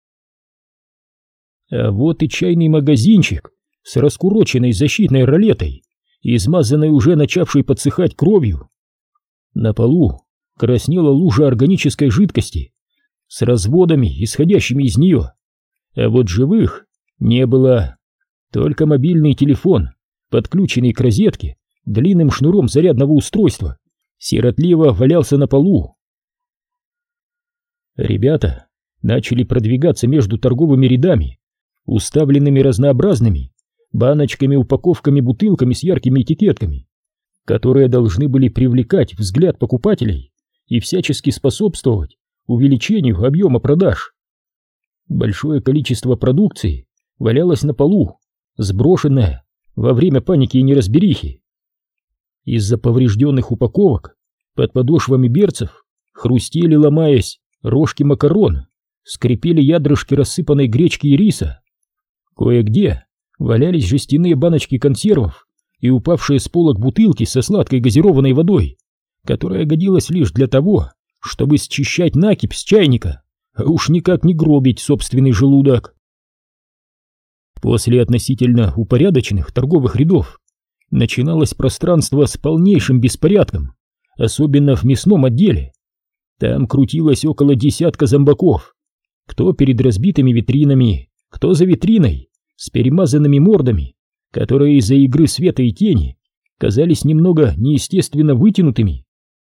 А вот и чайный магазинчик с раскуроченной защитной ролетой, измазанной уже начавшей подсыхать кровью. На полу краснела лужа органической жидкости с разводами, исходящими из нее. А вот живых не было, только мобильный телефон, подключенный к розетке длинным шнуром зарядного устройства, сиротливо валялся на полу. Ребята начали продвигаться между торговыми рядами, уставленными разнообразными баночками, упаковками, бутылками с яркими этикетками, которые должны были привлекать взгляд покупателей и всячески способствовать увеличению объема продаж. Большое количество продукции валялось на полу, сброшенное во время паники и неразберихи. Из-за поврежденных упаковок под подошвами берцев хрустели, ломаясь, рожки макарон, скрипели ядрышки рассыпанной гречки и риса. Кое-где валялись жестяные баночки консервов и упавшие с полок бутылки со сладкой газированной водой, которая годилась лишь для того, чтобы счищать накипь с чайника, а уж никак не гробить собственный желудок. После относительно упорядоченных торговых рядов начиналось пространство с полнейшим беспорядком, особенно в мясном отделе. Там крутилось около десятка зомбаков, кто перед разбитыми витринами, кто за витриной, с перемазанными мордами, которые из-за игры света и тени казались немного неестественно вытянутыми.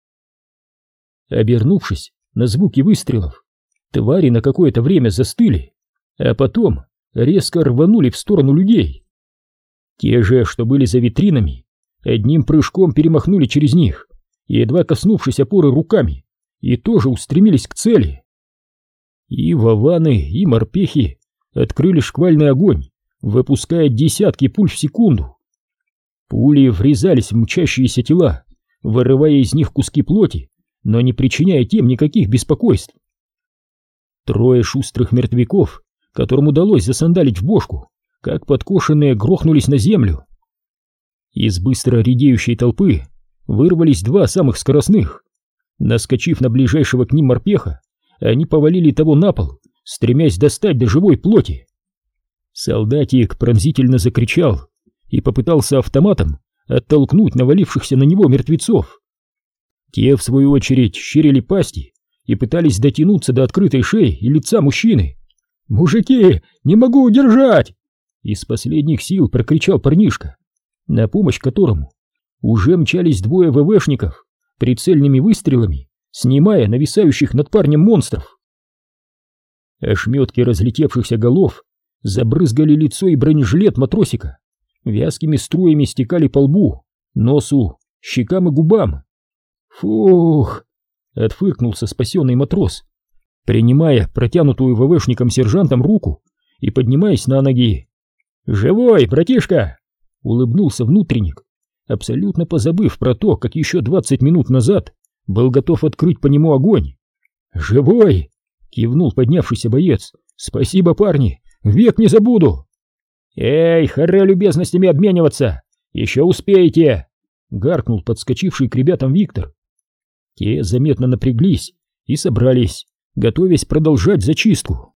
Обернувшись на звуки выстрелов, твари на какое-то время застыли, а потом резко рванули в сторону людей. Те же, что были за витринами, одним прыжком перемахнули через них, едва коснувшись опоры руками, и тоже устремились к цели. И вованы, и морпехи открыли шквальный огонь, выпуская десятки пуль в секунду. Пули врезались в мчащиеся тела, вырывая из них куски плоти, но не причиняя тем никаких беспокойств. Трое шустрых мертвяков, которым удалось засандалить в бошку, как подкошенные, грохнулись на землю. Из быстро редеющей толпы вырвались два самых скоростных. Наскочив на ближайшего к ним морпеха, они повалили того на пол, стремясь достать до живой плоти. Солдатик пронзительно закричал и попытался автоматом оттолкнуть навалившихся на него мертвецов. Те, в свою очередь, щерили пасти и пытались дотянуться до открытой шеи и лица мужчины. «Мужики, не могу удержать!» Из последних сил прокричал парнишка, на помощь которому уже мчались двое ВВшников прицельными выстрелами, снимая нависающих над парнем монстров. Ошметки разлетевшихся голов забрызгали лицо и бронежилет матросика, вязкими струями стекали по лбу, носу, щекам и губам. «Фух!» — отфыркнулся спасенный матрос, принимая протянутую ВВшником-сержантом руку и поднимаясь на ноги. «Живой, братишка!» — улыбнулся внутренник, абсолютно позабыв про то, как еще двадцать минут назад был готов открыть по нему огонь. «Живой!» — кивнул поднявшийся боец. «Спасибо, парни, век не забуду!» «Эй, харе любезностями обмениваться! Еще успеете!» — гаркнул подскочивший к ребятам Виктор. Те заметно напряглись и собрались, готовясь продолжать зачистку.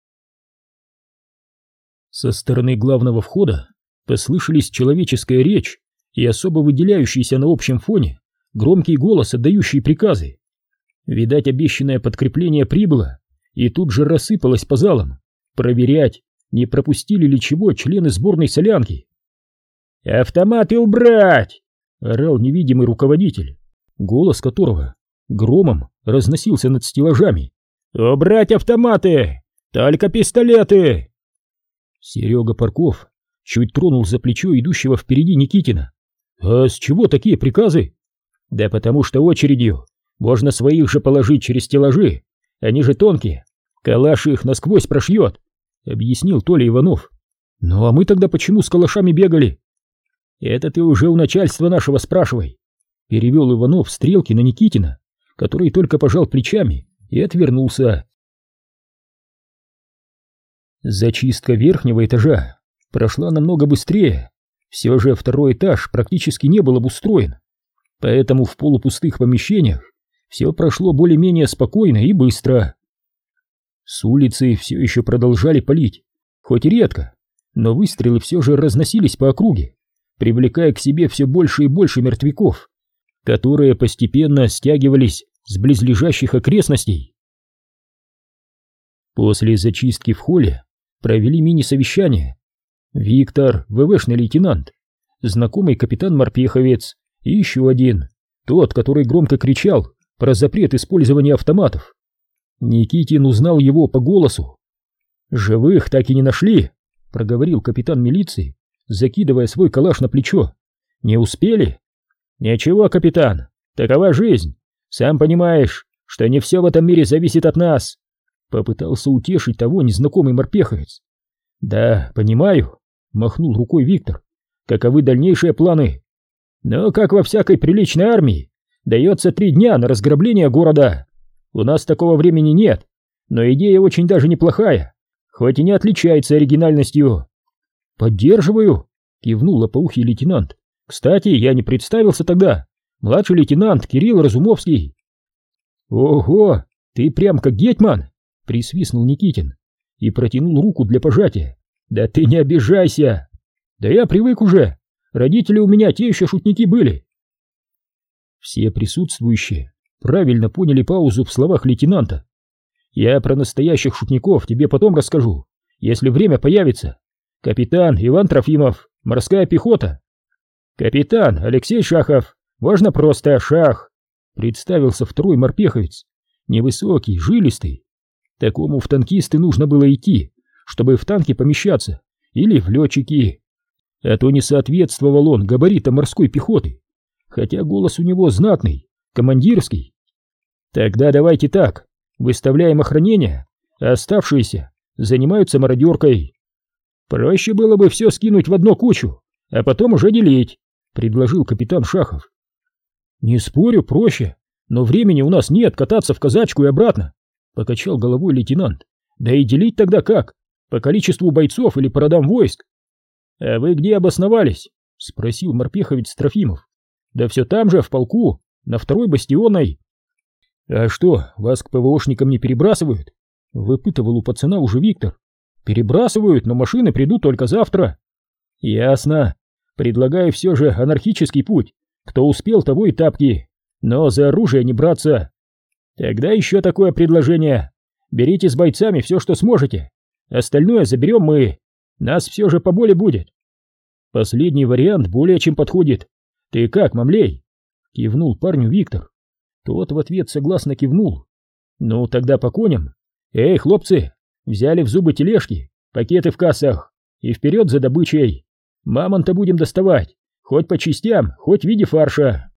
Со стороны главного входа послышались человеческая речь и особо выделяющийся на общем фоне громкий голос, отдающий приказы. Видать, обещанное подкрепление прибыло и тут же рассыпалось по залам, проверять, не пропустили ли чего члены сборной солянки. «Автоматы убрать!» — орал невидимый руководитель, голос которого громом разносился над стеллажами. «Убрать автоматы! Только пистолеты!» Серега Парков чуть тронул за плечо идущего впереди Никитина. «А с чего такие приказы?» «Да потому что очередью можно своих же положить через стеллажи, они же тонкие, калаш их насквозь прошьет», — объяснил Толя Иванов. «Ну а мы тогда почему с калашами бегали?» «Это ты уже у начальства нашего спрашивай», — перевел Иванов стрелки на Никитина, который только пожал плечами и отвернулся. Зачистка верхнего этажа прошла намного быстрее, все же второй этаж практически не был обустроен, поэтому в полупустых помещениях все прошло более-менее спокойно и быстро. С улицы все еще продолжали палить, хоть и редко, но выстрелы все же разносились по округе, привлекая к себе все больше и больше мертвяков, которые постепенно стягивались с близлежащих окрестностей. После зачистки в холле провели мини-совещание. Виктор, ВВшный лейтенант, знакомый капитан-морпеховец и еще один, тот, который громко кричал про запрет использования автоматов. Никитин узнал его по голосу. «Живых так и не нашли», — проговорил капитан милиции, закидывая свой калаш на плечо. «Не успели?» «Ничего, капитан, такова жизнь. Сам понимаешь, что не все в этом мире зависит от нас», — попытался утешить того незнакомый морпеховец. «Да, понимаю», — махнул рукой Виктор. «Каковы дальнейшие планы?» «Ну, как во всякой приличной армии, дается три дня на разграбление города. У нас такого времени нет, но идея очень даже неплохая, хоть и не отличается оригинальностью». «Поддерживаю», — кивнул лопоухий лейтенант. «Кстати, я не представился тогда. Младший лейтенант Кирилл Разумовский». «Ого, ты прям как гетман», — присвистнул Никитин и протянул руку для пожатия. «Да ты не обижайся! Да я привык уже, родители у меня те еще шутники были». Все присутствующие правильно поняли паузу в словах лейтенанта. «Я про настоящих шутников тебе потом расскажу, если время появится. Капитан Иван Трофимов, морская пехота. Капитан Алексей Шахов, можно просто Шах, представился второй морпеховец, невысокий, жилистый. Такому в танкисты нужно было идти, чтобы в танке помещаться, или в летчики. А то не соответствовал он габаритам морской пехоты, хотя голос у него знатный, командирский. Тогда давайте так, выставляем охранение, а оставшиеся занимаются мародеркой. Проще было бы все скинуть в одну кучу, а потом уже делить, предложил капитан Шахов. Не спорю, проще, но времени у нас нет кататься в казачку и обратно, покачал головой лейтенант. Да и делить тогда как? По количеству бойцов или по родам войск? А вы где обосновались? Спросил морпеховец Трофимов. Да все там же, в полку, на второй бастионной. А что, вас к ПВОшникам не перебрасывают? Выпытывал у пацана уже Виктор. Перебрасывают, но машины придут только завтра. Ясно. Предлагаю все же анархический путь. Кто успел, того и тапки. Но за оружие не браться. Тогда еще такое предложение. Берите с бойцами все, что сможете. Остальное заберем мы. Нас все же поболее будет. Последний вариант более чем подходит. Ты как, Мамлей? Кивнул парню Виктор. Тот в ответ согласно кивнул. Ну, тогда по коням. Эй, хлопцы, взяли в зубы тележки, пакеты в кассах и вперед за добычей. Мамонта будем доставать, хоть по частям, хоть в виде фарша.